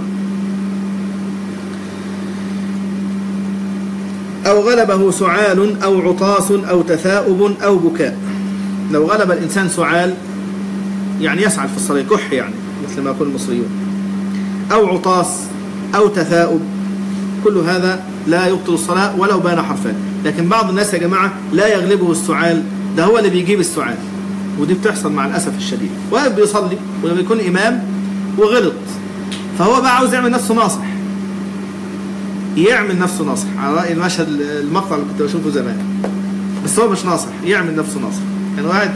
أو غلبه سعال أو عطاس أو تثاؤب أو بكاء. لو غلب الإنسان سعال يعني يسعل في الصلاة كح يعني مثل ما يقول المصريون، أو عطاس أو تثاؤب، كل هذا لا يبطل الصلاة ولو بان حرفان. لكن بعض الناس يا جماعة لا يغلبه السعال، ده هو اللي بيجيب السعال، ودي بتحصل مع الأسف الشديد. واقف بيصلي ولما بيكون إمام وغلط، فهو بقى عاوز يعمل نفسه ناصح، يعمل نفسه ناصح على رأي المشهد المقطع اللي كنت بشوفه زمان، بس هو مش ناصح، يعمل نفسه ناصح. كان واحد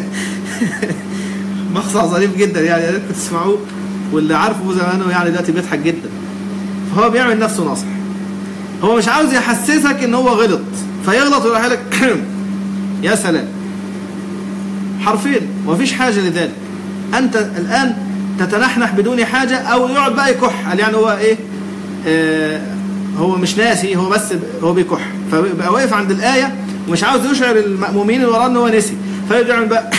مقطع ظريف جدا يعني، يا ريت تسمعوه، واللي عارفه زمانه يعني دلوقتي بيضحك جدا. فهو بيعمل نفسه ناصح، هو مش عاوز يحسسك ان هو غلط، فيغلط ويروح لك يا سلام حرفين، ومفيش حاجة لذلك. انت الان تتنحنح بدون حاجة، او يقعد بقى يكح، قال يعني هو ايه آه هو مش ناسي، هو بس هو بيكح، فبقى واقف عند الآية ومش عاوز يشعر المأمومين اللي وراه ان هو نسي، فيرجع يعمل بقى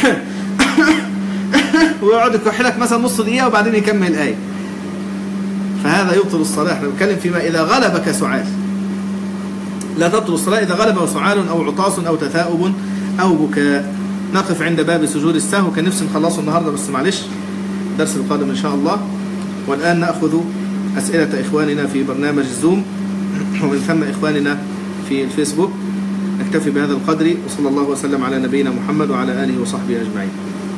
ويقعد يكح لك مثلا نص دقيقة وبعدين يكمل الآية. فهذا يبطل الصلاة. احنا بنتكلم فيما إذا غلبك سعال، لا تبطل الصلاة إذا غلبه سعال أو عطاس أو تثاؤب أو بكاء. نقف عند باب سجود السهو، كان نفسي نخلصه النهاردة بس معلش الدرس القادم إن شاء الله. والآن نأخذ أسئلة إخواننا في برنامج الزوم ومن ثم إخواننا في الفيسبوك. نكتفي بهذا القدر، وصلى الله وسلم على نبينا محمد وعلى آله وصحبه أجمعين.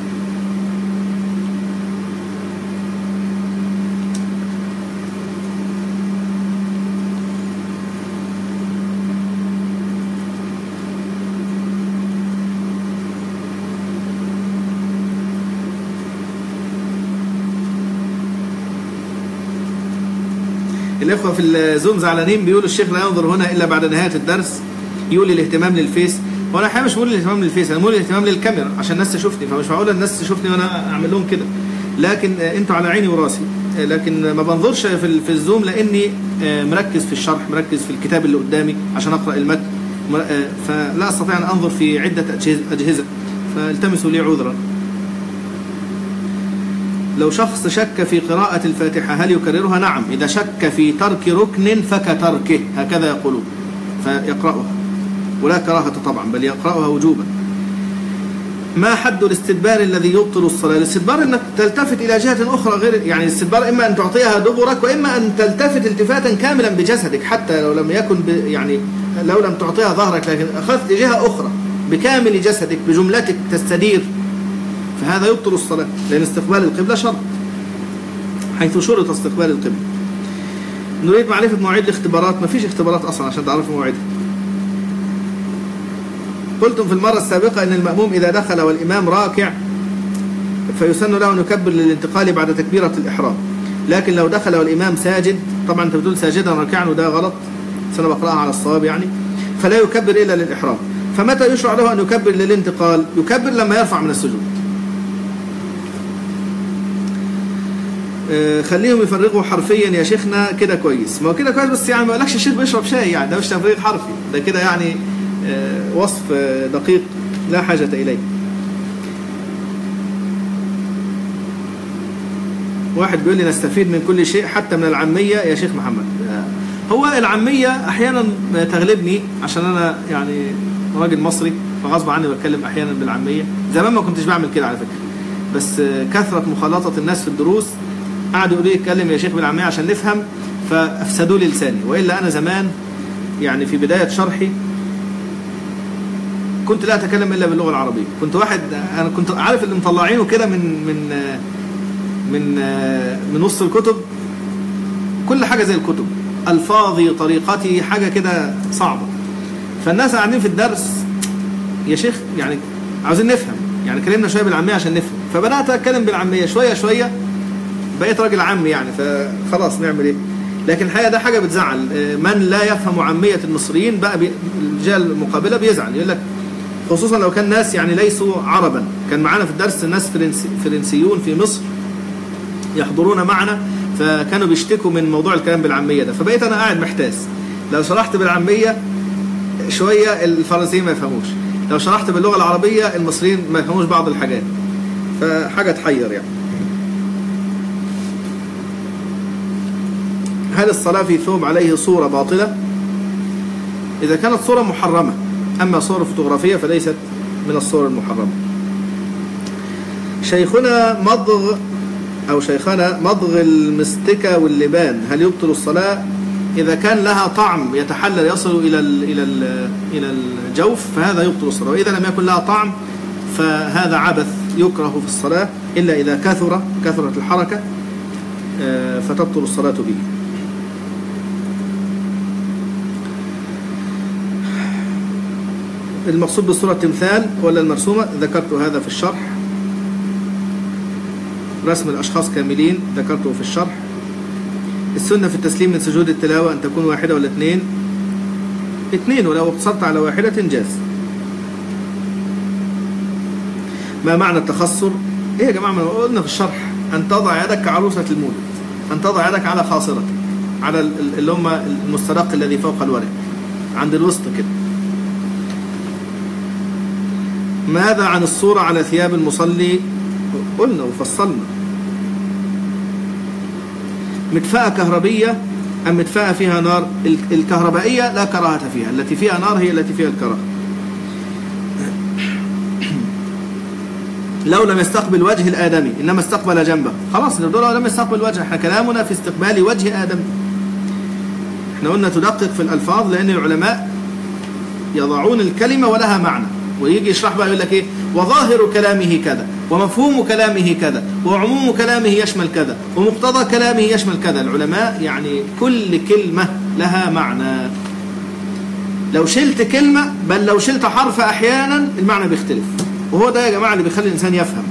الإخوة في الزوم زعلانين، بيقولوا الشيخ لا ينظر هنا إلا بعد نهاية الدرس، يقول الاهتمام للفيس. وانا الحقيقه مش بقول الاهتمام للفيس، انا بقول الاهتمام للكاميرا عشان الناس تشوفني، فمش معقول الناس تشوفني وانا اعمل لهم كده. لكن انتوا على عيني وراسي، لكن ما بنظرش في في الزوم لاني مركز في الشرح، مركز في الكتاب اللي قدامي عشان اقرا المتن، فلا استطيع ان انظر في عده اجهزه، فالتمسوا لي عذرا. لو شخص شك في قراءة الفاتحة هل يكررها؟ نعم، إذا شك في ترك ركن فكتركه، هكذا يقولون، فيقرأها ولا كراهة طبعا، بل يقرأها وجوبا. ما حد الاستدبار الذي يبطل الصلاة؟ الاستدبار انك تلتفت الى جهة اخرى غير، يعني الاستدبار اما ان تعطيها دبرك، واما ان تلتفت التفاتا كاملا بجسدك، حتى لو لم يكن ب يعني لو لم تعطيها ظهرك لكن اخذت جهة اخرى بكامل جسدك بجملتك تستدير، فهذا يبطل الصلاة، لان استقبال القبلة شرط حيث شرط استقبال القبلة. نريد معرفة مواعيد الاختبارات. ما فيش اختبارات اصلا عشان تعرفوا مواعيدها. قلتم في المرة السابقة أن المأموم إذا دخل والإمام راكع فيسن له أن يكبر للانتقال بعد تكبيرة الإحرام، لكن لو دخل والإمام ساجد، طبعا أنت بتقول ساجدا راكعا وده غلط، سنة بقرأها على الصواب يعني، فلا يكبر إلا للإحرام. فمتى يشرع له أن يكبر للانتقال؟ يكبر لما يرفع من السجود. آه خليهم يفرغوا حرفيا يا شيخنا، كده كويس. ما هو كده كويس، بس يعني ما قالكش الشيخ بيشرب شاي، يعني ده مش تفريغ حرفي، ده كده يعني آه وصف آه دقيق لا حاجة إليه. واحد بيقول لي نستفيد من كل شيء حتى من العامية يا شيخ محمد. آه هو العامية أحيانا تغلبني عشان أنا يعني راجل مصري، فغصب عني بتكلم أحيانا بالعامية. زمان ما كنتش بعمل كده على فكرة، بس آه كثرة مخالطة الناس في الدروس قعدوا يقولوا لي اتكلم يا شيخ بالعامية عشان نفهم، فأفسدوا لي لساني. وإلا أنا زمان يعني في بداية شرحي كنت لا أتكلم إلا باللغة العربية. كنت واحد أنا كنت عارف اللي مطلعينه كده من من من من نص الكتب، كل حاجة زي الكتب، ألفاظي طريقتي حاجة كده صعبة. فالناس قاعدين في الدرس يا شيخ يعني عاوزين نفهم، يعني كلمنا شوية بالعامية عشان نفهم، فبدأت أتكلم بالعامية شوية شوية، بقيت راجل عامي يعني، فخلاص نعمل إيه. لكن الحقيقة ده حاجة بتزعل من لا يفهم عامية المصريين، بقى الجهة المقابلة بيزعل، يقول لك خصوصا لو كان ناس يعني ليسوا عربا. كان معانا في الدرس ناس فرنسي فرنسيون في مصر يحضرون معنا، فكانوا بيشتكوا من موضوع الكلام بالعامية ده، فبقيت أنا قاعد محتاس. لو شرحت بالعامية شوية الفرنسيين ما يفهموش، لو شرحت باللغة العربية المصريين ما يفهموش بعض الحاجات، فحاجة تحير يعني. هل الصلاة في ثوب عليه صورة باطلة؟ إذا كانت صورة محرمة، أما صورة فوتوغرافية فليست من الصور المحرمة. شيخنا مضغ أو شيخنا مضغ المستكة واللبان هل يبطل الصلاة؟ إذا كان لها طعم يتحلل يصل إلى ال إلى ال إلى الجوف فهذا يبطل الصلاة، وإذا لم يكن لها طعم فهذا عبث يكره في الصلاة إلا إذا كثر كثرت الحركة فتبطل الصلاة به. المقصود بالصورة التمثال ولا المرسومة؟ ذكرت هذا في الشرح. رسم الأشخاص كاملين ذكرته في الشرح. السنة في التسليم من سجود التلاوة أن تكون واحدة ولا اثنين؟ اثنين، ولو اقتصرت على واحدة تنجاز. ما معنى التخصر؟ ايه يا جماعة، ما قلنا في الشرح أن تضع يدك كعروسة المولد، أن تضع يدك على خاصرتك، على اللي هم المسترق الذي فوق الورق عند الوسط كده. ماذا عن الصورة على ثياب المصلي؟ قلنا وفصلنا. مدفأة كهربية أم مدفأة فيها نار؟ الكهربائية لا كراهة فيها، التي فيها نار هي التي فيها الكراهة. لو لم يستقبل وجه الآدمي إنما استقبل جنبه، خلاص لو لم يستقبل وجه، احنا كلامنا في استقبال وجه آدم. احنا قلنا تدقق في الألفاظ لأن العلماء يضعون الكلمة ولها معنى، ويجي يشرح بقى يقول لك ايه، وظاهر كلامه كذا، ومفهوم كلامه كذا، وعموم كلامه يشمل كذا، ومقتضى كلامه يشمل كذا. العلماء يعني كل كلمة لها معنى. لو شلت كلمة بل لو شلت حرف أحيانا المعنى بيختلف، وهو ده يا جماعة اللي بيخلي الإنسان يفهم،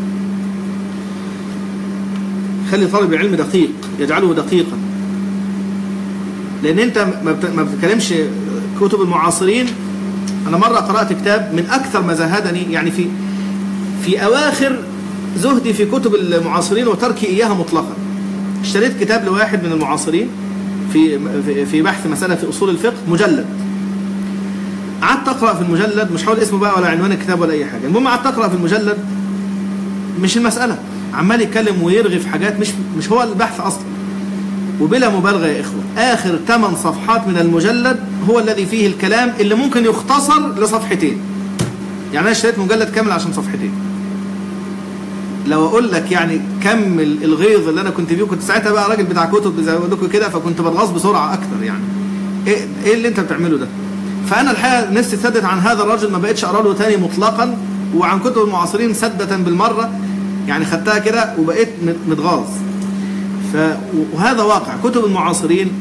خلي طالب العلم دقيق، يجعله دقيقا. لأن أنت ما بتكلمش كتب المعاصرين. أنا مرة قرأت كتاب من أكثر ما زهدني، يعني في في أواخر زهدي في كتب المعاصرين وتركي إياها مطلقا. اشتريت كتاب لواحد من المعاصرين في في بحث مسألة في أصول الفقه، مجلد. قعدت أقرأ في المجلد، مش حاول اسمه بقى ولا عنوان الكتاب ولا أي حاجة، المهم قعدت أقرأ في المجلد مش المسألة، عمال يتكلم ويرغي في حاجات مش مش هو البحث أصلا. وبلا مبالغة يا إخوة، آخر ثمان صفحات من المجلد هو الذي فيه الكلام اللي ممكن يختصر لصفحتين. يعني أنا اشتريت مجلد كامل عشان صفحتين. لو أقول لك يعني كم الغيظ اللي أنا كنت فيه، كنت ساعتها بقى راجل بتاع كتب زي ما بقول لكم كده، فكنت بتغاظ بسرعة أكتر. يعني إيه إيه اللي أنت بتعمله ده؟ فأنا الحقيقة نفسي سدت عن هذا الرجل، ما بقتش أقرأ له تاني مطلقا، وعن كتب المعاصرين سدة بالمرة، يعني خدتها كده وبقيت متغاظ. وهذا واقع كتب المعاصرين،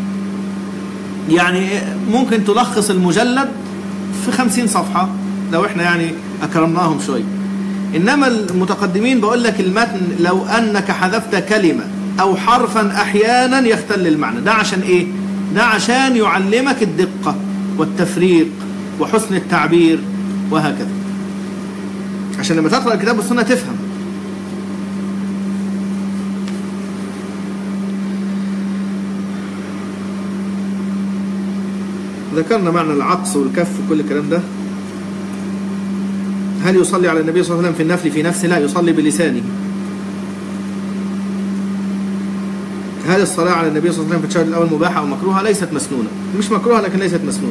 يعني ممكن تلخص المجلد في خمسين صفحة لو احنا يعني أكرمناهم شوي. إنما المتقدمين بقول لك المتن لو أنك حذفت كلمة أو حرفا أحيانا يختل المعنى. ده عشان إيه؟ ده عشان يعلمك الدقة والتفريق وحسن التعبير وهكذا، عشان لما تقرأ الكتاب والسنة تفهم. ذكرنا معنى العطس والكف وكل الكلام ده. هل يصلي على النبي صلى الله عليه وسلم في النفل في نفسه؟ لا، يصلي بلسانه. هل الصلاة على النبي صلى الله عليه وسلم في الشهر الأول مباحة أو مكروهة؟ ليست مسنونة، مش مكروهة لكن ليست مسنونة.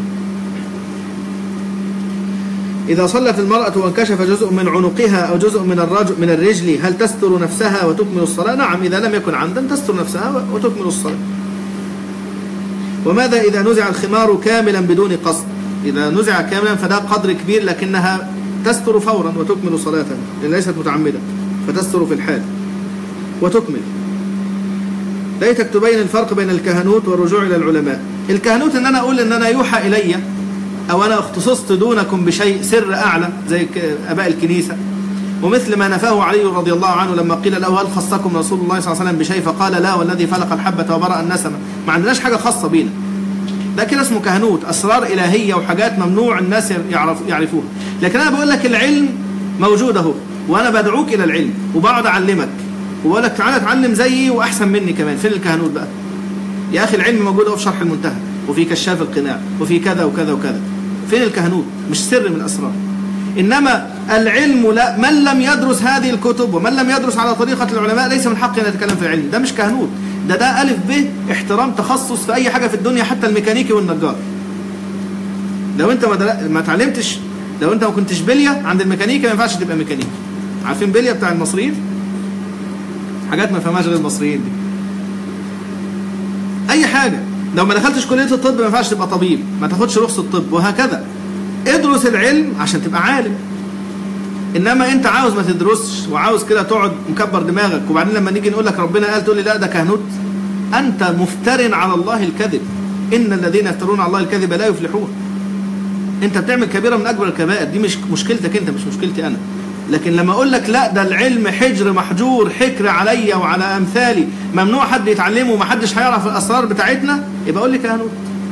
إذا صلت المرأة وانكشف جزء من عنقها أو جزء من الرجل من الرجل هل تستر نفسها وتكمل الصلاة؟ نعم، إذا لم يكن عمدا تستر نفسها وتكمل الصلاة. وماذا إذا نزع الخمار كاملا بدون قصد؟ إذا نزع كاملا فده قدر كبير لكنها تستر فورا وتكمل صلاتها، لأن ليست متعمدة فتستر في الحال وتكمل. ليتك تبين الفرق بين الكهنوت والرجوع إلى العلماء. الكهنوت إن أنا أقول إن أنا يوحى إلي أو أنا اختصصت دونكم بشيء سر أعلى زي أباء الكنيسة، ومثل ما نفاه علي رضي الله عنه لما قيل له هل خصكم رسول الله صلى الله عليه وسلم بشيء فقال لا والذي فلق الحبة وبرأ النسمة. ما عندناش حاجة خاصة بينا، ده كده اسمه كهنوت، أسرار إلهية وحاجات ممنوع الناس يعرف يعرفوها. لكن أنا بقول لك العلم موجود اهو، وأنا بدعوك إلى العلم وبقعد أعلمك وبقول لك تعالى اتعلم زيي وأحسن مني كمان. فين الكهنوت بقى يا أخي؟ العلم موجود اهو في شرح المنتهى وفي كشاف القناع وفي كذا وكذا وكذا. فين الكهنوت؟ مش سر من الأسرار. إنما العلم لا، من لم يدرس هذه الكتب ومن لم يدرس على طريقة العلماء ليس من حقه أن يتكلم في العلم. ده مش كهنوت، ده ده ألف ب احترام تخصص في أي حاجة في الدنيا، حتى الميكانيكي والنجار. لو أنت ما ما اتعلمتش، لو أنت ما كنتش بلية عند الميكانيكي ما ينفعش تبقى ميكانيكي. عارفين بلية بتاع المصريين؟ حاجات ما فهمهاش غير المصريين دي. أي حاجة لو ما دخلتش كلية الطب ما ينفعش تبقى طبيب، ما تاخدش رخصة الطب، وهكذا. ادرس العلم عشان تبقى عالم. انما انت عاوز ما تدرسش وعاوز كده تقعد مكبر دماغك، وبعدين لما نيجي نقول لك ربنا قال تقول لي لا ده كهنوت. انت مفتر على الله الكذب. ان الذين يفترون على الله الكذب لا يفلحون. انت بتعمل كبيرة من اكبر الكبائر، دي مش مشكلتك انت، مش مشكلتي انا. لكن لما اقول لك لا ده العلم حجر محجور، حكر عليا وعلى امثالي، ممنوع حد يتعلمه وما حدش هيعرف الاسرار بتاعتنا، يبقى اقول لي كهنوت.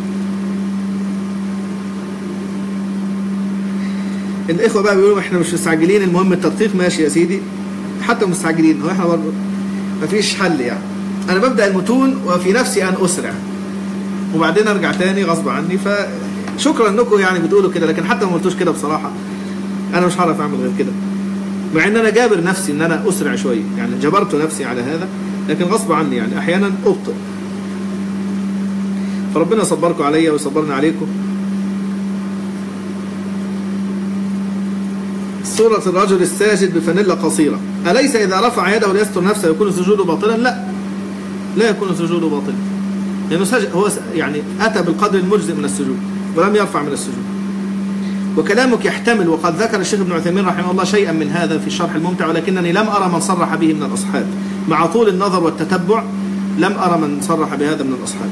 الاخوه بقى بيقولوا احنا مش مستعجلين، المهم التدقيق. ماشي يا سيدي، حتى مستعجلين هو احنا برضه مفيش حل يعني. انا ببدا المتون وفي نفسي ان اسرع وبعدين ارجع تاني غصب عني، فشكرا انكم يعني بتقولوا كده، لكن حتى ما قلتوش كده بصراحه انا مش هعرف اعمل غير كده، مع ان انا جابر نفسي ان انا اسرع شويه يعني، جبرت نفسي على هذا، لكن غصب عني يعني احيانا ابطئ. فربنا يصبركم عليا ويصبرنا عليكم. صورة الرجل الساجد بفانيلا قصيرة، أليس إذا رفع يده ليستر نفسه يكون سجوده باطلا؟ لا، لا يكون سجوده باطلا، لأنه سجد هو يعني أتى بالقدر المجزئ من السجود ولم يرفع من السجود. وكلامك يحتمل، وقد ذكر الشيخ ابن عثيمين رحمه الله شيئا من هذا في الشرح الممتع، ولكنني لم أرى من صرح به من الأصحاب، مع طول النظر والتتبع لم أرى من صرح بهذا من الأصحاب.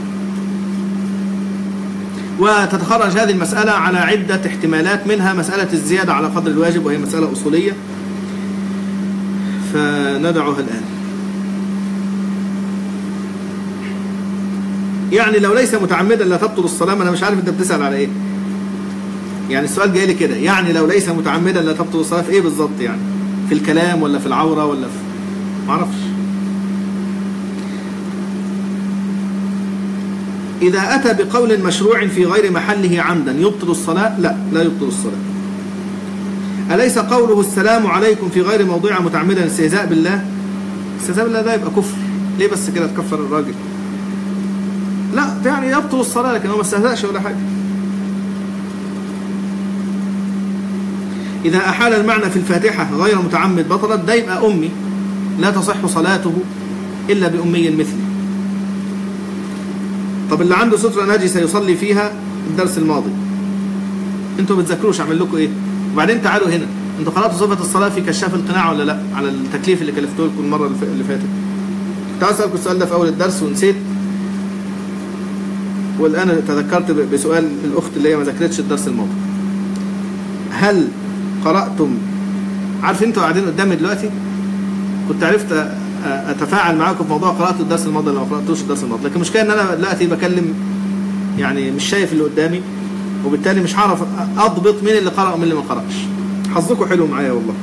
وتتخرج هذه المسألة على عدة احتمالات، منها مسألة الزيادة على قدر الواجب، وهي مسألة أصولية فندعها الآن. يعني لو ليس متعمدا لا تبطل الصلاة، أنا مش عارف أنت بتسأل على إيه يعني، السؤال جاي لي كده، يعني لو ليس متعمدا لا تبطل الصلاة في إيه بالظبط يعني؟ في الكلام ولا في العورة ولا في معرفش. إذا أتى بقول مشروع في غير محله عمدا يبطل الصلاة؟ لا، لا يبطل الصلاة. أليس قوله السلام عليكم في غير موضوع متعمدا استهزاء بالله؟ استهزاء بالله ده يبقى كفر، ليه بس كده تكفر الراجل؟ لا يعني يبطل الصلاة، لكن هو ما استهزأش ولا حاجة. إذا أحال المعنى في الفاتحة غير متعمد بطلت، ده يبقى أمي، لا تصح صلاته إلا بأمي مثلي. طب اللي عنده سترة نجسة يصلي فيها الدرس الماضي، انتوا بتذكروش اعمل لكم ايه؟ وبعدين تعالوا هنا، انتوا قرأتوا صفة الصلاة في كشاف القناع ولا لا؟ على التكليف اللي كلفته لكم المرة اللي فاتت. كنت عايز اسألكم السؤال ده في أول الدرس ونسيت، والآن تذكرت بسؤال الأخت اللي هي ما ذاكرتش الدرس الماضي. هل قرأتم؟ عارف انتوا قاعدين قدامي دلوقتي، كنت عرفت اتفاعل معاكم في موضوع قراءة الدرس الماضي لو ما قرأتوش الدرس الماضي، لكن المشكلة ان انا دلوقتي بكلم يعني مش شايف اللي قدامي، وبالتالي مش هعرف اضبط مين اللي قرأ ومين اللي ما قرأش. حظكم حلو معايا والله.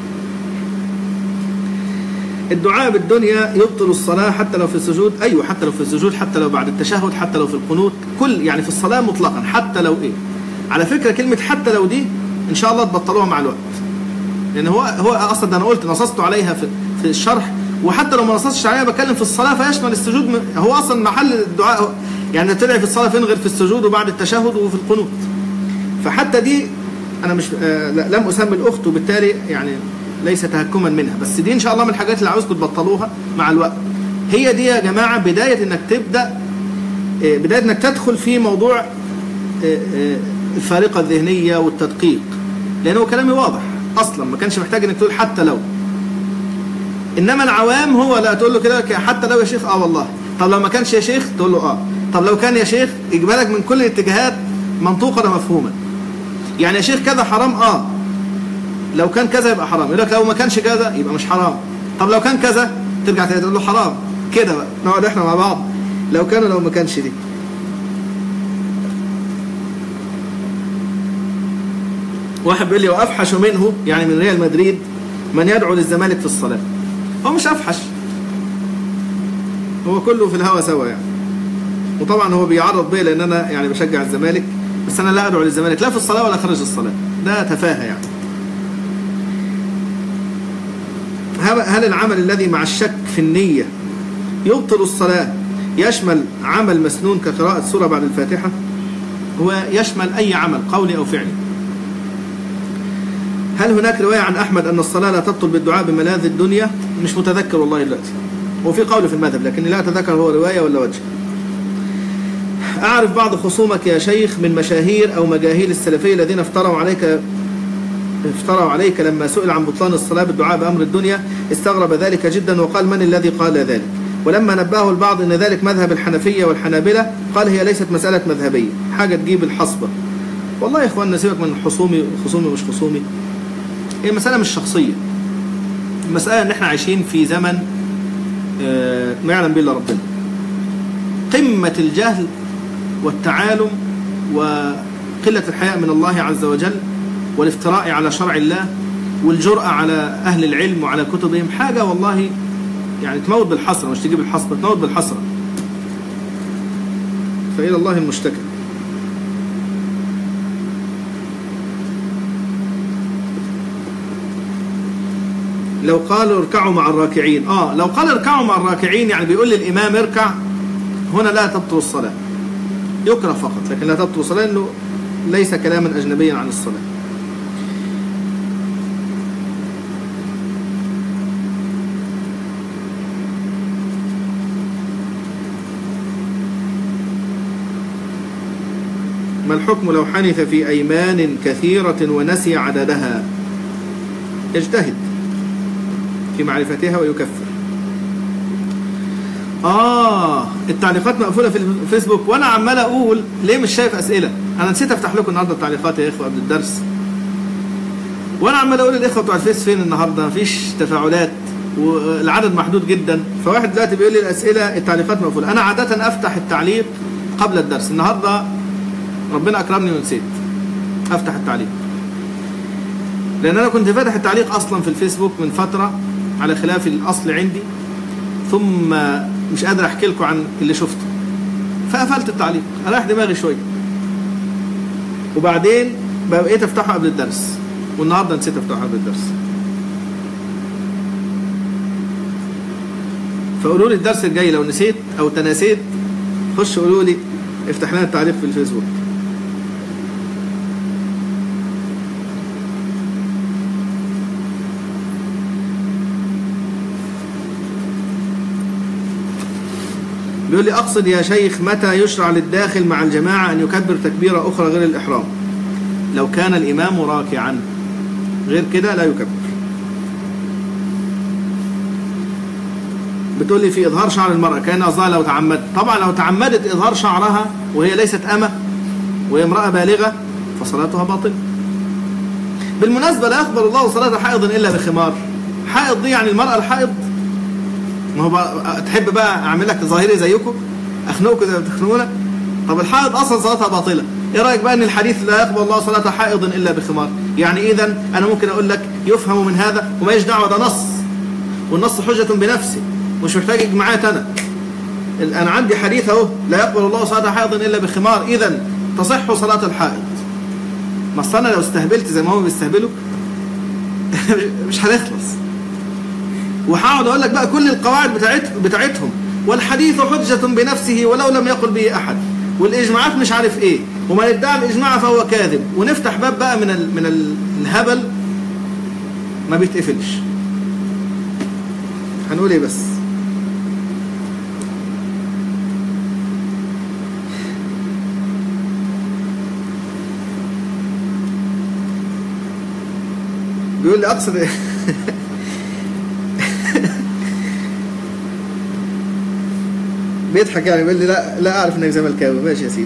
الدعاء بالدنيا يبطل الصلاة حتى لو في السجود؟ ايوه حتى لو في السجود، حتى لو بعد التشهد، حتى لو في القنوت، كل يعني في الصلاة مطلقا، حتى لو ايه. على فكرة كلمة حتى لو دي ان شاء الله تبطلوها مع الوقت، لان هو هو اصلا ده انا قلت نصصت عليها في في الشرح، وحتى لو ما نصصتش عليها بتكلم في الصلاة فيشمل السجود، هو اصلا محل الدعاء يعني تدعي في الصلاة فين غير في السجود وبعد التشهد وفي القنوت. فحتى دي انا مش آه لم اسمي الاخت، وبالتالي يعني ليس تهكما منها، بس دي ان شاء الله من الحاجات اللي عاوزكم تبطلوها مع الوقت. هي دي يا جماعة بداية انك تبدأ، آه بداية انك تدخل في موضوع آه آه الفارقة الذهنية والتدقيق، لانه كلامي واضح اصلا، ما كانش محتاج انك تقول حتى لو. انما العوام هو لا تقول له كده حتى لو يا شيخ اه والله، طب لو ما كانش يا شيخ تقول له اه، طب لو كان يا شيخ، يجيبها لك من كل الاتجاهات منطوقا ومفهوما. يعني يا شيخ كذا حرام، اه لو كان كذا يبقى حرام، يقول لك لو ما كانش كذا يبقى مش حرام، طب لو كان كذا ترجع تقول له حرام، كده بقى نقعد احنا مع بعض لو كان لو ما كانش دي. واحد بيقول لي وافحش منه يعني من ريال مدريد من يدعو للزمالك في الصلاة. هو مش افحش، هو كله في الهوا سوا يعني، وطبعا هو بيعرض بيه لان انا يعني بشجع الزمالك، بس انا لا ادعو للزمالك لا في الصلاة ولا خارج الصلاة، ده تفاهة يعني. هل العمل الذي مع الشك في النية يبطل الصلاة يشمل عمل مسنون كقراءة سورة بعد الفاتحة؟ هو يشمل اي عمل قولي او فعلي. هل هناك رواية عن أحمد أن الصلاة لا تبطل بالدعاء بملاذ الدنيا؟ مش متذكر والله دلوقتي، وفي قول في المذهب لكني لا أتذكر هو رواية ولا وجه. أعرف بعض خصومك يا شيخ من مشاهير أو مجاهيل السلفية الذين افتروا عليك افتروا عليك لما سئل عن بطلان الصلاة بالدعاء بأمر الدنيا استغرب ذلك جدا وقال من الذي قال ذلك، ولما نبهه البعض أن ذلك مذهب الحنفية والحنابلة قال هي ليست مسألة مذهبية، حاجة تجيب الحصبة. والله يا إخواننا سيبك من خصومي خصومي مش خصومي، هي مسألة مش شخصية، المسألة أن احنا عايشين في زمن ما يعلم به إلا ربنا، قمة الجهل والتعالم وقلة الحياء من الله عز وجل والافتراء على شرع الله والجرأة على أهل العلم وعلى كتبهم، حاجة والله يعني تموت بالحسرة، مش تجيب الحسرة، تموت بالحسرة. فإلى الله المشتكى. لو قالوا اركعوا مع الراكعين، آه لو قال اركعوا مع الراكعين يعني بيقول للإمام اركع، هنا لا تبطل الصلاة، يكره فقط، لكن لا تبطل الصلاة لأنه ليس كلاما أجنبيا عن الصلاة. ما الحكم لو حنث في أيمان كثيرة ونسي عددها؟ يجتهد في معرفتها ويكفر. آه التعليقات مقفولة في الفيسبوك وأنا عمال أقول ليه مش شايف أسئلة؟ أنا نسيت أفتح لكم النهاردة التعليقات يا إخوة قبل الدرس، وأنا عمال أقول الإخوة بتوع الفيس فين النهاردة؟ مفيش تفاعلات والعدد محدود جدا، فواحد دلوقتي بيقول لي الأسئلة التعليقات مقفولة. أنا عادة أفتح التعليق قبل الدرس، النهاردة ربنا أكرمني ونسيت أفتح التعليق، لأن أنا كنت فاتح التعليق أصلا في الفيسبوك من فترة على خلاف الأصل عندي، ثم مش قادر أحكي لكم عن اللي شفته فقفلت التعليق، أريح دماغي شوية، وبعدين بقيت أفتحه قبل الدرس، والنهاردة نسيت أفتحه قبل الدرس. فقولوا لي الدرس الجاي لو نسيت أو تناسيت خش قولوا لي افتح لنا التعليق في الفيسبوك. بيقول لي أقصد يا شيخ متى يشرع للداخل مع الجماعة أن يكبر تكبيرة أخرى غير الإحرام لو كان الإمام راكعا، غير كده لا يكبر. بتقول لي في إظهار شعر المرأة كان قصدها لو تعمدت، طبعا لو تعمدت إظهار شعرها وهي ليست أمة وهي امرأة بالغة فصلاتها باطلة. بالمناسبة لا يقبل الله صلاة حائض إلا بخمار. حائض دي يعني المرأة الحائض، ما هو بقى تحب بقى اعمل لك ظاهري زيكم اخنقكم زي ما بتخنقونا؟ طب الحائض اصلا صلاتها باطله، ايه رايك بقى ان الحديث لا يقبل الله صلاه حائض الا بخمار؟ يعني اذا انا ممكن اقول لك يفهم من هذا وما يجي دعوه، ده نص، والنص حجه بنفسه مش محتاج اجماعات. انا انا عندي حديث اهو لا يقبل الله صلاه حائض الا بخمار، اذا تصح صلاه الحائض. ما اصل انا لو استهبلت زي ما هم بيستهبلوا مش هنخلص، وهقعد اقول لك بقى كل القواعد بتاعت بتاعتهم، والحديث حجة بنفسه ولو لم يقل به احد، والاجماعات مش عارف ايه، ومن ادعى الاجماع فهو كاذب، ونفتح باب بقى من ال من ال الهبل ما بيتقفلش. هنقول ايه بس؟ بيقول لي اقصد ايه بيضحك يعني، بيقول لي لا لا اعرف انك زملكاوي. ماشي يا سيدي.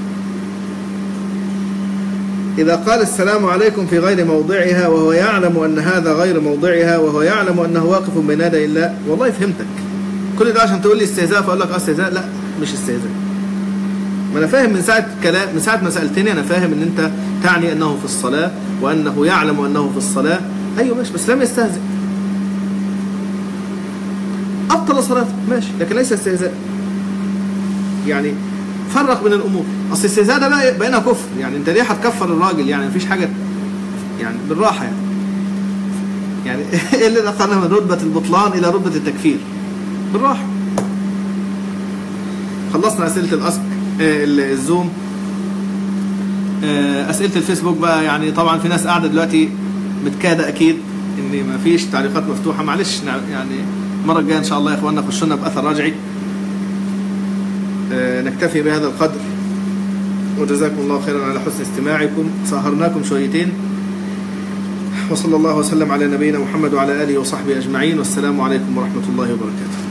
اذا قال السلام عليكم في غير موضعها وهو يعلم ان هذا غير موضعها وهو يعلم انه واقف بين يدي الله، والله فهمتك. كل ده عشان تقول لي استهزاء فاقول لك استهزاء؟ لا مش استهزاء. ما انا فاهم من ساعه كلام، من ساعه ما سالتني انا فاهم ان انت تعني انه في الصلاه وانه يعلم انه في الصلاه. ايوه ماشي، بس لم يستهزئ، ابطل صلاته ماشي، لكن ليس استهزاء. يعني فرق بين الامور، اصل الاستهزاء ده بقى بقينا كفر، يعني انت ليه هتكفر الراجل؟ يعني مفيش حاجه، يعني بالراحه يعني يعني ايه اللي نقلنا من رتبه البطلان الى رتبه التكفير؟ بالراحه. خلصنا اسئله الاسك الزوم. اسئله الفيسبوك بقى، يعني طبعا في ناس قاعده دلوقتي متكاده اكيد ان مفيش تعليقات مفتوحه، معلش يعني المره الجايه ان شاء الله يا اخواننا خشوا لنا باثر راجعي. نكتفي بهذا القدر، وجزاكم الله خيرا على حسن استماعكم. سهرناكم شويتين، وصلى الله وسلم على نبينا محمد وعلى آله وصحبه أجمعين، والسلام عليكم ورحمة الله وبركاته.